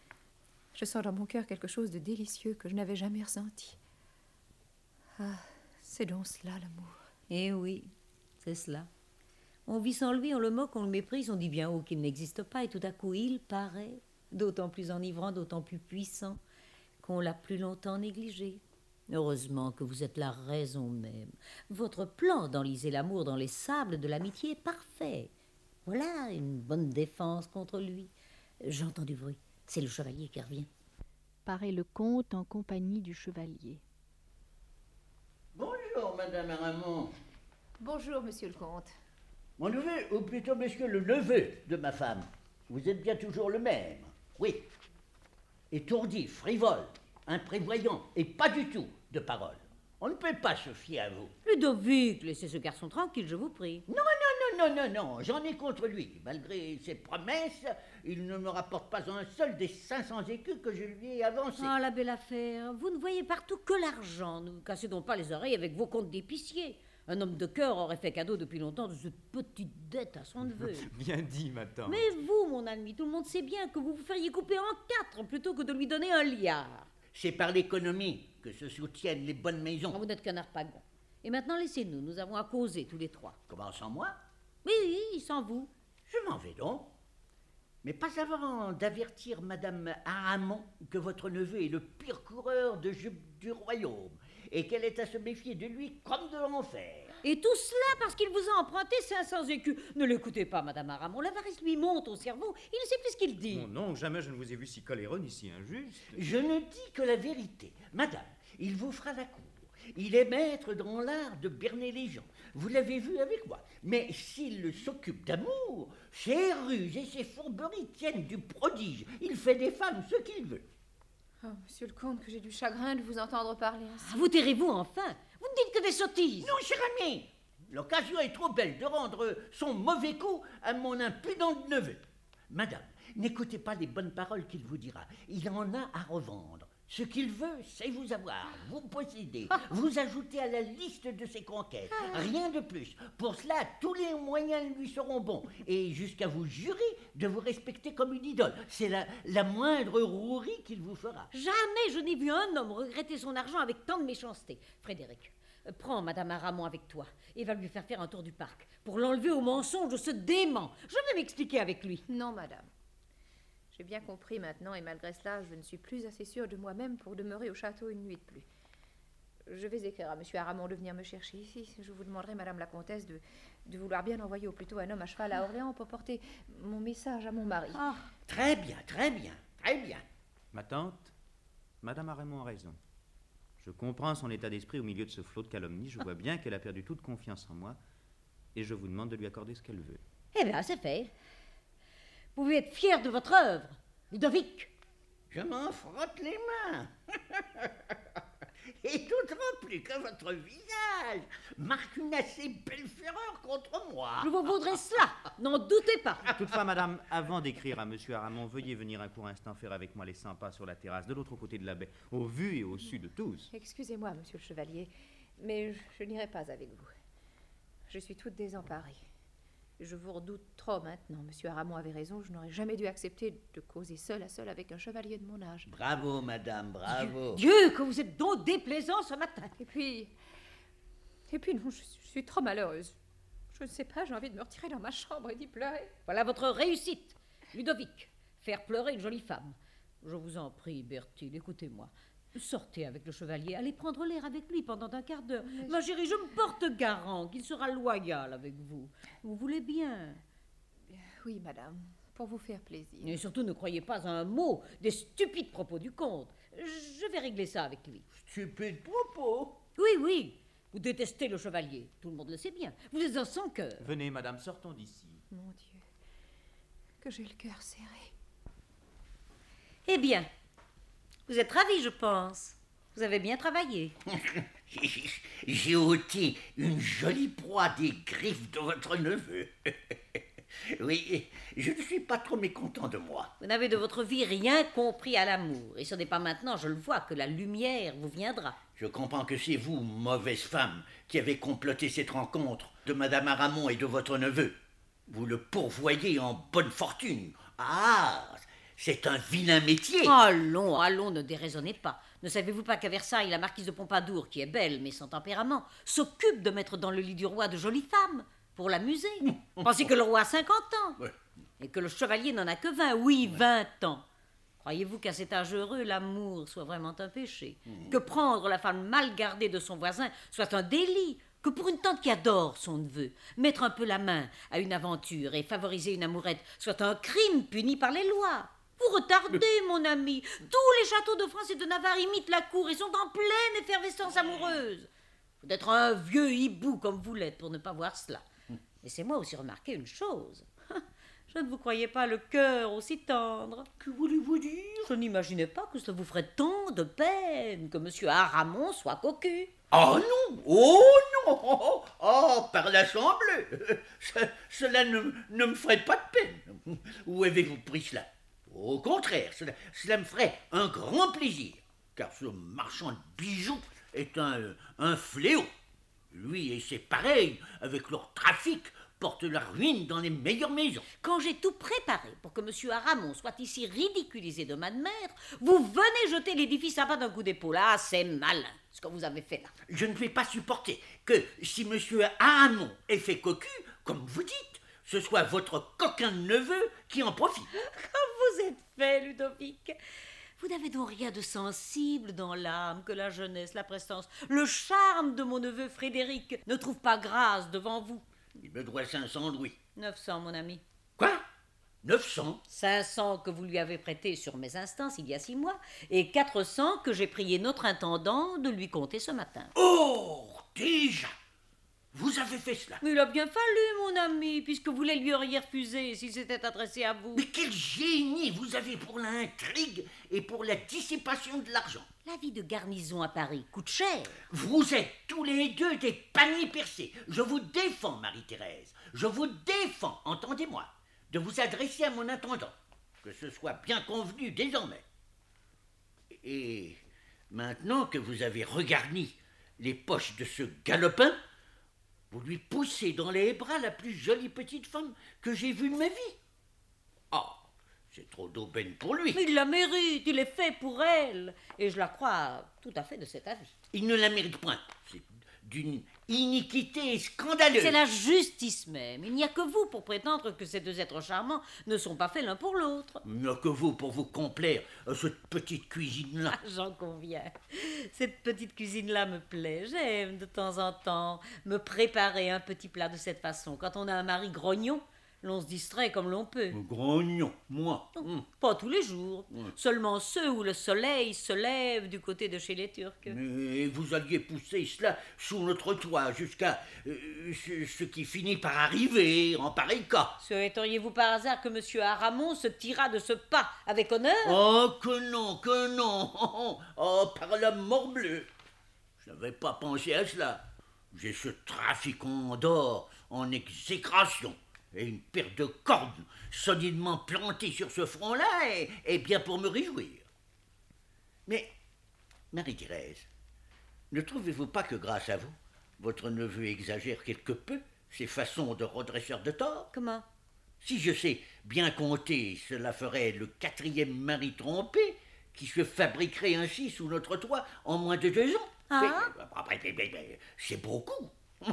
Je sens dans mon cœur quelque chose de délicieux que je n'avais jamais ressenti. Ah, c'est donc cela, l'amour. Eh oui, c'est cela. On vit sans lui, on le moque, on le méprise, on dit bien haut qu'il n'existe pas, et tout à coup il paraît, d'autant plus enivrant, d'autant plus puissant, qu'on l'a plus longtemps négligé. Heureusement que vous êtes la raison même. Votre plan d'enliser l'amour dans les sables de l'amitié est parfait. Voilà une bonne défense contre lui. J'entends du bruit, c'est le chevalier qui revient. Paraît le comte en compagnie du chevalier. Bonjour, Madame Aramon. Bonjour, monsieur le comte. Mon neveu, ou plutôt monsieur le neveu de ma femme. Vous êtes bien toujours le même. Oui. Étourdi, frivole, imprévoyant, et pas du tout de parole. On ne peut pas se fier à vous. Ludovic, laissez ce garçon tranquille, je vous prie. Non, non, non, non, non, non, j'en ai contre lui. Malgré ses promesses, il ne me rapporte pas un seul des cinq cents écus que je lui ai avancés. Oh, la belle affaire. Vous ne voyez partout que l'argent. Ne vous cassez donc pas les oreilles avec vos comptes d'épicier. Un homme de cœur aurait fait cadeau depuis longtemps de cette petite dette à son neveu. Bien dit, ma tante. Mais vous, mon ami, tout le monde sait bien que vous vous feriez couper en quatre plutôt que de lui donner un liard. C'est par l'économie que se soutiennent les bonnes maisons. Oh, vous n'êtes qu'un harpagon. Et maintenant, laissez-nous, nous avons à causer tous les trois. Comment, sans moi? Oui, oui, sans vous. Je m'en vais donc. Mais pas avant d'avertir Madame Aramon que votre neveu est le pire coureur de jupes du royaume et qu'elle est à se méfier de lui comme de l'enfer. Et tout cela parce qu'il vous a emprunté cinq cents écus. Ne l'écoutez pas, Madame Aramon, l'avarice lui monte au cerveau. Il ne sait plus ce qu'il dit. Non, non, jamais je ne vous ai vu si coléreux ni si injuste. Je ne dis que la vérité. Madame, il vous fera la cour. Il est maître dans l'art de berner les gens. Vous l'avez vu avec moi. Mais s'il s'occupe d'amour, ses ruses et ses fourberies tiennent du prodige. Il fait des femmes ce qu'il veut. Oh, monsieur le comte, que j'ai du chagrin de vous entendre parler ainsi. Ah, vous tairez-vous enfin? Vous ne dites que des sottises. Non, cher ami, l'occasion est trop belle de rendre son mauvais coup à mon impudent neveu. Madame, n'écoutez pas les bonnes paroles qu'il vous dira. Il en a à revendre. Ce qu'il veut, c'est vous avoir, vous posséder, vous ajouter à la liste de ses conquêtes. Rien de plus. Pour cela, tous les moyens lui seront bons. Et jusqu'à vous jurer de vous respecter comme une idole. C'est la, la moindre rouerie qu'il vous fera. Jamais je n'ai vu un homme regretter son argent avec tant de méchanceté. Frédéric, euh, prends Madame Aramon avec toi et va lui faire faire un tour du parc pour l'enlever au mensonge de ce dément. Je vais m'expliquer avec lui. Non, madame. J'ai bien compris maintenant, et malgré cela, je ne suis plus assez sûre de moi-même pour demeurer au château une nuit de plus. Je vais écrire à monsieur Aramon de venir me chercher ici. Je vous demanderai, madame la comtesse, de, de vouloir bien envoyer au plus tôt un homme à cheval à Orléans pour porter mon message à mon mari. Ah, très bien, très bien, très bien. Ma tante, Madame Aramon a raison. Je comprends son état d'esprit au milieu de ce flot de calomnies. Je vois bien qu'elle a perdu toute confiance en moi. Et je vous demande de lui accorder ce qu'elle veut. Eh bien, c'est fait. Vous pouvez être fier de votre œuvre, Ludovic. Je m'en frotte les mains. Et d'autant plus que votre visage marque une assez belle fureur contre moi. Je vous voudrais cela, n'en doutez pas. Toutefois, madame, avant d'écrire à monsieur Aramon, veuillez venir un court instant faire avec moi les cent pas sur la terrasse de l'autre côté de la baie, au vu et au su de tous. Excusez-moi, monsieur le chevalier, mais je, je n'irai pas avec vous. Je suis toute désemparée. Je vous redoute trop maintenant. Monsieur Aramon avait raison, je n'aurais jamais dû accepter de causer seul à seul avec un chevalier de mon âge. Bravo, madame, bravo. Dieu, Dieu, que vous êtes donc déplaisant ce matin. Et puis... Et puis non, je, je suis trop malheureuse. Je ne sais pas, j'ai envie de me retirer dans ma chambre et d'y pleurer. Voilà votre réussite. Ludovic, faire pleurer une jolie femme. Je vous en prie, Bertille, écoutez-moi. Sortez avec le chevalier, allez prendre l'air avec lui pendant un quart d'heure. Mais Ma chérie, je me porte garant qu'il sera loyal avec vous. Vous voulez bien? Oui, madame, pour vous faire plaisir. Et surtout, ne croyez pas à un mot des stupides propos du comte. Je vais régler ça avec lui. Stupides propos? Oui, oui. Vous détestez le chevalier, tout le monde le sait bien. Vous êtes un sans cœur. Venez, madame, sortons d'ici. Mon Dieu, que j'ai le cœur serré. Eh bien, vous êtes ravis, je pense. Vous avez bien travaillé. J'ai ôté une jolie proie des griffes de votre neveu. Oui, je ne suis pas trop mécontent de moi. Vous n'avez de votre vie rien compris à l'amour. Et ce n'est pas maintenant, je le vois, que la lumière vous viendra. Je comprends que c'est vous, mauvaise femme, qui avez comploté cette rencontre de madame Aramon et de votre neveu. Vous le pourvoyez en bonne fortune. Ah, c'est un vilain métier. Allons, allons, ne déraisonnez pas. Ne savez-vous pas qu'à Versailles, la marquise de Pompadour, qui est belle mais sans tempérament, s'occupe de mettre dans le lit du roi de jolies femmes pour l'amuser? Pensez que le roi a cinquante ans Ouais. et que le chevalier n'en a que vingt, oui, vingt ans. Croyez-vous qu'à cet âge heureux, l'amour soit vraiment un péché? Que prendre la femme mal gardée de son voisin soit un délit? Que pour une tante qui adore son neveu, mettre un peu la main à une aventure et favoriser une amourette soit un crime puni par les lois? Vous retardez, mon ami. Tous les châteaux de France et de Navarre imitent la cour et sont en pleine effervescence amoureuse. Faut être un vieux hibou comme vous l'êtes pour ne pas voir cela. Laissez-moi aussi remarquer une chose. Je ne vous croyais pas le cœur aussi tendre. Que voulez-vous dire? Je n'imaginais pas que cela vous ferait tant de peine que monsieur Aramon soit cocu. Oh non! Oh non! Oh, oh, par la chambre! Cela ne, ne me ferait pas de peine. Où avez-vous pris cela? Au contraire, cela, cela me ferait un grand plaisir, car ce marchand de bijoux est un, un fléau. Lui et ses pareils, avec leur trafic, portent la ruine dans les meilleures maisons. Quand j'ai tout préparé pour que monsieur Aramon soit ici ridiculisé de main de maître, vous venez jeter l'édifice à bas d'un coup d'épaule. Ah, c'est malin ce que vous avez fait là. Je ne vais pas supporter que, si monsieur Aramon est fait cocu, comme vous dites, ce soit votre coquin de neveu qui en profite. Comme vous êtes fait, Ludovic. Vous n'avez donc rien de sensible dans l'âme que la jeunesse, la prestance, le charme de mon neveu Frédéric ne trouve pas grâce devant vous. Il me doit cinq cents louis. Neuf cents, mon ami. Quoi? Neuf cents? Cinq cents que vous lui avez prêtés sur mes instances il y a six mois, et quatre cents que j'ai prié notre intendant de lui compter ce matin. Oh, déjà? Vous avez fait cela? Mais il a bien fallu, mon ami, puisque vous les lui auriez refusé s'il s'était adressé à vous. Mais quel génie vous avez pour l'intrigue et pour la dissipation de l'argent. La vie de garnison à Paris coûte cher. Vous êtes tous les deux des paniers percés. Je vous défends, Marie-Thérèse. Je vous défends, entendez-moi, de vous adresser à mon intendant. Que ce soit bien convenu désormais. Et maintenant que vous avez regarni les poches de ce galopin, vous lui poussez dans les bras la plus jolie petite femme que j'ai vue de ma vie. Oh, c'est trop d'aubaine pour lui. Mais il la mérite, il est fait pour elle. Et je la crois tout à fait de cet avis. Il ne la mérite point. C'est d'une iniquité scandaleuse. C'est la justice même. Il n'y a que vous pour prétendre que ces deux êtres charmants ne sont pas faits l'un pour l'autre. Il n'y a que vous pour vous complaire à cette petite cuisine-là. Ah, j'en conviens. Cette petite cuisine-là me plaît. J'aime de temps en temps me préparer un petit plat de cette façon. Quand on a un mari grognon, l'on se distrait comme l'on peut. Grognon, moi. Mmh. Pas tous les jours. Mmh. Seulement ceux où le soleil se lève du côté de chez les Turcs. Mais vous alliez pousser cela sous notre toit jusqu'à euh, ce, ce qui finit par arriver en pareil cas. Souhaiteriez-vous par hasard que monsieur Aramon se tirât de ce pas avec honneur? Oh, que non, que non. Oh, oh, par la morbleu. Je n'avais pas pensé à cela. J'ai ce trafiquant d'or en exécration. Et une paire de cornes solidement plantées sur ce front-là est, est bien pour me réjouir. Mais, Marie-Thérèse, ne trouvez-vous pas que grâce à vous, votre neveu exagère quelque peu ses façons de redresseur de tort? Comment? Si je sais bien compter, cela ferait le quatrième mari trompé qui se fabriquerait ainsi sous notre toit en moins de deux ans. Ah? Mais, mais, mais, mais, c'est beaucoup.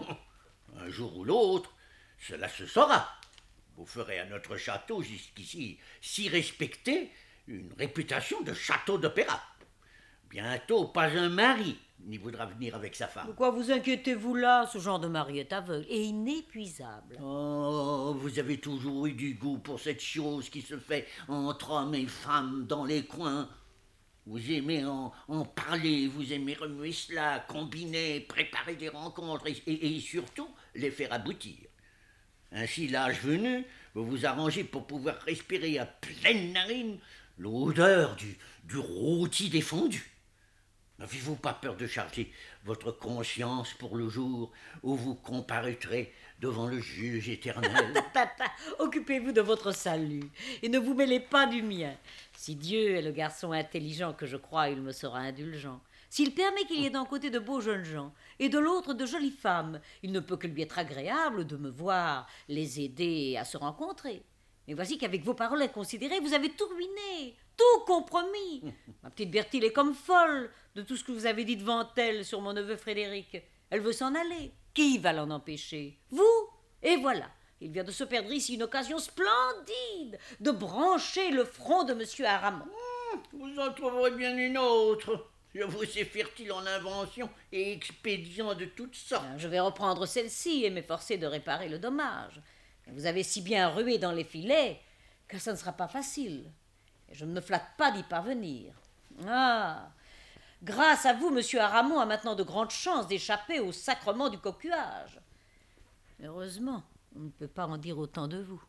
Un jour ou l'autre, cela se saura. Vous ferez à notre château, jusqu'ici si respecté, une réputation de château d'opéra. Bientôt, pas un mari n'y voudra venir avec sa femme. Pourquoi vous inquiétez-vous là? Ce genre de mari est aveugle et inépuisable. Oh, vous avez toujours eu du goût pour cette chose qui se fait entre hommes et femmes dans les coins. Vous aimez en, en parler, vous aimez remuer cela, combiner, préparer des rencontres et, et, et surtout les faire aboutir. Ainsi, l'âge venu, vous vous arrangez pour pouvoir respirer à pleine narine l'odeur du, du rôti défendu. N'avez-vous pas peur de charger votre conscience pour le jour où vous comparaîtrez devant le juge éternel? Occupez-vous de votre salut et ne vous mêlez pas du mien. Si Dieu est le garçon intelligent que je crois, il me sera indulgent. S'il permet qu'il y ait d'un côté de beaux jeunes gens et de l'autre de jolies femmes, il ne peut que lui être agréable de me voir les aider à se rencontrer. Mais voici qu'avec vos paroles inconsidérées, vous avez tout ruiné, tout compromis. Ma petite Bertille est comme folle de tout ce que vous avez dit devant elle sur mon neveu Frédéric. Elle veut s'en aller. Qui va l'en empêcher? Vous? Et voilà, il vient de se perdre ici une occasion splendide de brancher le front de monsieur Aramon. Vous en trouverez bien une autre. Je vous sais fertile en inventions et expédients de toutes sortes. Je vais reprendre celle-ci et m'efforcer de réparer le dommage. Vous avez si bien rué dans les filets que ça ne sera pas facile. Et je ne me flatte pas d'y parvenir. Ah! Grâce à vous, monsieur Aramon a maintenant de grandes chances d'échapper au sacrement du cocuage. Heureusement, on ne peut pas en dire autant de vous.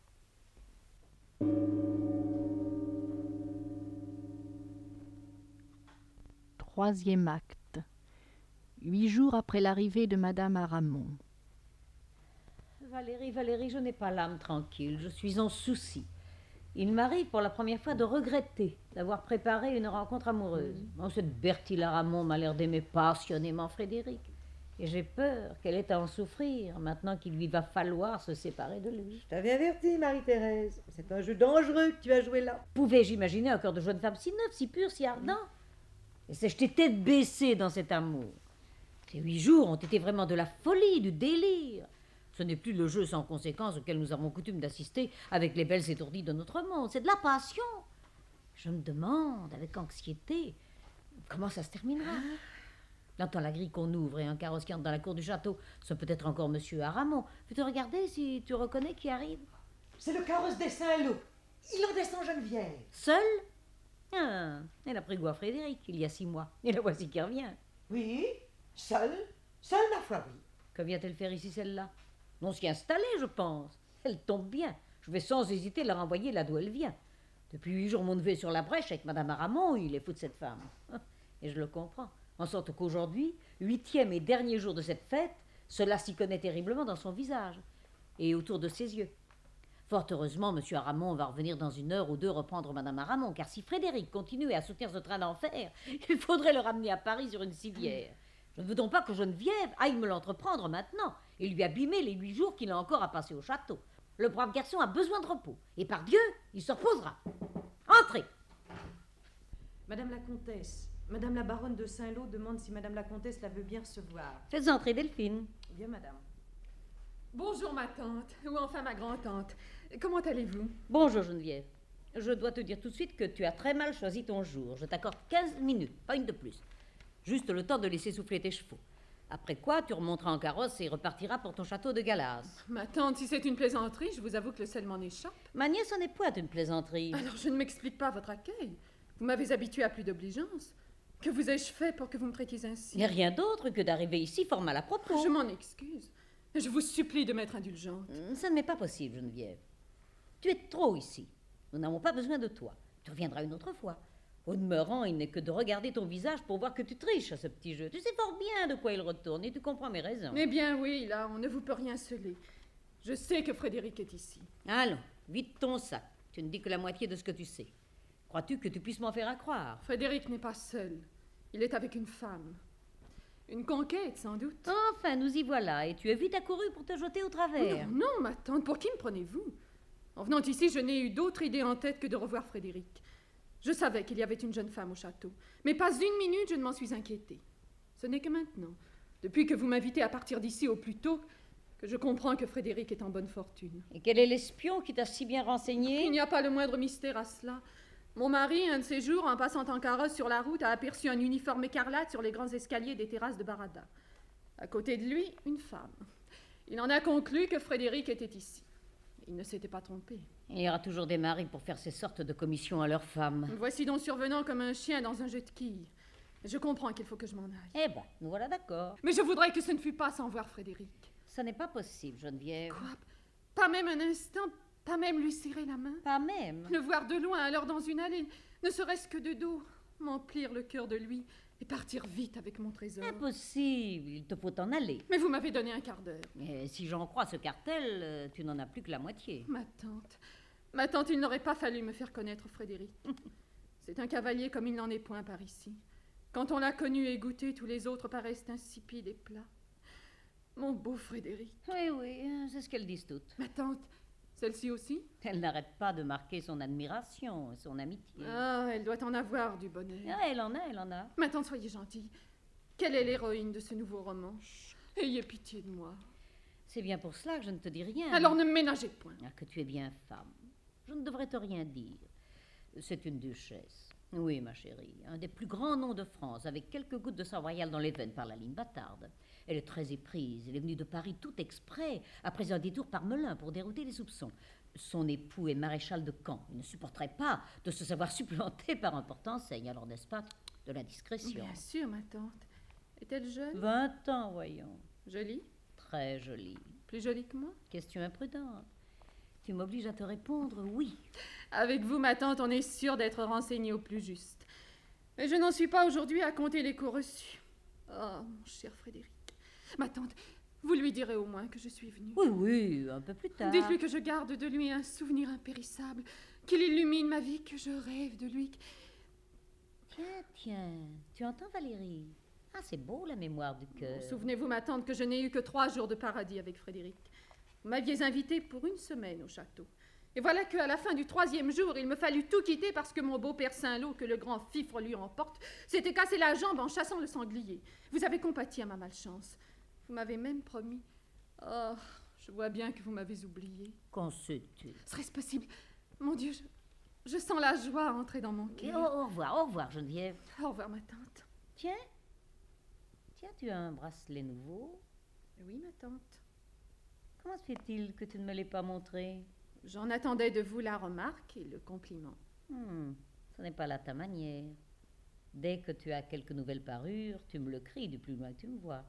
Troisième acte. Huit jours après l'arrivée de madame Aramon. Valérie, Valérie, je n'ai pas l'âme tranquille, je suis en souci. Il m'arrive pour la première fois de regretter d'avoir préparé une rencontre amoureuse. Mmh. Oh, cette Bertille Aramon m'a l'air d'aimer passionnément Frédéric. Et j'ai peur qu'elle ait à en souffrir maintenant qu'il lui va falloir se séparer de lui. Je t'avais averti, Marie-Thérèse. C'est un jeu dangereux que tu as joué là. Pouvais-je imaginer un cœur de jeune femme si neuf, si pur, si ardent? Et c'est jeter tête baissée dans cet amour. Ces huit jours ont été vraiment de la folie, du délire. Ce n'est plus le jeu sans conséquence auquel nous avons coutume d'assister avec les belles étourdies de notre monde. C'est de la passion. Je me demande, avec anxiété, comment ça se terminera. J'entends la grille qu'on ouvre et un carrosse qui entre dans la cour du château. Ce peut être encore monsieur Aramon. Veux-tu regarder si tu reconnais qui arrive? C'est le carrosse des Saint-Lô. Il en descend Geneviève. Seul? Ah, elle a pris goût à Frédéric il y a six mois. Et la voici qui revient. Oui, seule. Seule, ma foi, oui. Que vient-elle faire ici, celle-là? Non, s'y installer, je pense. Elle tombe bien. Je vais sans hésiter la renvoyer là d'où elle vient. Depuis huit jours, mon neveu est sur la brèche avec madame Aramon. Il est fou de cette femme. Et je le comprends. En sorte qu'aujourd'hui, huitième et dernier jour de cette fête, cela s'y connaît terriblement dans son visage et autour de ses yeux. Fort heureusement, Monsieur Aramon va revenir dans une heure ou deux reprendre Madame Aramon, car si Frédéric continue à soutenir ce train d'enfer, il faudrait le ramener à Paris sur une civière. Je ne veux donc pas que Geneviève aille me l'entreprendre maintenant et lui abîmer les huit jours qu'il a encore à passer au château. Le brave garçon a besoin de repos, et par Dieu, il se reposera. Entrez. Madame la comtesse, Madame la baronne de Saint-Lô demande si Madame la comtesse la veut bien recevoir. Faites entrer Delphine. Bien, madame. Bonjour ma tante, ou enfin ma grand-tante. Comment allez-vous? Bonjour Geneviève. Je dois te dire tout de suite que tu as très mal choisi ton jour. Je t'accorde quinze minutes, pas une de plus. Juste le temps de laisser souffler tes chevaux. Après quoi, tu remonteras en carrosse et repartiras pour ton château de Galas. Ma tante, si c'est une plaisanterie, je vous avoue que le sel m'en échappe. Ma nièce, ce n'est point une plaisanterie. Alors je ne m'explique pas votre accueil. Vous m'avez habitué à plus d'obligeance. Que vous ai-je fait pour que vous me traitiez ainsi? Il n'y a rien d'autre que d'arriver ici fort mal à propos. Je m'en excuse. Je vous supplie de m'être indulgente. Ça ne m'est pas possible, Geneviève. Tu es trop ici. Nous n'avons pas besoin de toi. Tu reviendras une autre fois. Au demeurant, il n'est que de regarder ton visage pour voir que tu triches à ce petit jeu. Tu sais fort bien de quoi il retourne et tu comprends mes raisons. Eh bien oui, là, on ne vous peut rien sceller. Je sais que Frédéric est ici. Allons, vide ton sac. Tu ne dis que la moitié de ce que tu sais. Crois-tu que tu puisses m'en faire accroire? Frédéric n'est pas seul. Il est avec une femme. Une conquête, sans doute. Enfin, nous y voilà, et tu es vite accouru pour te jeter au travers. Oh non, non, ma tante, pour qui me prenez-vous? En venant ici, je n'ai eu d'autre idée en tête que de revoir Frédéric. Je savais qu'il y avait une jeune femme au château, mais pas une minute je ne m'en suis inquiétée. Ce n'est que maintenant, depuis que vous m'invitez à partir d'ici au plus tôt, que je comprends que Frédéric est en bonne fortune. Et quel est l'espion qui t'a si bien renseigné? Il n'y a pas le moindre mystère à cela. Mon mari, un de ces jours, en passant en carrosse sur la route, a aperçu un uniforme écarlate sur les grands escaliers des terrasses de Barada. À côté de lui, une femme. Il en a conclu que Frédéric était ici. Il ne s'était pas trompé. Il y aura toujours des maris pour faire ces sortes de commissions à leurs femmes. Me voici donc survenant comme un chien dans un jeu de quilles. Je comprends qu'il faut que je m'en aille. Eh ben, nous voilà d'accord. Mais je voudrais que ce ne fût pas sans voir Frédéric. Ça n'est pas possible, Geneviève. Quoi? Pas même un instant? Pas même lui serrer la main? Pas même. Le voir de loin, alors dans une allée, ne serait-ce que de dos, m'emplir le cœur de lui et partir vite avec mon trésor. Impossible, il te faut t'en aller. Mais vous m'avez donné un quart d'heure. Et si j'en crois ce cartel, euh, tu n'en as plus que la moitié. Ma tante, ma tante, il n'aurait pas fallu me faire connaître Frédéric. C'est un cavalier comme il n'en est point par ici. Quand on l'a connu et goûté, tous les autres paraissent insipides et plats. Mon beau Frédéric. Oui, oui, c'est ce qu'elles disent toutes. Ma tante, celle-ci aussi? Elle n'arrête pas de marquer son admiration, son amitié. Ah, elle doit en avoir du bonheur. Ah, elle en a, elle en a. Ma tante, soyez gentille. Quelle est l'héroïne de ce nouveau roman? Ayez pitié de moi. C'est bien pour cela que je ne te dis rien. Alors ne me ménagez point. Ah, que tu es bien femme. Je ne devrais te rien dire. C'est une duchesse. Oui, ma chérie, un des plus grands noms de France, avec quelques gouttes de sang royal dans les veines par la ligne bâtarde. Elle est très éprise. Elle est venue de Paris tout exprès, après un détour par Melun pour dérouter les soupçons. Son époux est maréchal de camp. Il ne supporterait pas de se savoir supplanté par un porte-enseigne. Alors, n'est-ce pas, de l'indiscrétion? Bien sûr, ma tante. Est-elle jeune? Vingt ans, voyons. Jolie? Très jolie. Plus jolie que moi? Question imprudente. Tu m'obliges à te répondre oui. Avec vous, ma tante, on est sûr d'être renseigné au plus juste. Mais je n'en suis pas aujourd'hui à compter les coups reçus. Oh, mon cher Frédéric. Ma tante, vous lui direz au moins que je suis venue. Oui, oui, un peu plus tard. Dites-lui que je garde de lui un souvenir impérissable, qu'il illumine ma vie, que je rêve de lui. Tiens, tiens, tu entends Valérie? Ah, c'est beau la mémoire du cœur. Oh, souvenez-vous, ma tante, que je n'ai eu que trois jours de paradis avec Frédéric. Vous m'aviez invitée pour une semaine au château. Et voilà qu'à la fin du troisième jour, il me fallut tout quitter parce que mon beau-père Saint-Lô, que le grand fifre lui emporte, s'était cassé la jambe en chassant le sanglier. Vous avez compati à ma malchance. Vous m'avez même promis... Oh, je vois bien que vous m'avez oublié. Qu'en sais-tu? Serait-ce possible? Mon Dieu, je, je sens la joie entrer dans mon cœur. Au, au revoir, au revoir, Geneviève. Au revoir, ma tante. Tiens, tiens, tu as un bracelet nouveau? Oui, ma tante. Comment se fait-il que tu ne me l'aies pas montré? J'en attendais de vous la remarque et le compliment. Hmm, ce n'est pas là ta manière. Dès que tu as quelques nouvelles parures, tu me le cries du plus loin que tu me vois.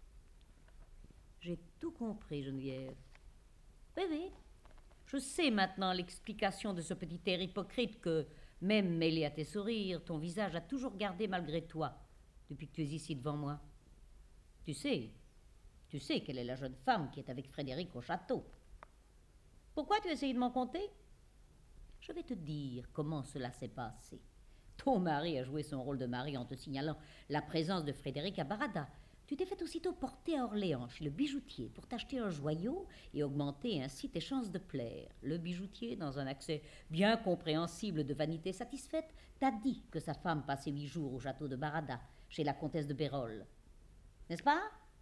J'ai tout compris, Geneviève. Oui, oui. Je sais maintenant l'explication de ce petit air hypocrite que, même mêlé à tes sourires, ton visage a toujours gardé malgré toi, depuis que tu es ici devant moi. Tu sais, tu sais quelle est la jeune femme qui est avec Frédéric au château. Pourquoi tu as essayé de m'en compter? Je vais te dire comment cela s'est passé. Ton mari a joué son rôle de mari en te signalant la présence de Frédéric à Barada. Tu t'es fait aussitôt porter à Orléans chez le bijoutier pour t'acheter un joyau et augmenter ainsi tes chances de plaire. Le bijoutier, dans un accès bien compréhensible de vanité satisfaite, t'a dit que sa femme passait huit jours au château de Barada, chez la comtesse de Bérol. N'est-ce pas?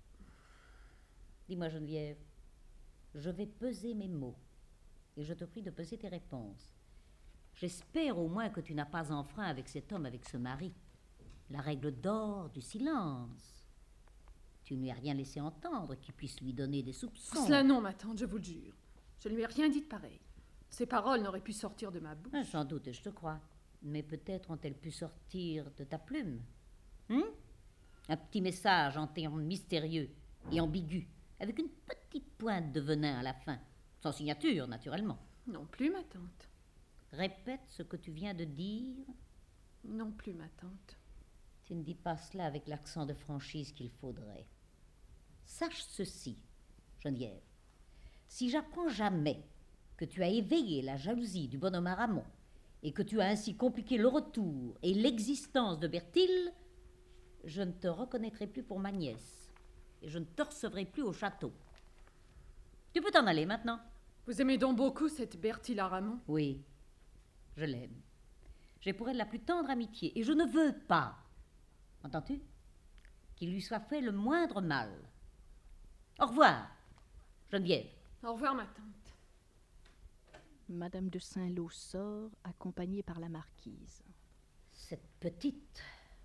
Dis-moi, Geneviève, je vais peser mes mots et je te prie de peser tes réponses. J'espère au moins que tu n'as pas enfreint avec cet homme, avec ce mari, la règle d'or du silence. Tu ne lui as rien laissé entendre qui puisse lui donner des soupçons. Cela non, ma tante, je vous le jure. Je ne lui ai rien dit de pareil. Ces paroles n'auraient pu sortir de ma bouche. Ah, sans doute, je te crois. Mais peut-être ont-elles pu sortir de ta plume. Hum? Un petit message en termes mystérieux et ambigu, avec une petite pointe de venin à la fin. Sans signature, naturellement. Non plus, ma tante. Répète ce que tu viens de dire. Non plus, ma tante. Tu ne dis pas cela avec l'accent de franchise qu'il faudrait. Sache ceci, Geneviève. Si j'apprends jamais que tu as éveillé la jalousie du bonhomme Aramon et que tu as ainsi compliqué le retour et l'existence de Berthilde, je ne te reconnaîtrai plus pour ma nièce et je ne te recevrai plus au château. Tu peux t'en aller maintenant. Vous aimez donc beaucoup cette Berthilde Aramon? Oui, je l'aime. J'ai pour elle la plus tendre amitié et je ne veux pas, entends-tu, qu'il lui soit fait le moindre mal. Au revoir, Geneviève. Au revoir, ma tante. Madame de Saint-Lô sort, accompagnée par la marquise. Cette petite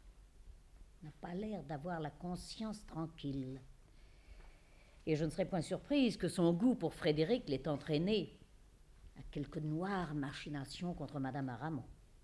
n'a pas l'air d'avoir la conscience tranquille. Et je ne serais point surprise que son goût pour Frédéric l'ait entraîné à quelques noires machinations contre Madame Aramon.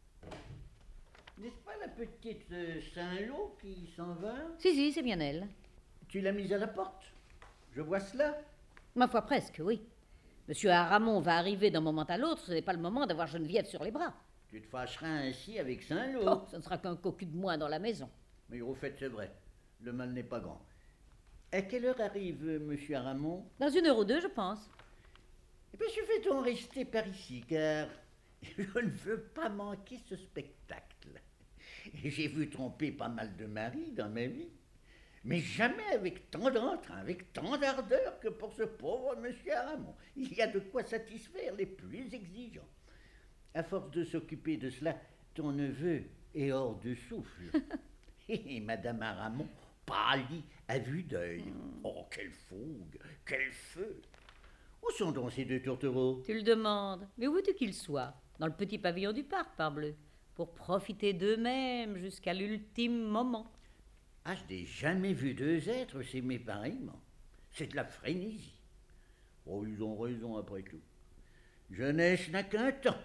N'est-ce pas la petite euh, Saint-Lô qui s'en va? Si, si, c'est bien elle. Tu l'as mise à la porte? Je vois cela. Ma foi, presque, oui. Monsieur Aramon va arriver d'un moment à l'autre, ce n'est pas le moment d'avoir Geneviève sur les bras. Tu te fâcheras ainsi avec Saint-Lô. Oh, ce ne sera qu'un cocu de moins dans la maison. Mais au fait, c'est vrai, le mal n'est pas grand. À quelle heure arrive euh, monsieur Aramon? Dans une heure ou deux, je pense. Eh bien, je vais donc rester par ici, car je ne veux pas manquer ce spectacle. J'ai vu tromper pas mal de maris dans ma vie, mais jamais avec tant d'entrain, avec tant d'ardeur que pour ce pauvre monsieur Aramon. Il y a de quoi satisfaire les plus exigeants. À force de s'occuper de cela, ton neveu est hors de souffle. Et madame Aramon pâlit à vue d'œil. Oh, quelle fougue, quel feu! Où sont donc ces deux tourtereaux? Tu le demandes. Mais où veux-tu qu'ils soient? Dans le petit pavillon du parc, parbleu, pour profiter d'eux-mêmes jusqu'à l'ultime moment. Ah, je n'ai jamais vu deux êtres s'aimer pareillement. C'est de la frénésie. Oh, ils ont raison après tout. Jeunesse n'a qu'un temps.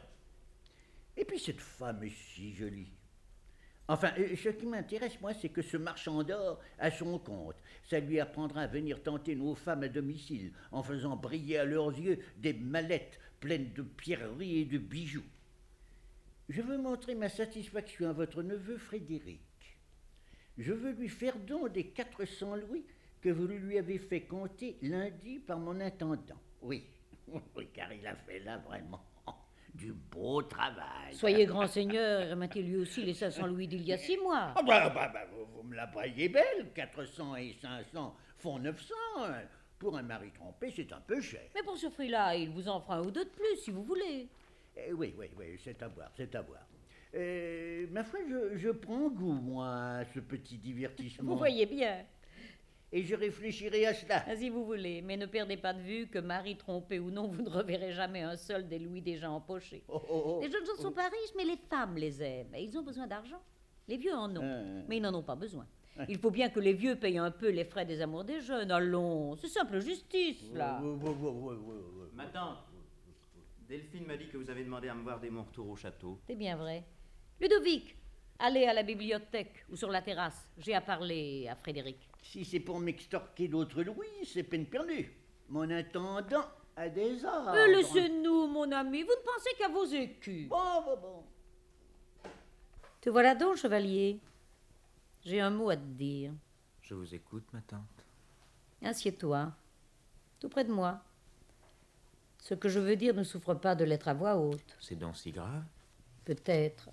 Et puis cette femme est si jolie. Enfin, ce qui m'intéresse, moi, c'est que ce marchand d'or a son compte. Ça lui apprendra à venir tenter nos femmes à domicile en faisant briller à leurs yeux des mallettes pleines de pierreries et de bijoux. Je veux montrer ma satisfaction à votre neveu Frédéric. Je veux lui faire don des quatre cents louis que vous lui avez fait compter lundi par mon intendant. Oui, oui, car il a fait là vraiment du beau travail. Soyez grand seigneur, remettez lui aussi les cinq cents louis d'il y a six mois. Ah bah, bah, bah, vous, vous me la voyez belle, quatre cents et cinq cents font neuf cents. Pour un mari trompé, c'est un peu cher. Mais pour ce prix-là, il vous en fera un ou deux de plus, si vous voulez. Eh oui, oui, oui, c'est à voir, c'est à voir. Euh, ma foi, je, je prends goût, moi, à ce petit divertissement. Vous voyez bien. Et je réfléchirai à cela. Ah, si vous voulez, mais ne perdez pas de vue que mari trompé ou non, vous ne reverrez jamais un seul des louis déjà empochés. Oh, oh, oh. Les jeunes gens ne sont pas riches, mais les femmes les aiment. Et ils ont besoin d'argent. Les vieux en ont, Euh. mais ils n'en ont pas besoin. Il faut bien que les vieux payent un peu les frais des amours des jeunes. Allons, c'est simple justice, là. Oui, oui, oui, oui, oui, oui. Ma tante, Delphine m'a dit que vous avez demandé à me voir dès mon retour au château. C'est bien vrai. Ludovic, allez à la bibliothèque ou sur la terrasse. J'ai à parler à Frédéric. Si c'est pour m'extorquer d'autres louis, c'est peine perdue. Mon intendant a des ordres. Euh, laissez-nous, mon ami, vous ne pensez qu'à vos écus. Bon, bon, bon. Te voilà donc, chevalier. J'ai un mot à te dire. Je vous écoute, ma tante. Assieds-toi, tout près de moi. Ce que je veux dire ne souffre pas de l'être à voix haute. C'est donc si grave? Peut-être.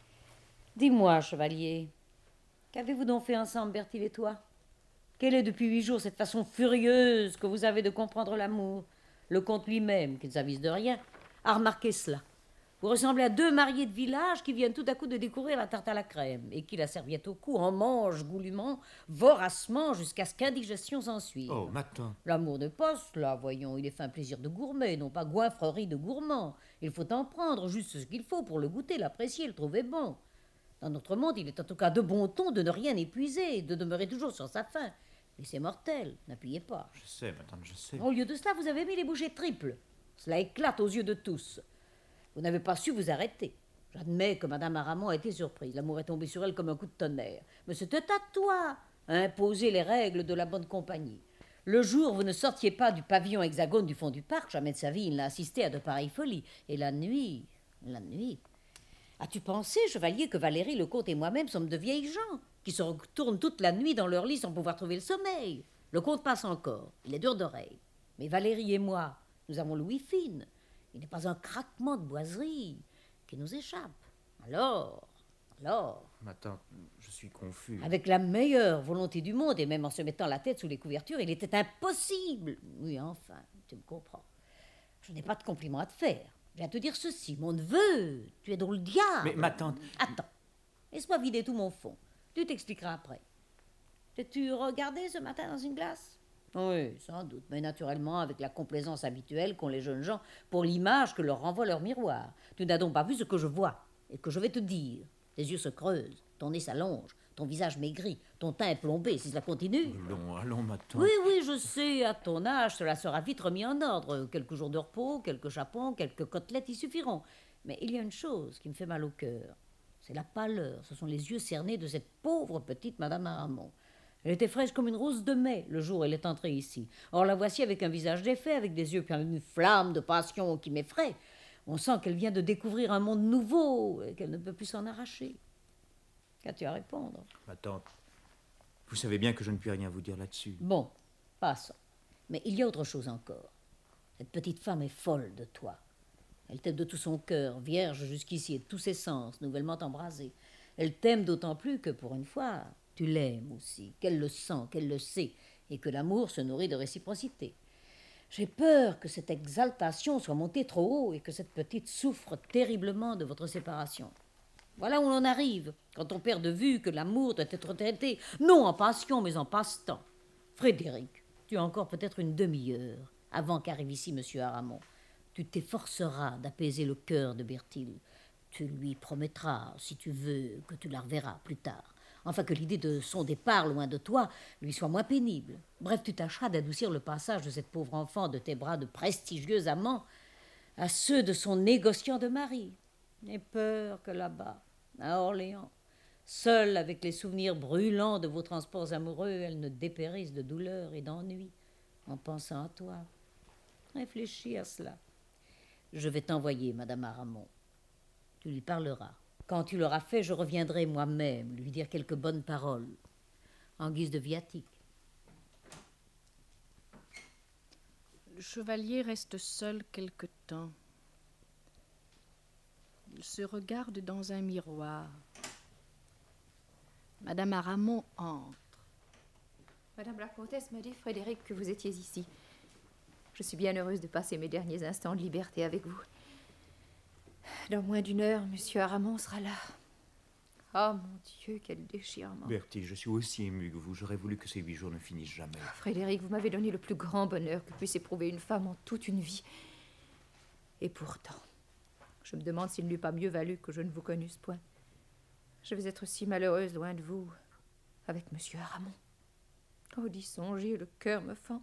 Dis-moi, chevalier, qu'avez-vous donc fait ensemble, Bertille et toi? Quelle est depuis huit jours cette façon furieuse que vous avez de comprendre l'amour? Le comte lui-même, qui ne s'avise de rien, a remarqué cela. Vous ressemblez à deux mariés de village qui viennent tout à coup de découvrir la tarte à la crème et qui, la serviette au cou, en mangent goulûment, voracement, jusqu'à ce qu'indigestion s'ensuive. Oh, ma tante. L'amour de poste, là, voyons, il est fait un plaisir de gourmet, non pas goinfrerie de gourmand. Il faut en prendre juste ce qu'il faut pour le goûter, l'apprécier, le trouver bon. Dans notre monde, il est en tout cas de bon ton de ne rien épuiser, de demeurer toujours sur sa faim. Mais c'est mortel, n'appuyez pas. Je sais, ma tante, je sais. Au lieu de cela, vous avez mis les bouchées triples. Cela éclate aux yeux de tous. Vous n'avez pas su vous arrêter. J'admets que Madame Aramon a été surprise. L'amour est tombé sur elle comme un coup de tonnerre. Mais c'était à toi à imposer les règles de la bonne compagnie. Le jour, vous ne sortiez pas du pavillon hexagone du fond du parc. Jamais de sa vie, il n'a assisté à de pareilles folies. Et la nuit, la nuit... As-tu pensé, chevalier, que Valérie, le comte et moi-même sommes de vieilles gens qui se retournent toute la nuit dans leur lit sans pouvoir trouver le sommeil? Le comte passe encore, il est dur d'oreille. Mais Valérie et moi, nous avons l'ouïe fine. Il n'est pas un craquement de boiserie qui nous échappe. Alors, alors... Ma tante, je suis confus. Avec la meilleure volonté du monde, et même en se mettant la tête sous les couvertures, il était impossible. Oui, enfin, tu me comprends. Je n'ai pas de compliment à te faire. Je viens te dire ceci, mon neveu, tu es dans le diable. Mais ma tante... Attends, laisse-moi vider tout mon fond. Tu t'expliqueras après. T'es-tu regardé ce matin dans une glace? Oui, sans doute, mais naturellement avec la complaisance habituelle qu'ont les jeunes gens pour l'image que leur renvoie leur miroir. Tu n'as donc pas vu ce que je vois et que je vais te dire. Tes yeux se creusent, ton nez s'allonge, ton visage maigrit, ton teint est plombé, si cela continue. Allons, allons, ma tante. Oui, oui, je sais, à ton âge, cela sera vite remis en ordre. Quelques jours de repos, quelques chapons, quelques côtelettes y suffiront. Mais il y a une chose qui me fait mal au cœur. C'est la pâleur, ce sont les yeux cernés de cette pauvre petite Madame Aramon. Elle était fraîche comme une rose de mai le jour où elle est entrée ici. Or la voici avec un visage défait, avec des yeux pleins d'une flamme de passion qui m'effraie. On sent qu'elle vient de découvrir un monde nouveau et qu'elle ne peut plus s'en arracher. Qu'as-tu à répondre? Ma tante, vous savez bien que je ne puis rien vous dire là-dessus. Bon, passons. Mais il y a autre chose encore. Cette petite femme est folle de toi. Elle t'aime de tout son cœur, vierge jusqu'ici et de tous ses sens, nouvellement embrasée. Elle t'aime d'autant plus que, pour une fois, tu l'aimes aussi, qu'elle le sent, qu'elle le sait, et que l'amour se nourrit de réciprocité. J'ai peur que cette exaltation soit montée trop haut et que cette petite souffre terriblement de votre séparation. Voilà où l'on arrive, quand on perd de vue que l'amour doit être traité, non en passion, mais en passe-temps. Frédéric, tu as encore peut-être une demi-heure avant qu'arrive ici M. Aramon. Tu t'efforceras d'apaiser le cœur de Bertille. Tu lui promettras, si tu veux, que tu la reverras plus tard. Enfin, que l'idée de son départ loin de toi lui soit moins pénible. Bref, tu tâcheras d'adoucir le passage de cette pauvre enfant de tes bras de prestigieux amant à ceux de son négociant de mari. N'aie peur que là-bas, à Orléans, seule avec les souvenirs brûlants de vos transports amoureux, elle ne dépérisse de douleur et d'ennui en pensant à toi. Réfléchis à cela. Je vais t'envoyer Madame Aramon. Tu lui parleras. Quand tu l'auras fait, je reviendrai moi-même lui dire quelques bonnes paroles, en guise de viatique. Le chevalier reste seul quelque temps. Il se regarde dans un miroir. Madame Aramon entre. Madame la comtesse m'a dit, Frédéric, que vous étiez ici. Je suis bien heureuse de passer mes derniers instants de liberté avec vous. Dans moins d'une heure, Monsieur Aramon sera là. Oh mon Dieu, quel déchirement. Bertie, je suis aussi ému que vous. J'aurais voulu que ces huit jours ne finissent jamais. Frédéric, vous m'avez donné le plus grand bonheur que puisse éprouver une femme en toute une vie. Et pourtant, je me demande s'il n'eût pas mieux valu que je ne vous connusse point. Je vais être si malheureuse loin de vous, avec Monsieur Aramon. Oh, d'y songer, le cœur me fend.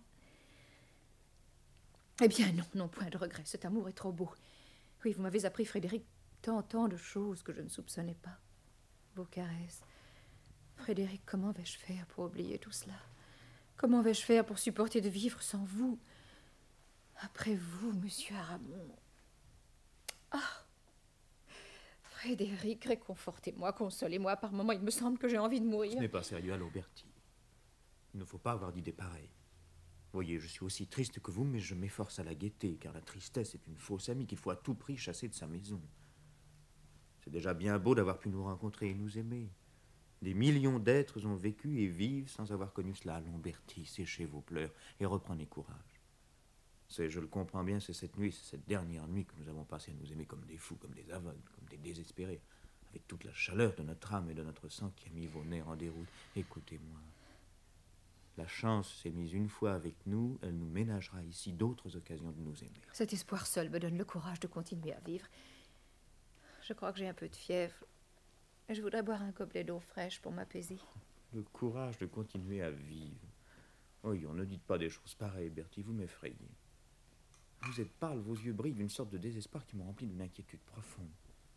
Eh bien non, non, point de regret, cet amour est trop beau. Oui, vous m'avez appris, Frédéric, tant, tant de choses que je ne soupçonnais pas. Vos caresses. Frédéric, comment vais-je faire pour oublier tout cela? Comment vais-je faire pour supporter de vivre sans vous? Après vous, Monsieur Aramon. Ah! Frédéric, réconfortez-moi, consolez-moi. Par moments, il me semble que j'ai envie de mourir. Ce n'est pas sérieux, allô, Bertie. Il ne faut pas avoir d'idées pareilles. Voyez, je suis aussi triste que vous, mais je m'efforce à la gaieté, car la tristesse est une fausse amie qu'il faut à tout prix chasser de sa maison. C'est déjà bien beau d'avoir pu nous rencontrer et nous aimer. Des millions d'êtres ont vécu et vivent sans avoir connu cela. Allons, Bertie, séchez vos pleurs et reprenez courage. C'est, je le comprends bien, c'est cette nuit, c'est cette dernière nuit que nous avons passé à nous aimer comme des fous, comme des aveugles, comme des désespérés, avec toute la chaleur de notre âme et de notre sang qui a mis vos nerfs en déroute. Écoutez-moi. La chance s'est mise une fois avec nous, elle nous ménagera ici d'autres occasions de nous aimer. Cet espoir seul me donne le courage de continuer à vivre. Je crois que j'ai un peu de fièvre. Je voudrais boire un gobelet d'eau fraîche pour m'apaiser. Le courage de continuer à vivre. Oui, on ne dit pas des choses pareilles, Bertie, vous m'effrayez. Vous êtes pâle, vos yeux brillent d'une sorte de désespoir qui me remplit d'une inquiétude profonde.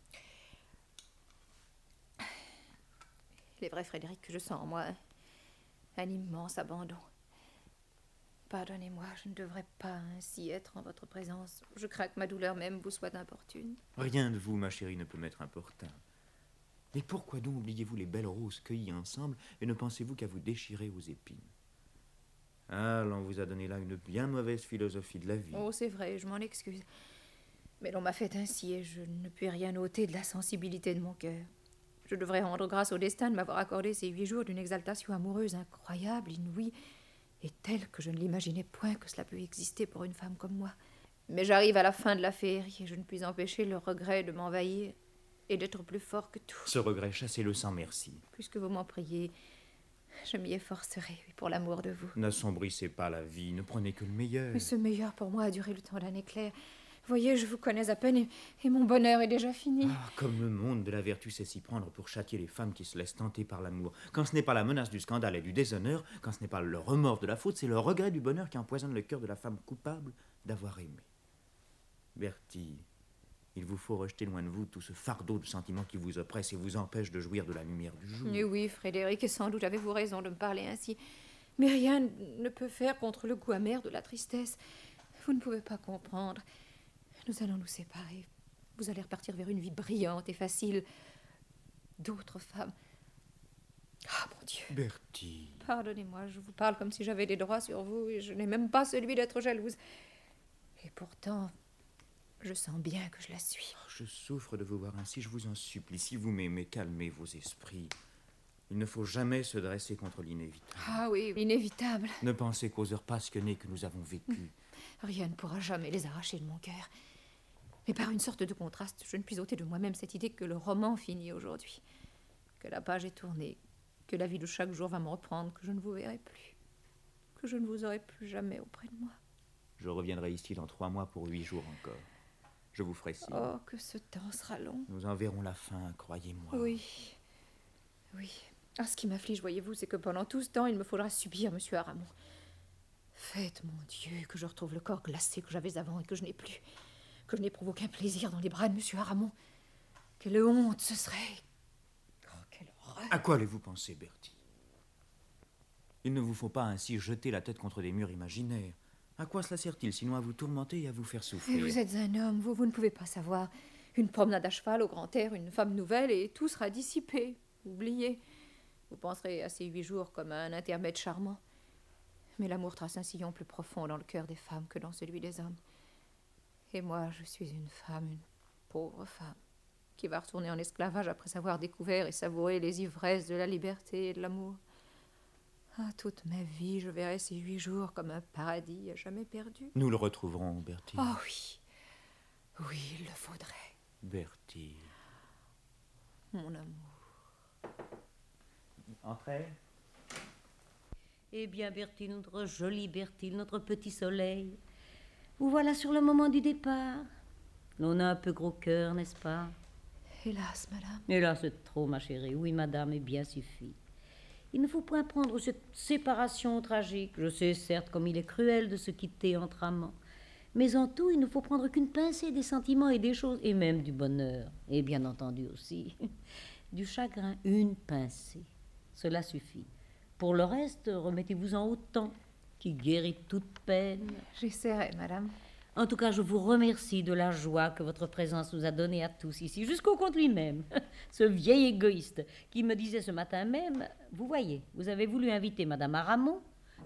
Il est vrai, Frédéric, que je sens en moi un, un immense abandon. Pardonnez-moi, je ne devrais pas ainsi être en votre présence. Je crains que ma douleur même vous soit importune. Rien de vous, ma chérie, ne peut m'être importun. Mais pourquoi donc oubliez-vous les belles roses cueillies ensemble et ne pensez-vous qu'à vous déchirer aux épines? Ah, l'on vous a donné là une bien mauvaise philosophie de la vie. Oh, c'est vrai, je m'en excuse. Mais l'on m'a fait ainsi et je ne puis rien ôter de la sensibilité de mon cœur. Je devrais rendre grâce au destin de m'avoir accordé ces huit jours d'une exaltation amoureuse incroyable, inouïe, et telle que je ne l'imaginais point que cela peut exister pour une femme comme moi. Mais j'arrive à la fin de la féerie et je ne puis empêcher le regret de m'envahir et d'être plus fort que tout. Ce regret, chassez-le sans merci. Puisque vous m'en priez, je m'y efforcerai, pour l'amour de vous. N'assombrissez pas la vie, ne prenez que le meilleur. Mais ce meilleur pour moi a duré le temps d'un éclair. Voyez, je vous connais à peine et, et mon bonheur est déjà fini. Ah, comme le monde de la vertu sait s'y prendre pour châtier les femmes qui se laissent tenter par l'amour. Quand ce n'est pas la menace du scandale et du déshonneur, quand ce n'est pas le remords de la faute, c'est le regret du bonheur qui empoisonne le cœur de la femme coupable d'avoir aimé. Bertie, il vous faut rejeter loin de vous tout ce fardeau de sentiments qui vous oppresse et vous empêche de jouir de la lumière du jour. Et oui, Frédéric, et sans doute avez-vous raison de me parler ainsi. Mais rien ne peut faire contre le goût amer de la tristesse. Vous ne pouvez pas comprendre. Nous allons nous séparer. Vous allez repartir vers une vie brillante et facile. D'autres femmes. Ah, mon Dieu. Bertie. Pardonnez-moi, je vous parle comme si j'avais des droits sur vous et je n'ai même pas celui d'être jalouse. Et pourtant, je sens bien que je la suis. Oh, je souffre de vous voir ainsi, je vous en supplie. Si vous m'aimez, calmez vos esprits. Il ne faut jamais se dresser contre l'inévitable. Ah oui, l'inévitable. Ne pensez qu'aux heures passionnées que nous avons vécues. Rien ne pourra jamais les arracher de mon cœur. Mais par une sorte de contraste, je ne puis ôter de moi-même cette idée que le roman finit aujourd'hui, que la page est tournée, que la vie de chaque jour va me reprendre, que je ne vous verrai plus, que je ne vous aurai plus jamais auprès de moi. Je reviendrai ici dans trois mois pour huit jours encore. Je vous ferai signe. Oh, que ce temps sera long. Nous en verrons la fin, croyez-moi. Oui, oui. Ah, ce qui m'afflige, voyez-vous, c'est que pendant tout ce temps, il me faudra subir monsieur Aramon. Faites, mon Dieu, que je retrouve le corps glacé que j'avais avant et que je n'ai plus, que je n'éprouve aucun plaisir dans les bras de monsieur Aramon. Quelle honte ce serait. Oh, quelle horreur. À quoi allez-vous penser, Bertie? Il ne vous faut pas ainsi jeter la tête contre des murs imaginaires. À quoi cela sert-il, sinon à vous tourmenter et à vous faire souffrir? Et vous êtes un homme, vous, vous ne pouvez pas savoir. Une promenade à cheval au grand air, une femme nouvelle, et tout sera dissipé, oublié. Vous penserez à ces huit jours comme à un intermède charmant. Mais l'amour trace un sillon plus profond dans le cœur des femmes que dans celui des hommes. Et moi, je suis une femme, une pauvre femme, qui va retourner en esclavage après avoir découvert et savouré les ivresses de la liberté et de l'amour. Ah, toute ma vie, je verrai ces huit jours comme un paradis à jamais perdu. Nous le retrouverons, Bertie. Oh oui, oui, il le faudrait. Bertie. Mon amour. Entrez. Eh bien, Bertie, notre jolie Bertie, notre petit soleil, vous voilà sur le moment du départ. L'on a un peu gros cœur, n'est-ce pas? Hélas, madame. Hélas, c'est trop, ma chérie. Oui, madame, et bien suffit. Il ne faut point prendre cette séparation tragique. Je sais, certes, comme il est cruel de se quitter entre amants. Mais en tout, il ne faut prendre qu'une pincée des sentiments et des choses, et même du bonheur. Et bien entendu aussi, du chagrin, une pincée. Cela suffit. Pour le reste, remettez-vous-en au temps, qui guérit toute peine. J'essaierai, madame. En tout cas, je vous remercie de la joie que votre présence nous a donnée à tous ici, jusqu'au comte lui-même. Ce vieil égoïste qui me disait ce matin même, vous voyez, vous avez voulu inviter madame Aramon,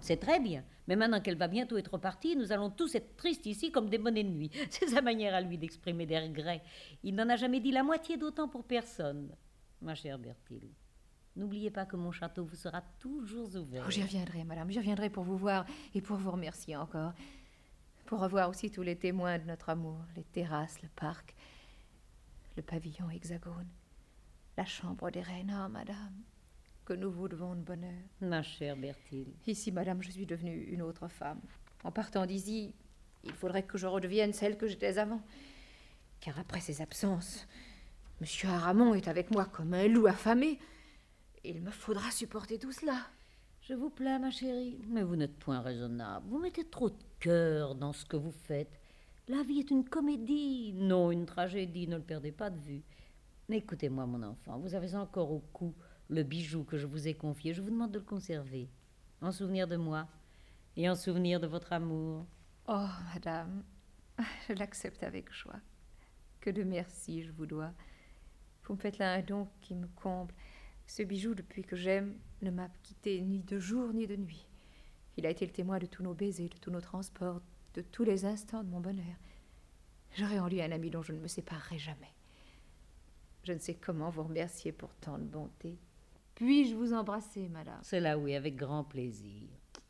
C'est très bien. Mais maintenant qu'elle va bientôt être partie, nous allons tous être tristes ici comme des bonnets de nuit. C'est sa manière à lui d'exprimer des regrets. Il n'en a jamais dit la moitié d'autant pour personne. Ma chère Berthilde, n'oubliez pas que mon château vous sera toujours ouvert. Oh, j'y reviendrai, madame, j'y reviendrai pour vous voir et pour vous remercier encore. Pour revoir aussi tous les témoins de notre amour, les terrasses, le parc, le pavillon hexagone, la chambre des reines. Ah, madame, que nous vous devons de bonheur. Ma chère Berthilde. Ici, madame, je suis devenue une autre femme. En partant d'ici, il faudrait que je redevienne celle que j'étais avant. Car après ces absences, Monsieur Aramon est avec moi comme un loup affamé. Il me faudra supporter tout cela. Je vous plains, ma chérie, mais vous n'êtes point raisonnable. Vous mettez trop de cœur dans ce que vous faites. La vie est une comédie, non une tragédie, ne le perdez pas de vue. Écoutez-moi, mon enfant, vous avez encore au cou le bijou que je vous ai confié. Je vous demande de le conserver, en souvenir de moi et en souvenir de votre amour. Oh, madame, je l'accepte avec joie. Que de merci je vous dois. Vous me faites là un don qui me comble. Ce bijou, depuis que j'aime, ne m'a quitté ni de jour ni de nuit. Il a été le témoin de tous nos baisers, de tous nos transports, de tous les instants de mon bonheur. J'aurais en lui un ami dont je ne me séparerai jamais. Je ne sais comment vous remercier pour tant de bonté. Puis-je vous embrasser, madame? Cela oui, avec grand plaisir.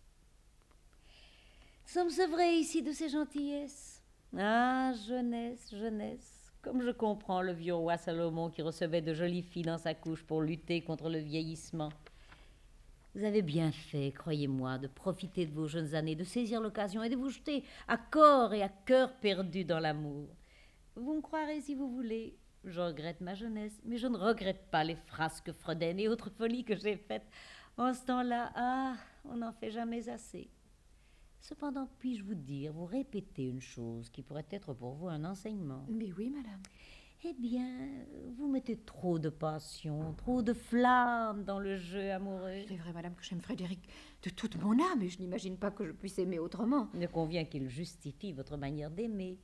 Sommes-ce vrai ici de ces gentillesses? Ah, jeunesse, jeunesse. Comme je comprends le vieux roi Salomon qui recevait de jolies filles dans sa couche pour lutter contre le vieillissement. Vous avez bien fait, croyez-moi, de profiter de vos jeunes années, de saisir l'occasion et de vous jeter à corps et à cœur perdu dans l'amour. Vous me croirez si vous voulez, je regrette ma jeunesse, mais je ne regrette pas les frasques freudaines et autres folies que j'ai faites. En ce temps-là, ah, on n'en fait jamais assez. Cependant, puis-je vous dire, vous répéter une chose qui pourrait être pour vous un enseignement? Mais oui, madame. Eh bien, vous mettez trop de passion, trop de flamme dans le jeu amoureux. Il est vrai, madame, que j'aime Frédéric de toute mon âme, et je n'imagine pas que je puisse aimer autrement. Il me convient qu'il justifie votre manière d'aimer.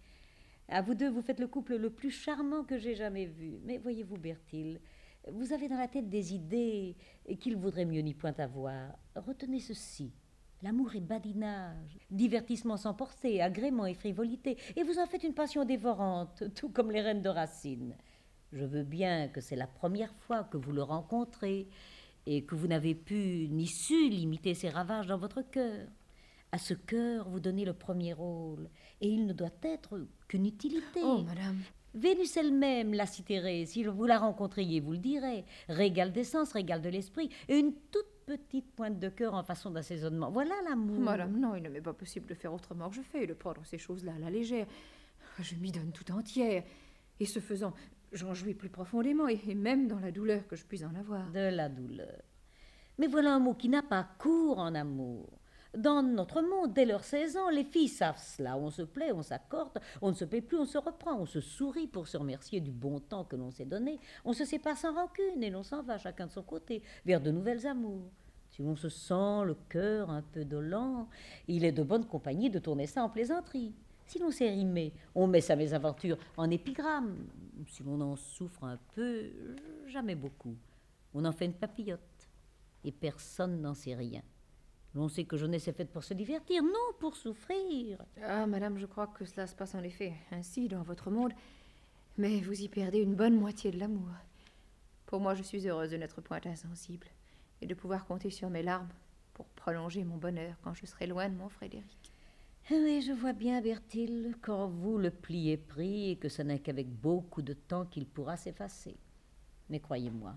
À vous deux, vous faites le couple le plus charmant que j'ai jamais vu. Mais voyez-vous, Berthilde, vous avez dans la tête des idées qu'il vaudrait mieux n'y point avoir. Retenez ceci. L'amour est badinage, divertissement sans portée, agrément et frivolité, et vous en faites une passion dévorante, tout comme les reines de Racine. Je veux bien que c'est la première fois que vous le rencontrez, et que vous n'avez pu ni su limiter ses ravages dans votre cœur. À ce cœur, vous donnez le premier rôle, et il ne doit être qu'une utilité. Oh, madame. Vénus elle-même la citerait, si vous la rencontriez, vous le direz. Régal des sens, régal de l'esprit, et une toute petite pointe de cœur en façon d'assaisonnement. Voilà l'amour. Madame, non, il ne m'est pas possible de faire autrement que je fais, de prendre ces choses-là à la légère. Je m'y donne tout entière. Et ce faisant, j'en jouis plus profondément, et même dans la douleur que je puis en avoir. De la douleur. Mais voilà un mot qui n'a pas cours en amour. Dans notre monde, dès leurs seize ans, les filles savent cela. On se plaît, on s'accorde, on ne se plaît plus, on se reprend, on se sourit pour se remercier du bon temps que l'on s'est donné. On se sépare sans rancune et l'on s'en va chacun de son côté vers de nouvelles amours. Si l'on se sent le cœur un peu dolent, il est de bonne compagnie de tourner ça en plaisanterie. Si l'on sait rimer, on met sa mésaventure en épigramme. Si l'on en souffre un peu, jamais beaucoup, on en fait une papillote. Et personne n'en sait rien. L'on sait que jeunesse est faite pour se divertir, non pour souffrir. Ah, madame, je crois que cela se passe en effet ainsi dans votre monde, mais vous y perdez une bonne moitié de l'amour. Pour moi, je suis heureuse de n'être point insensible et de pouvoir compter sur mes larmes pour prolonger mon bonheur quand je serai loin de mon Frédéric. Oui, je vois bien, Berthilde, quand vous le pli est pris et que ce n'est qu'avec beaucoup de temps qu'il pourra s'effacer. Mais croyez-moi,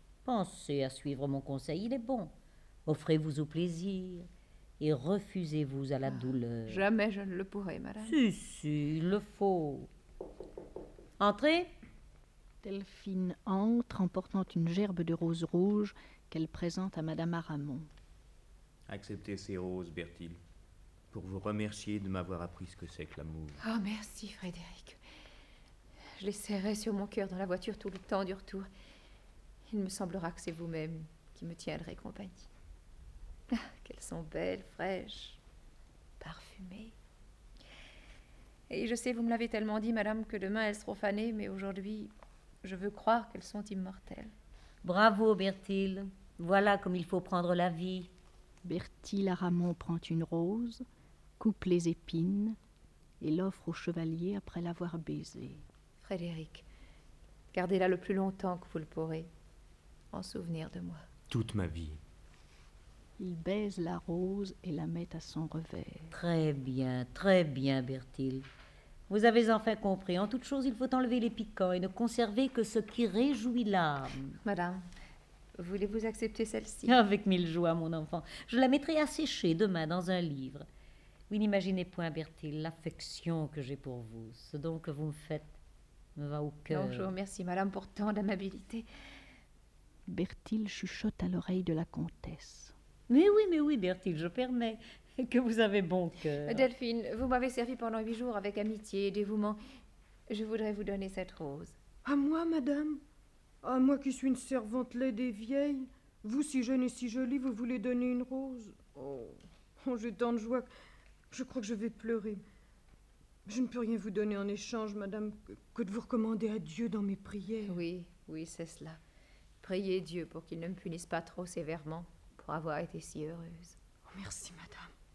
pensez à suivre mon conseil, il est bon. Offrez-vous au plaisir et refusez-vous à la ah, douleur. Jamais je ne le pourrai, madame. Si, si, il le faut. Entrez. Delphine entre en portant une gerbe de roses rouges qu'elle présente à Madame Aramon. Acceptez ces roses, Berthilde, pour vous remercier de m'avoir appris ce que c'est que l'amour. Oh, merci, Frédéric. Je les serrai sur mon cœur dans la voiture tout le temps du retour. Il me semblera que c'est vous-même qui me tiendrez compagnie. Ah, qu'elles sont belles, fraîches, parfumées. Et je sais, vous me l'avez tellement dit, madame, que demain elles seront fanées, mais aujourd'hui, je veux croire qu'elles sont immortelles. Bravo, Berthilde. Voilà comme il faut prendre la vie. Bertille Aramon prend une rose, coupe les épines et l'offre au chevalier après l'avoir baisé. Frédéric, gardez-la le plus longtemps que vous le pourrez, en souvenir de moi. Toute ma vie. Il baise la rose et la met à son revers. Très bien, très bien, Bertille. Vous avez enfin compris. En toute chose, il faut enlever les piquants et ne conserver que ce qui réjouit l'âme. Madame, voulez-vous accepter celle-ci? Avec mille joies, mon enfant. Je la mettrai à sécher demain dans un livre. Vous n'imaginez point, Bertille, l'affection que j'ai pour vous. Ce don que vous me faites me va au cœur. Non, je vous remercie, madame, pour tant d'amabilité. Bertille chuchote à l'oreille de la comtesse. Mais oui, mais oui, Bertille, je permets que vous avez bon cœur. Delphine, vous m'avez servi pendant huit jours avec amitié et dévouement. Je voudrais vous donner cette rose. À moi, madame? À moi qui suis une servante laide et vieille? Vous, si jeune et si jolie, vous voulez donner une rose? Oh, oh j'ai tant de joie que je crois que je vais pleurer. Je ne peux rien vous donner en échange, madame, que de vous recommander à Dieu dans mes prières. Oui, oui, c'est cela. Priez Dieu pour qu'il ne me punisse pas trop sévèrement pour avoir été si heureuse. Oh, merci, madame.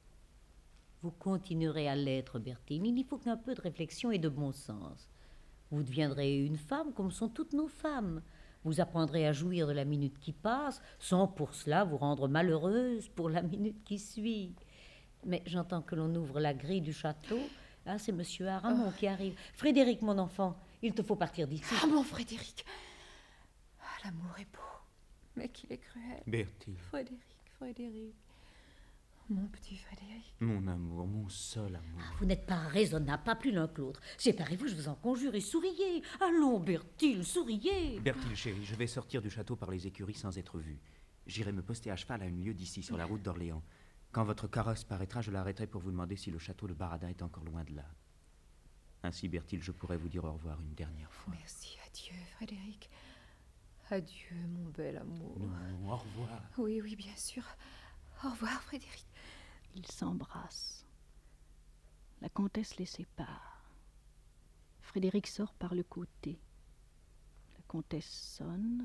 Vous continuerez à l'être, Bertine. Il n'y faut qu'un peu de réflexion et de bon sens. Vous deviendrez une femme comme sont toutes nos femmes. Vous apprendrez à jouir de la minute qui passe, sans pour cela vous rendre malheureuse pour la minute qui suit. Mais j'entends que l'on ouvre la grille du château. Ah, c'est monsieur Aramon oh. qui arrive. Frédéric, mon enfant, il te faut partir d'ici. Ah, mon Frédéric. Ah, l'amour est beau, mais qu'il est cruel. Bertille. Frédéric, Frédéric. Mon petit Frédéric. Mon amour, mon seul amour. Ah, vous n'êtes pas raisonnable, pas plus l'un que l'autre. Séparez-vous, je vous en conjure, et souriez. Allons, Bertille, souriez. Bertille, chérie, je vais sortir du château par les écuries sans être vue. J'irai me poster à cheval à une lieue d'ici, sur la route d'Orléans. Quand votre carrosse paraîtra, je l'arrêterai pour vous demander si le château de Baradin est encore loin de là. Ainsi, Bertille, je pourrai vous dire au revoir une dernière fois. Merci, adieu, Frédéric. Adieu, mon bel amour. Non, non, au revoir. Oui, oui, bien sûr. Au revoir, Frédéric. Ils s'embrassent. La comtesse les sépare. Frédéric sort par le côté. La comtesse sonne.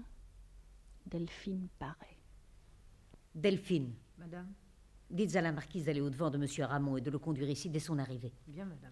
Delphine paraît. Delphine. Madame? Dites à la marquise d'aller au-devant de monsieur Aramon et de le conduire ici dès son arrivée. Bien, madame.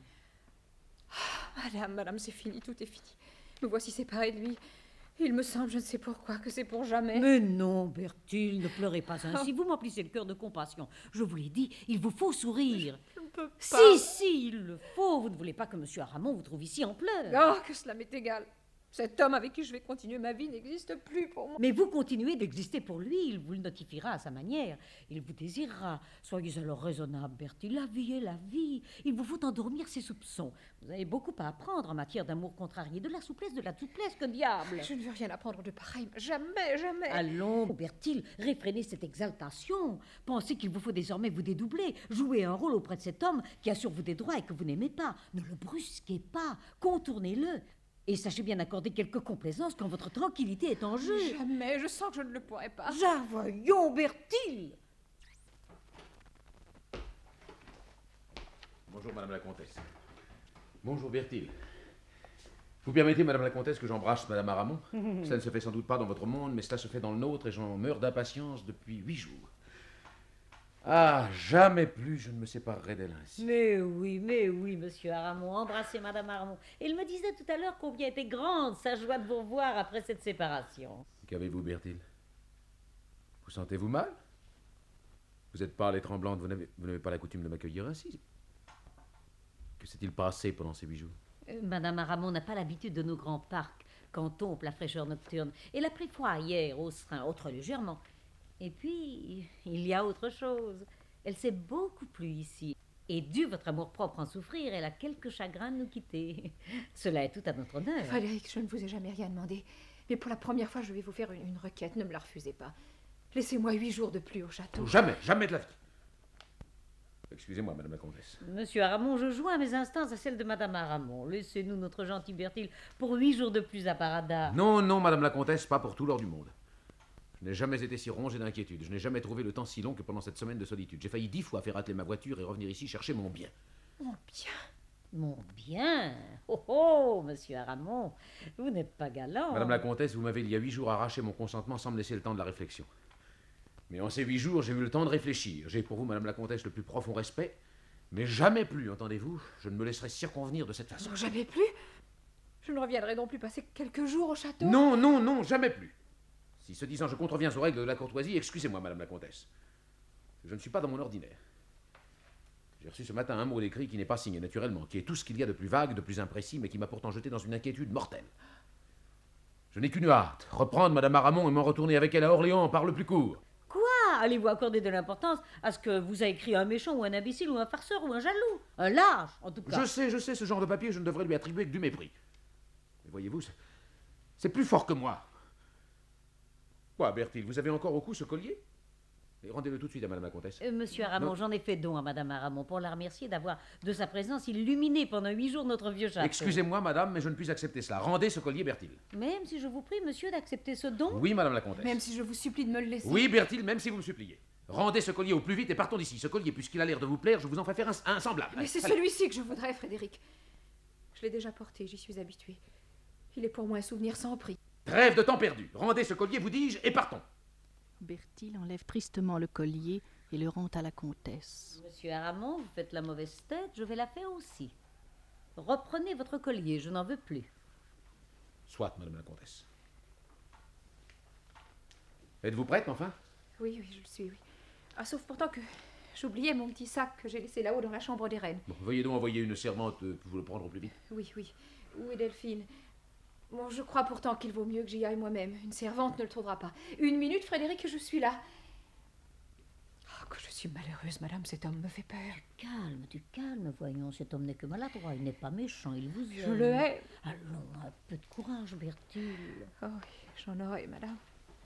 Ah, madame, madame, c'est fini, tout est fini. Me voici séparée de lui. Il me semble, je ne sais pourquoi, que c'est pour jamais. Mais non, Bertille, ne pleurez pas ainsi. Vous m'emplissez le cœur de compassion. Je vous l'ai dit, il vous faut sourire. Je ne peux pas. Si, si, il le faut. Vous ne voulez pas que monsieur Aramon vous trouve ici en pleurs. Oh, que cela m'est égal. Cet homme avec qui je vais continuer ma vie n'existe plus pour moi. Mais vous continuez d'exister pour lui. Il vous le notifiera à sa manière. Il vous désirera. Soyez alors raisonnable, Bertille. La vie est la vie. Il vous faut endormir ses soupçons. Vous avez beaucoup à apprendre en matière d'amour contrarié. De la souplesse, de la souplesse, que diable. Je ne veux rien apprendre de pareil. Jamais, jamais. Allons, Bertille, réfrénez cette exaltation. Pensez qu'il vous faut désormais vous dédoubler. Jouer un rôle auprès de cet homme qui a sur vous des droits et que vous n'aimez pas. Ne le brusquez pas. Contournez-le. Et sachez bien accorder quelques complaisances quand votre tranquillité est en jeu. Jamais, je sens que je ne le pourrai pas. Ja, voyons, Bertille. Bonjour, madame la comtesse. Bonjour, Bertille. Vous permettez, madame la comtesse, que j'embrasse madame Aramon? Cela ne se fait sans doute pas dans votre monde, mais cela se fait dans le nôtre et j'en meurs d'impatience depuis huit jours. Ah, jamais plus je ne me séparerai d'elle ainsi. Mais oui, mais oui, monsieur Aramon, embrassez madame Aramon. Il me disait tout à l'heure combien était grande sa joie de vous revoir après cette séparation. Qu'avez-vous, Bertille? Vous sentez-vous mal? Vous êtes pâle et tremblante, vous n'avez, vous n'avez pas la coutume de m'accueillir ainsi. Que s'est-il passé pendant ces huit jours? euh, Madame Aramon n'a pas l'habitude de nos grands parcs, quand tombe la fraîcheur nocturne. Elle a pris froid hier au Serin, autre légèrement. Et puis, il y a autre chose. Elle s'est beaucoup plu ici. Et dû votre amour-propre en souffrir, elle a quelques chagrins de nous quitter. Cela est tout à notre honneur. Frédéric, je ne vous ai jamais rien demandé. Mais pour la première fois, je vais vous faire une, une requête. Ne me la refusez pas. Laissez-moi huit jours de plus au château. Jamais, jamais de la vie. Excusez-moi, madame la comtesse. Monsieur Aramon, je joins mes instances à celles de madame Aramon. Laissez-nous notre gentil Bertille pour huit jours de plus à Baradin. Non, non, madame la comtesse, pas pour tout l'or du monde. Je n'ai jamais été si rongé d'inquiétude. Je n'ai jamais trouvé le temps si long que pendant cette semaine de solitude. J'ai failli dix fois faire atteler ma voiture et revenir ici chercher mon bien. Mon bien? Mon bien? Oh oh, monsieur Aramon, vous n'êtes pas galant. Madame la comtesse, vous m'avez il y a huit jours arraché mon consentement sans me laisser le temps de la réflexion. Mais en ces huit jours, j'ai eu le temps de réfléchir. J'ai pour vous, Madame la Comtesse, le plus profond respect, mais jamais plus, entendez-vous, je ne me laisserai circonvenir de cette façon. Non, jamais plus. Je ne reviendrai donc plus passer quelques jours au château. Non, non, non, jamais plus. Si ce disant je contreviens aux règles de la courtoisie, excusez-moi, Madame la Comtesse. Je ne suis pas dans mon ordinaire. J'ai reçu ce matin un mot d'écrit qui n'est pas signé naturellement, qui est tout ce qu'il y a de plus vague, de plus imprécis, mais qui m'a pourtant jeté dans une inquiétude mortelle. Je n'ai qu'une hâte, reprendre Madame Aramon et m'en retourner avec elle à Orléans par le plus court. Quoi? Allez-vous accorder de l'importance à ce que vous a écrit un méchant ou un imbécile ou un farceur ou un jaloux? Un lâche, en tout cas. Je sais, je sais, ce genre de papier, je ne devrais lui attribuer que du mépris. Mais voyez-vous, c'est, c'est plus fort que moi. Quoi, Bertil, vous avez encore au cou ce collier? Et rendez-le tout de suite à Madame la Comtesse. Euh, Monsieur Aramon, Non. j'en ai fait don à Madame Aramon pour la remercier d'avoir, de sa présence, illuminé pendant huit jours notre vieux château. Excusez-moi, Madame, mais je ne puis accepter cela. Rendez ce collier, Bertil. Même si je vous prie, monsieur, d'accepter ce don? Oui, Madame la Comtesse. Même si je vous supplie de me le laisser. Oui, Bertil, même si vous me suppliez. Rendez ce collier au plus vite et partons d'ici. Ce collier, puisqu'il a l'air de vous plaire, je vous en ferai faire un, un semblable. Mais c'est Allez. celui-ci que je voudrais, Frédéric. Je l'ai déjà porté, j'y suis habituée. Il est pour moi un souvenir sans prix. Trêve de temps perdu. Rendez ce collier, vous dis-je, et partons. Bertil enlève tristement le collier et le rend à la comtesse. Monsieur Aramon, vous faites la mauvaise tête, je vais la faire aussi. Reprenez votre collier, je n'en veux plus. Soit, Madame la Comtesse. Êtes-vous prête, enfin? Oui, oui, je le suis, oui. Ah, sauf pourtant que j'oubliais mon petit sac que j'ai laissé là-haut dans la chambre des reines. Bon, veuillez donc envoyer une servante euh, pour vous le prendre au plus vite. Oui, oui. Où est Delphine? Bon, je crois pourtant qu'il vaut mieux que j'y aille moi-même. Une servante ne le trouvera pas. Une minute, Frédéric, je suis là. Oh, que je suis malheureuse, madame, cet homme me fait peur. Du calme, du calme, voyons, cet homme n'est que maladroit, il n'est pas méchant, il vous aime. Je le hais. Allons, un peu de courage, Bertil. Oh oui, j'en aurai, madame.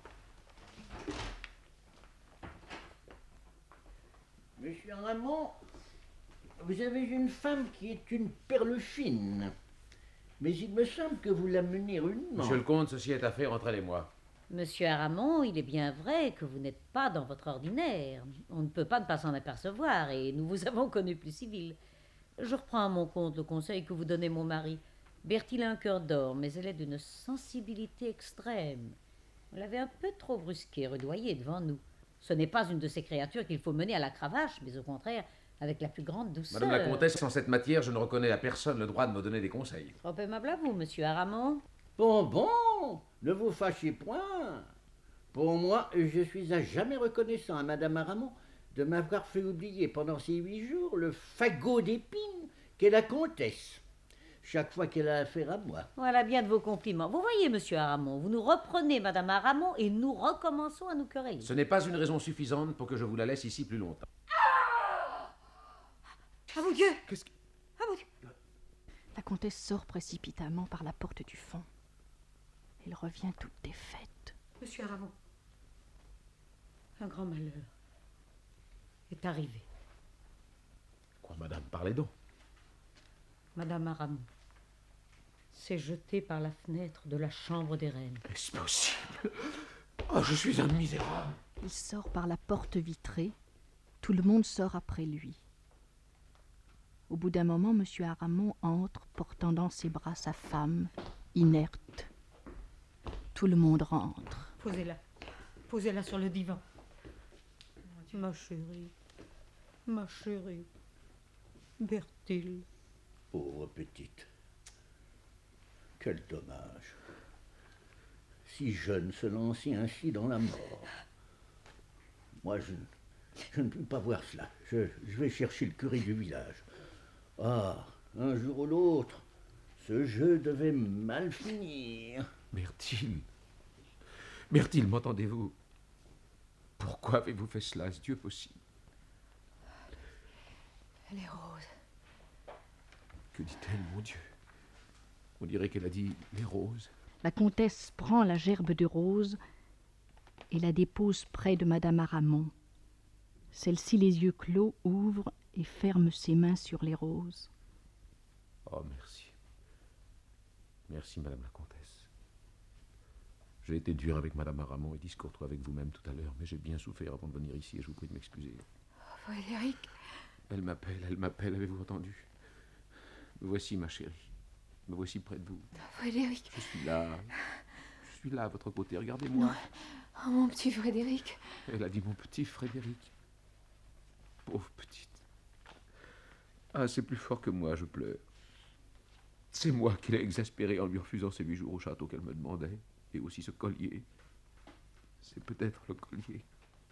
Monsieur Aramon, vous avez une femme qui est une perle fine. Mais il me semble que vous la menez rudement. Monsieur le comte, ceci est affaire entre elle et moi. Monsieur Aramon, il est bien vrai que vous n'êtes pas dans votre ordinaire. On ne peut pas ne pas s'en apercevoir, et nous vous avons connu plus civil. Je reprends à mon compte le conseil que vous donnez mon mari. Bertille a un cœur d'or, mais elle est d'une sensibilité extrême. Vous l'avez un peu trop brusquée, rudoyée devant nous. Ce n'est pas une de ces créatures qu'il faut mener à la cravache, mais au contraire, avec la plus grande douceur. Madame la Comtesse, en cette matière, je ne reconnais à personne le droit de me donner des conseils. Trop aimable à vous, monsieur Aramon. Bon, bon, ne vous fâchez point. Pour moi, je suis à jamais reconnaissant à Madame Aramon de m'avoir fait oublier pendant ces huit jours le fagot d'épines qu'est la comtesse, chaque fois qu'elle a affaire à moi. Voilà bien de vos compliments. Vous voyez, monsieur Aramon, vous nous reprenez madame Aramon et nous recommençons à nous quereller. Ce n'est pas une raison suffisante pour que je vous la laisse ici plus longtemps. Ah mon Dieu! Qu'est-ce que... Ah mon Dieu! La comtesse sort précipitamment par la porte du fond. Elle revient toute défaite. Monsieur Aramon, un grand malheur est arrivé. Quoi, madame, parlez donc. Madame Aramon s'est jetée par la fenêtre de la chambre des reines. Est-ce possible? Oh, je suis un misérable. Il sort par la porte vitrée. Tout le monde sort après lui. Au bout d'un moment, monsieur Aramon entre, portant dans ses bras sa femme, inerte. Tout le monde rentre. Posez-la. Posez-la sur le divan. Ma chérie. Ma chérie. Bertille. Pauvre petite. Quel dommage. Si jeune se lancer ainsi dans la mort. Moi, je, je ne peux pas voir cela. Je, je vais chercher le curé du village. Ah, un jour ou l'autre, ce jeu devait mal finir. Bertille. Bertille, m'entendez-vous? Pourquoi avez-vous fait cela? Est-ce Dieu possible? Les roses. Que dit-elle, mon Dieu? On dirait qu'elle a dit les roses. La comtesse prend la gerbe de roses et la dépose près de madame Aramon. Celle-ci, les yeux clos, ouvre et ferme ses mains sur les roses. Oh, merci. Merci, madame la comtesse. J'ai été dur avec madame Aramon et discourtois avec vous-même tout à l'heure, mais j'ai bien souffert avant de venir ici et je vous prie de m'excuser. Oh, Frédéric. Elle m'appelle, elle m'appelle, avez-vous entendu? Me voici, ma chérie. Me voici près de vous. Frédéric. Je suis là. Je suis là à votre côté, regardez-moi. Oh, mon petit Frédéric. Elle a dit mon petit Frédéric. Pauvre petite. Ah, c'est plus fort que moi, je pleure. C'est moi qui l'ai exaspérée en lui refusant ces huit jours au château qu'elle me demandait, et aussi ce collier. C'est peut-être le collier.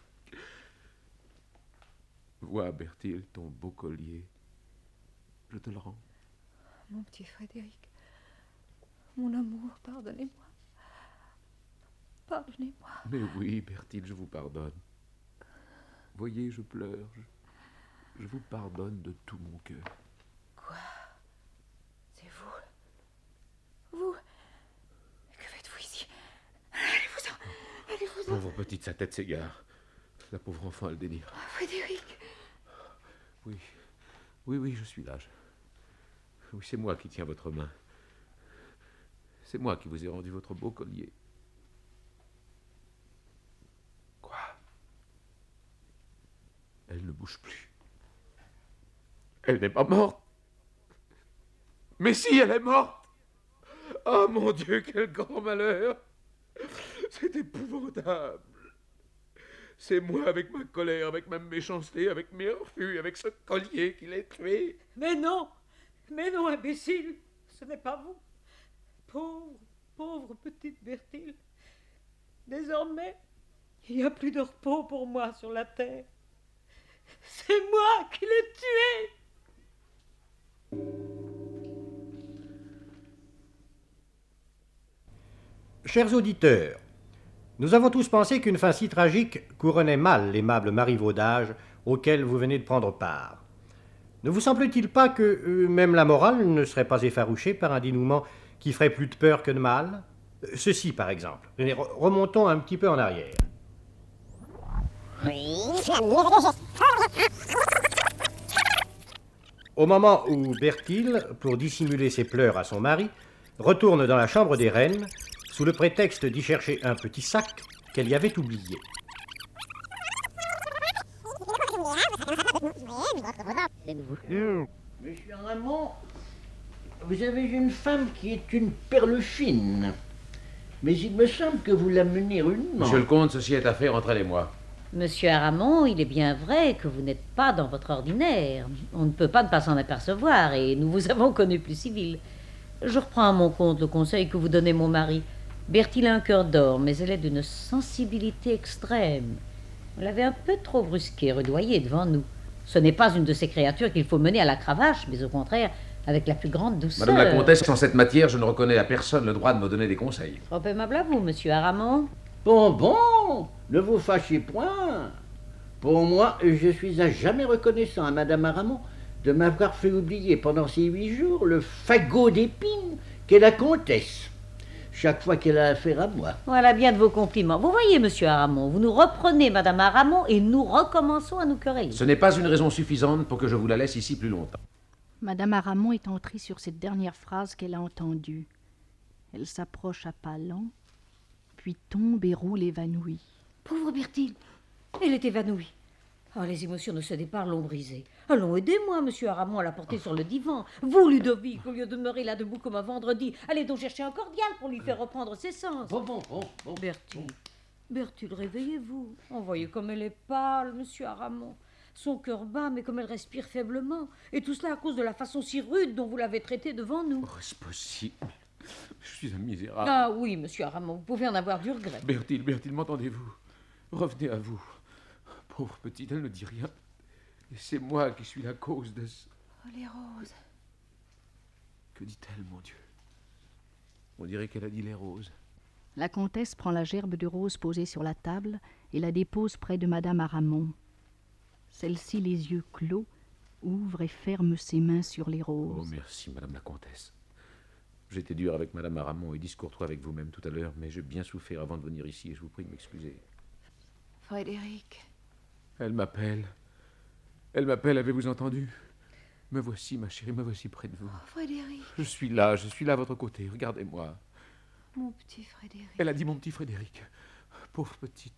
Vois, Bertille, ton beau collier. Je te le rends. Mon petit Frédéric. Mon amour, pardonnez-moi. Pardonnez-moi. Mais oui, Bertille, je vous pardonne. Voyez, je pleure. Je, je vous pardonne de tout mon cœur. Quoi? C'est vous? Vous? Que faites-vous ici? Allez-vous-en. Allez-vous-en. Pauvre petite, sa tête s'égare. La pauvre enfant a le délire. Oh, Frédéric. Oui, oui, oui, je suis là. Je... Oui, c'est moi qui tiens votre main. C'est moi qui vous ai rendu votre beau collier. Quoi? Elle ne bouge plus. Elle n'est pas morte. Mais si, elle est morte. Oh mon Dieu, quel grand malheur. C'est épouvantable. C'est moi, avec ma colère, avec ma méchanceté, avec mes refus, avec ce collier qui l'ai tué. Mais non, mais non, imbécile, ce n'est pas vous. Pauvre, pauvre petite Bertille. Désormais, il n'y a plus de repos pour moi sur la terre. C'est moi qui l'ai tué. Chers auditeurs, nous avons tous pensé qu'une fin si tragique couronnait mal l'aimable marivaudage auquel vous venez de prendre part. Ne vous semble-t-il pas que euh, même la morale ne serait pas effarouchée par un dénouement qui ferait plus de peur que de mal? Ceci, par exemple. Tenez, re- remontons un petit peu en arrière. Au moment où Bertille, pour dissimuler ses pleurs à son mari, retourne dans la chambre des reines, sous le prétexte d'y chercher un petit sac qu'elle y avait oublié. Monsieur Ramon, vous avez une femme qui est une perle fine. Mais il me semble que vous la menez rudement. Monsieur le comte, ceci est affaire entre elle et moi. Monsieur Aramon, il est bien vrai que vous n'êtes pas dans votre ordinaire. On ne peut pas ne pas s'en apercevoir, et nous vous avons connu plus civil. Je reprends à mon compte le conseil que vous donnez mon mari. Bertille a un cœur d'or, mais elle est d'une sensibilité extrême. Vous l'avez un peu trop brusquée, rudoyée devant nous. Ce n'est pas une de ces créatures qu'il faut mener à la cravache, mais au contraire, avec la plus grande douceur. Madame la comtesse, en cette matière, je ne reconnais à personne le droit de me donner des conseils. Trop aimable à vous, monsieur Aramon. Bon, bon, ne vous fâchez point. Pour moi, je suis à jamais reconnaissant à Madame Aramon de m'avoir fait oublier pendant ces huit jours le fagot d'épines qu'est la comtesse, chaque fois qu'elle a affaire à moi. Voilà bien de vos compliments. Vous voyez, monsieur Aramon, vous nous reprenez Madame Aramon et nous recommençons à nous quereller. Ce n'est pas une raison suffisante pour que je vous la laisse ici plus longtemps. Madame Aramon est entrée sur cette dernière phrase qu'elle a entendue. Elle s'approche à pas lents, puis tombe et roule évanouie. Pauvre Bertille, elle est évanouie. Oh, les émotions de ce départ l'ont brisée. Allons, aidez-moi, monsieur Aramon, à la porter sur le divan. Vous, Ludovic, au lieu de demeurer là debout comme un vendredi, allez donc chercher un cordial pour lui faire reprendre ses sens. Bon, bon, bon, bon. Bertille, Bertille, réveillez-vous. Oh, voyez comme elle est pâle, monsieur Aramon. Son cœur bat, mais comme elle respire faiblement. Et tout cela à cause de la façon si rude dont vous l'avez traitée devant nous. Oh, est-ce possible? Je suis un misérable. Ah oui, monsieur Aramon, vous pouvez en avoir du regret. Bertille, Bertille, m'entendez-vous? Revenez à vous. Pauvre petite, elle ne dit rien. Et c'est moi qui suis la cause de ce... Oh, les roses. Que dit-elle, mon Dieu? On dirait qu'elle a dit les roses. La comtesse prend la gerbe de roses posée sur la table et la dépose près de Madame Aramon. Celle-ci, les yeux clos, ouvre et ferme ses mains sur les roses. Oh, merci, Madame la comtesse. J'étais dur avec Madame Aramon et discourtois avec vous-même tout à l'heure, mais j'ai bien souffert avant de venir ici et je vous prie de m'excuser. Frédéric. Elle m'appelle. Elle m'appelle, avez-vous entendu? Me voici, ma chérie, me voici près de vous. Oh, Frédéric. Je suis là, je suis là à votre côté, regardez-moi. Mon petit Frédéric. Elle a dit mon petit Frédéric. Pauvre petite.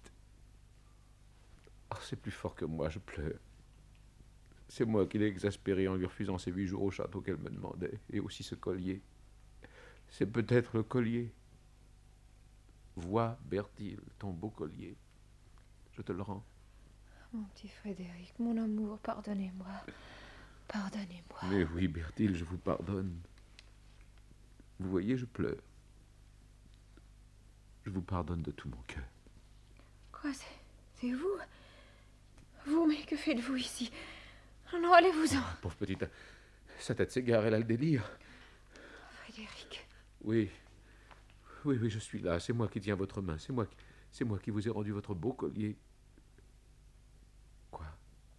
Oh, c'est plus fort que moi, je pleure. C'est moi qui l'ai exaspérée en lui refusant ces huit jours au château qu'elle me demandait, et aussi ce collier. C'est peut-être le collier. Vois, Bertil, ton beau collier. Je te le rends. Mon petit Frédéric, mon amour, pardonnez-moi. Pardonnez-moi. Mais oui, Bertil, je vous pardonne. Vous voyez, je pleure. Je vous pardonne de tout mon cœur. Quoi, c'est, c'est vous Vous, mais que faites-vous ici? Non, allez-vous-en. Oh, pauvre petite, sa tête s'égare, elle a le délire. Frédéric. Oui, oui, oui, je suis là. C'est moi qui tiens votre main. C'est moi, qui... c'est moi qui vous ai rendu votre beau collier. Quoi?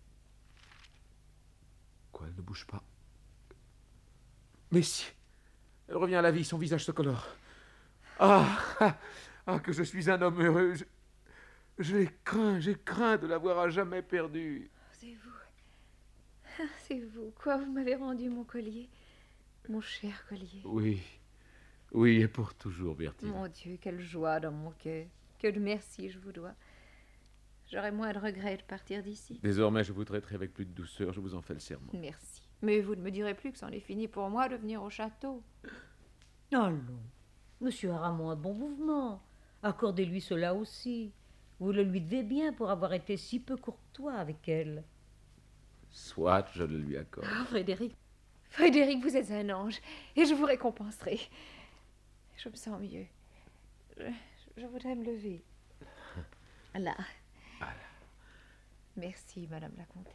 Quoi, elle ne bouge pas? Mais si, elle revient à la vie, son visage se colore. Ah, ah, ah que je suis un homme heureux. Je, j'ai craint, j'ai craint de l'avoir à jamais perdu. C'est vous. C'est vous. Quoi, vous m'avez rendu mon collier? Mon cher collier. Oui, oui, et pour toujours, Bertille. Mon Dieu, quelle joie dans mon cœur. Que de merci je vous dois. J'aurais moins de regrets de partir d'ici. Désormais, je vous traiterai avec plus de douceur, je vous en fais le serment. Merci. Mais vous ne me direz plus que c'en est fini pour moi de venir au château. Allons, monsieur Aramon a bon mouvement. Accordez-lui cela aussi. Vous le lui devez bien pour avoir été si peu courtois avec elle. Soit, je le lui accorde. Oh, Frédéric, Frédéric, vous êtes un ange, et je vous récompenserai. Je me sens mieux. Je, je voudrais me lever. Là. Voilà. Merci, Madame la Comtesse.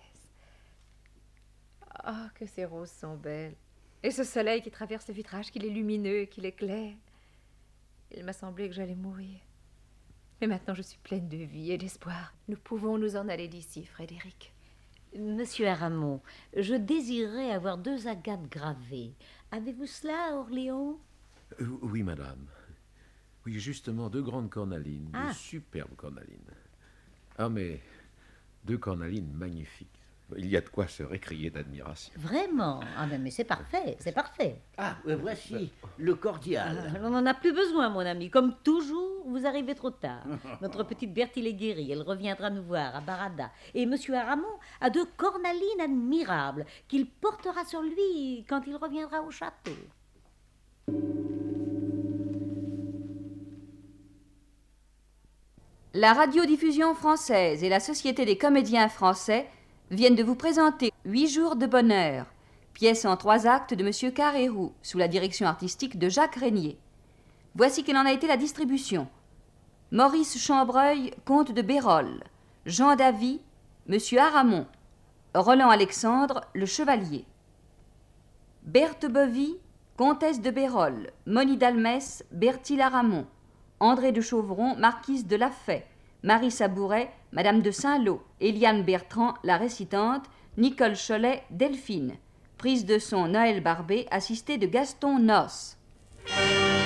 Ah, que ces roses sont belles. Et ce soleil qui traverse le vitrage, qu'il est lumineux, qu'il éclaire. Il m'a semblé que j'allais mourir. Mais maintenant, je suis pleine de vie et d'espoir. Nous pouvons nous en aller d'ici, Frédéric. Monsieur Aramon, je désirerais avoir deux agates gravées. Avez-vous cela à Orléans? euh, Oui, madame. Oui, justement, deux grandes cornalines, Ah. de superbes cornalines. Ah, mais deux cornalines magnifiques. Il y a de quoi se récrier d'admiration. Vraiment? Ah ben mais c'est parfait, c'est parfait. Ah, euh, voici le cordial. Ah, on n'en a plus besoin, mon ami. Comme toujours, vous arrivez trop tard. Notre petite Bertille est guérie, elle reviendra nous voir à Barada. Et monsieur Aramon a deux cornalines admirables qu'il portera sur lui quand il reviendra au château. La radiodiffusion française et la Société des comédiens français viennent de vous présenter Huit jours de bonheur, pièce en trois actes de Monsieur Carrérou, sous la direction artistique de Jacques Régnier. Voici quelle en a été la distribution. Maurice Chambreuil, comte de Bérol. Jean Davy, Monsieur Aramon. Roland Alexandre, le chevalier. Berthe Bovy, comtesse de Bérol. Monie d'Almès, Bertille Aramon. André de Chauvron, marquise de Lafay. Marie Sabouret, Madame de Saint-Lô, Éliane Bertrand, la récitante, Nicole Cholet, Delphine. Prise de son Noël Barbé, assistée de Gaston Nosse.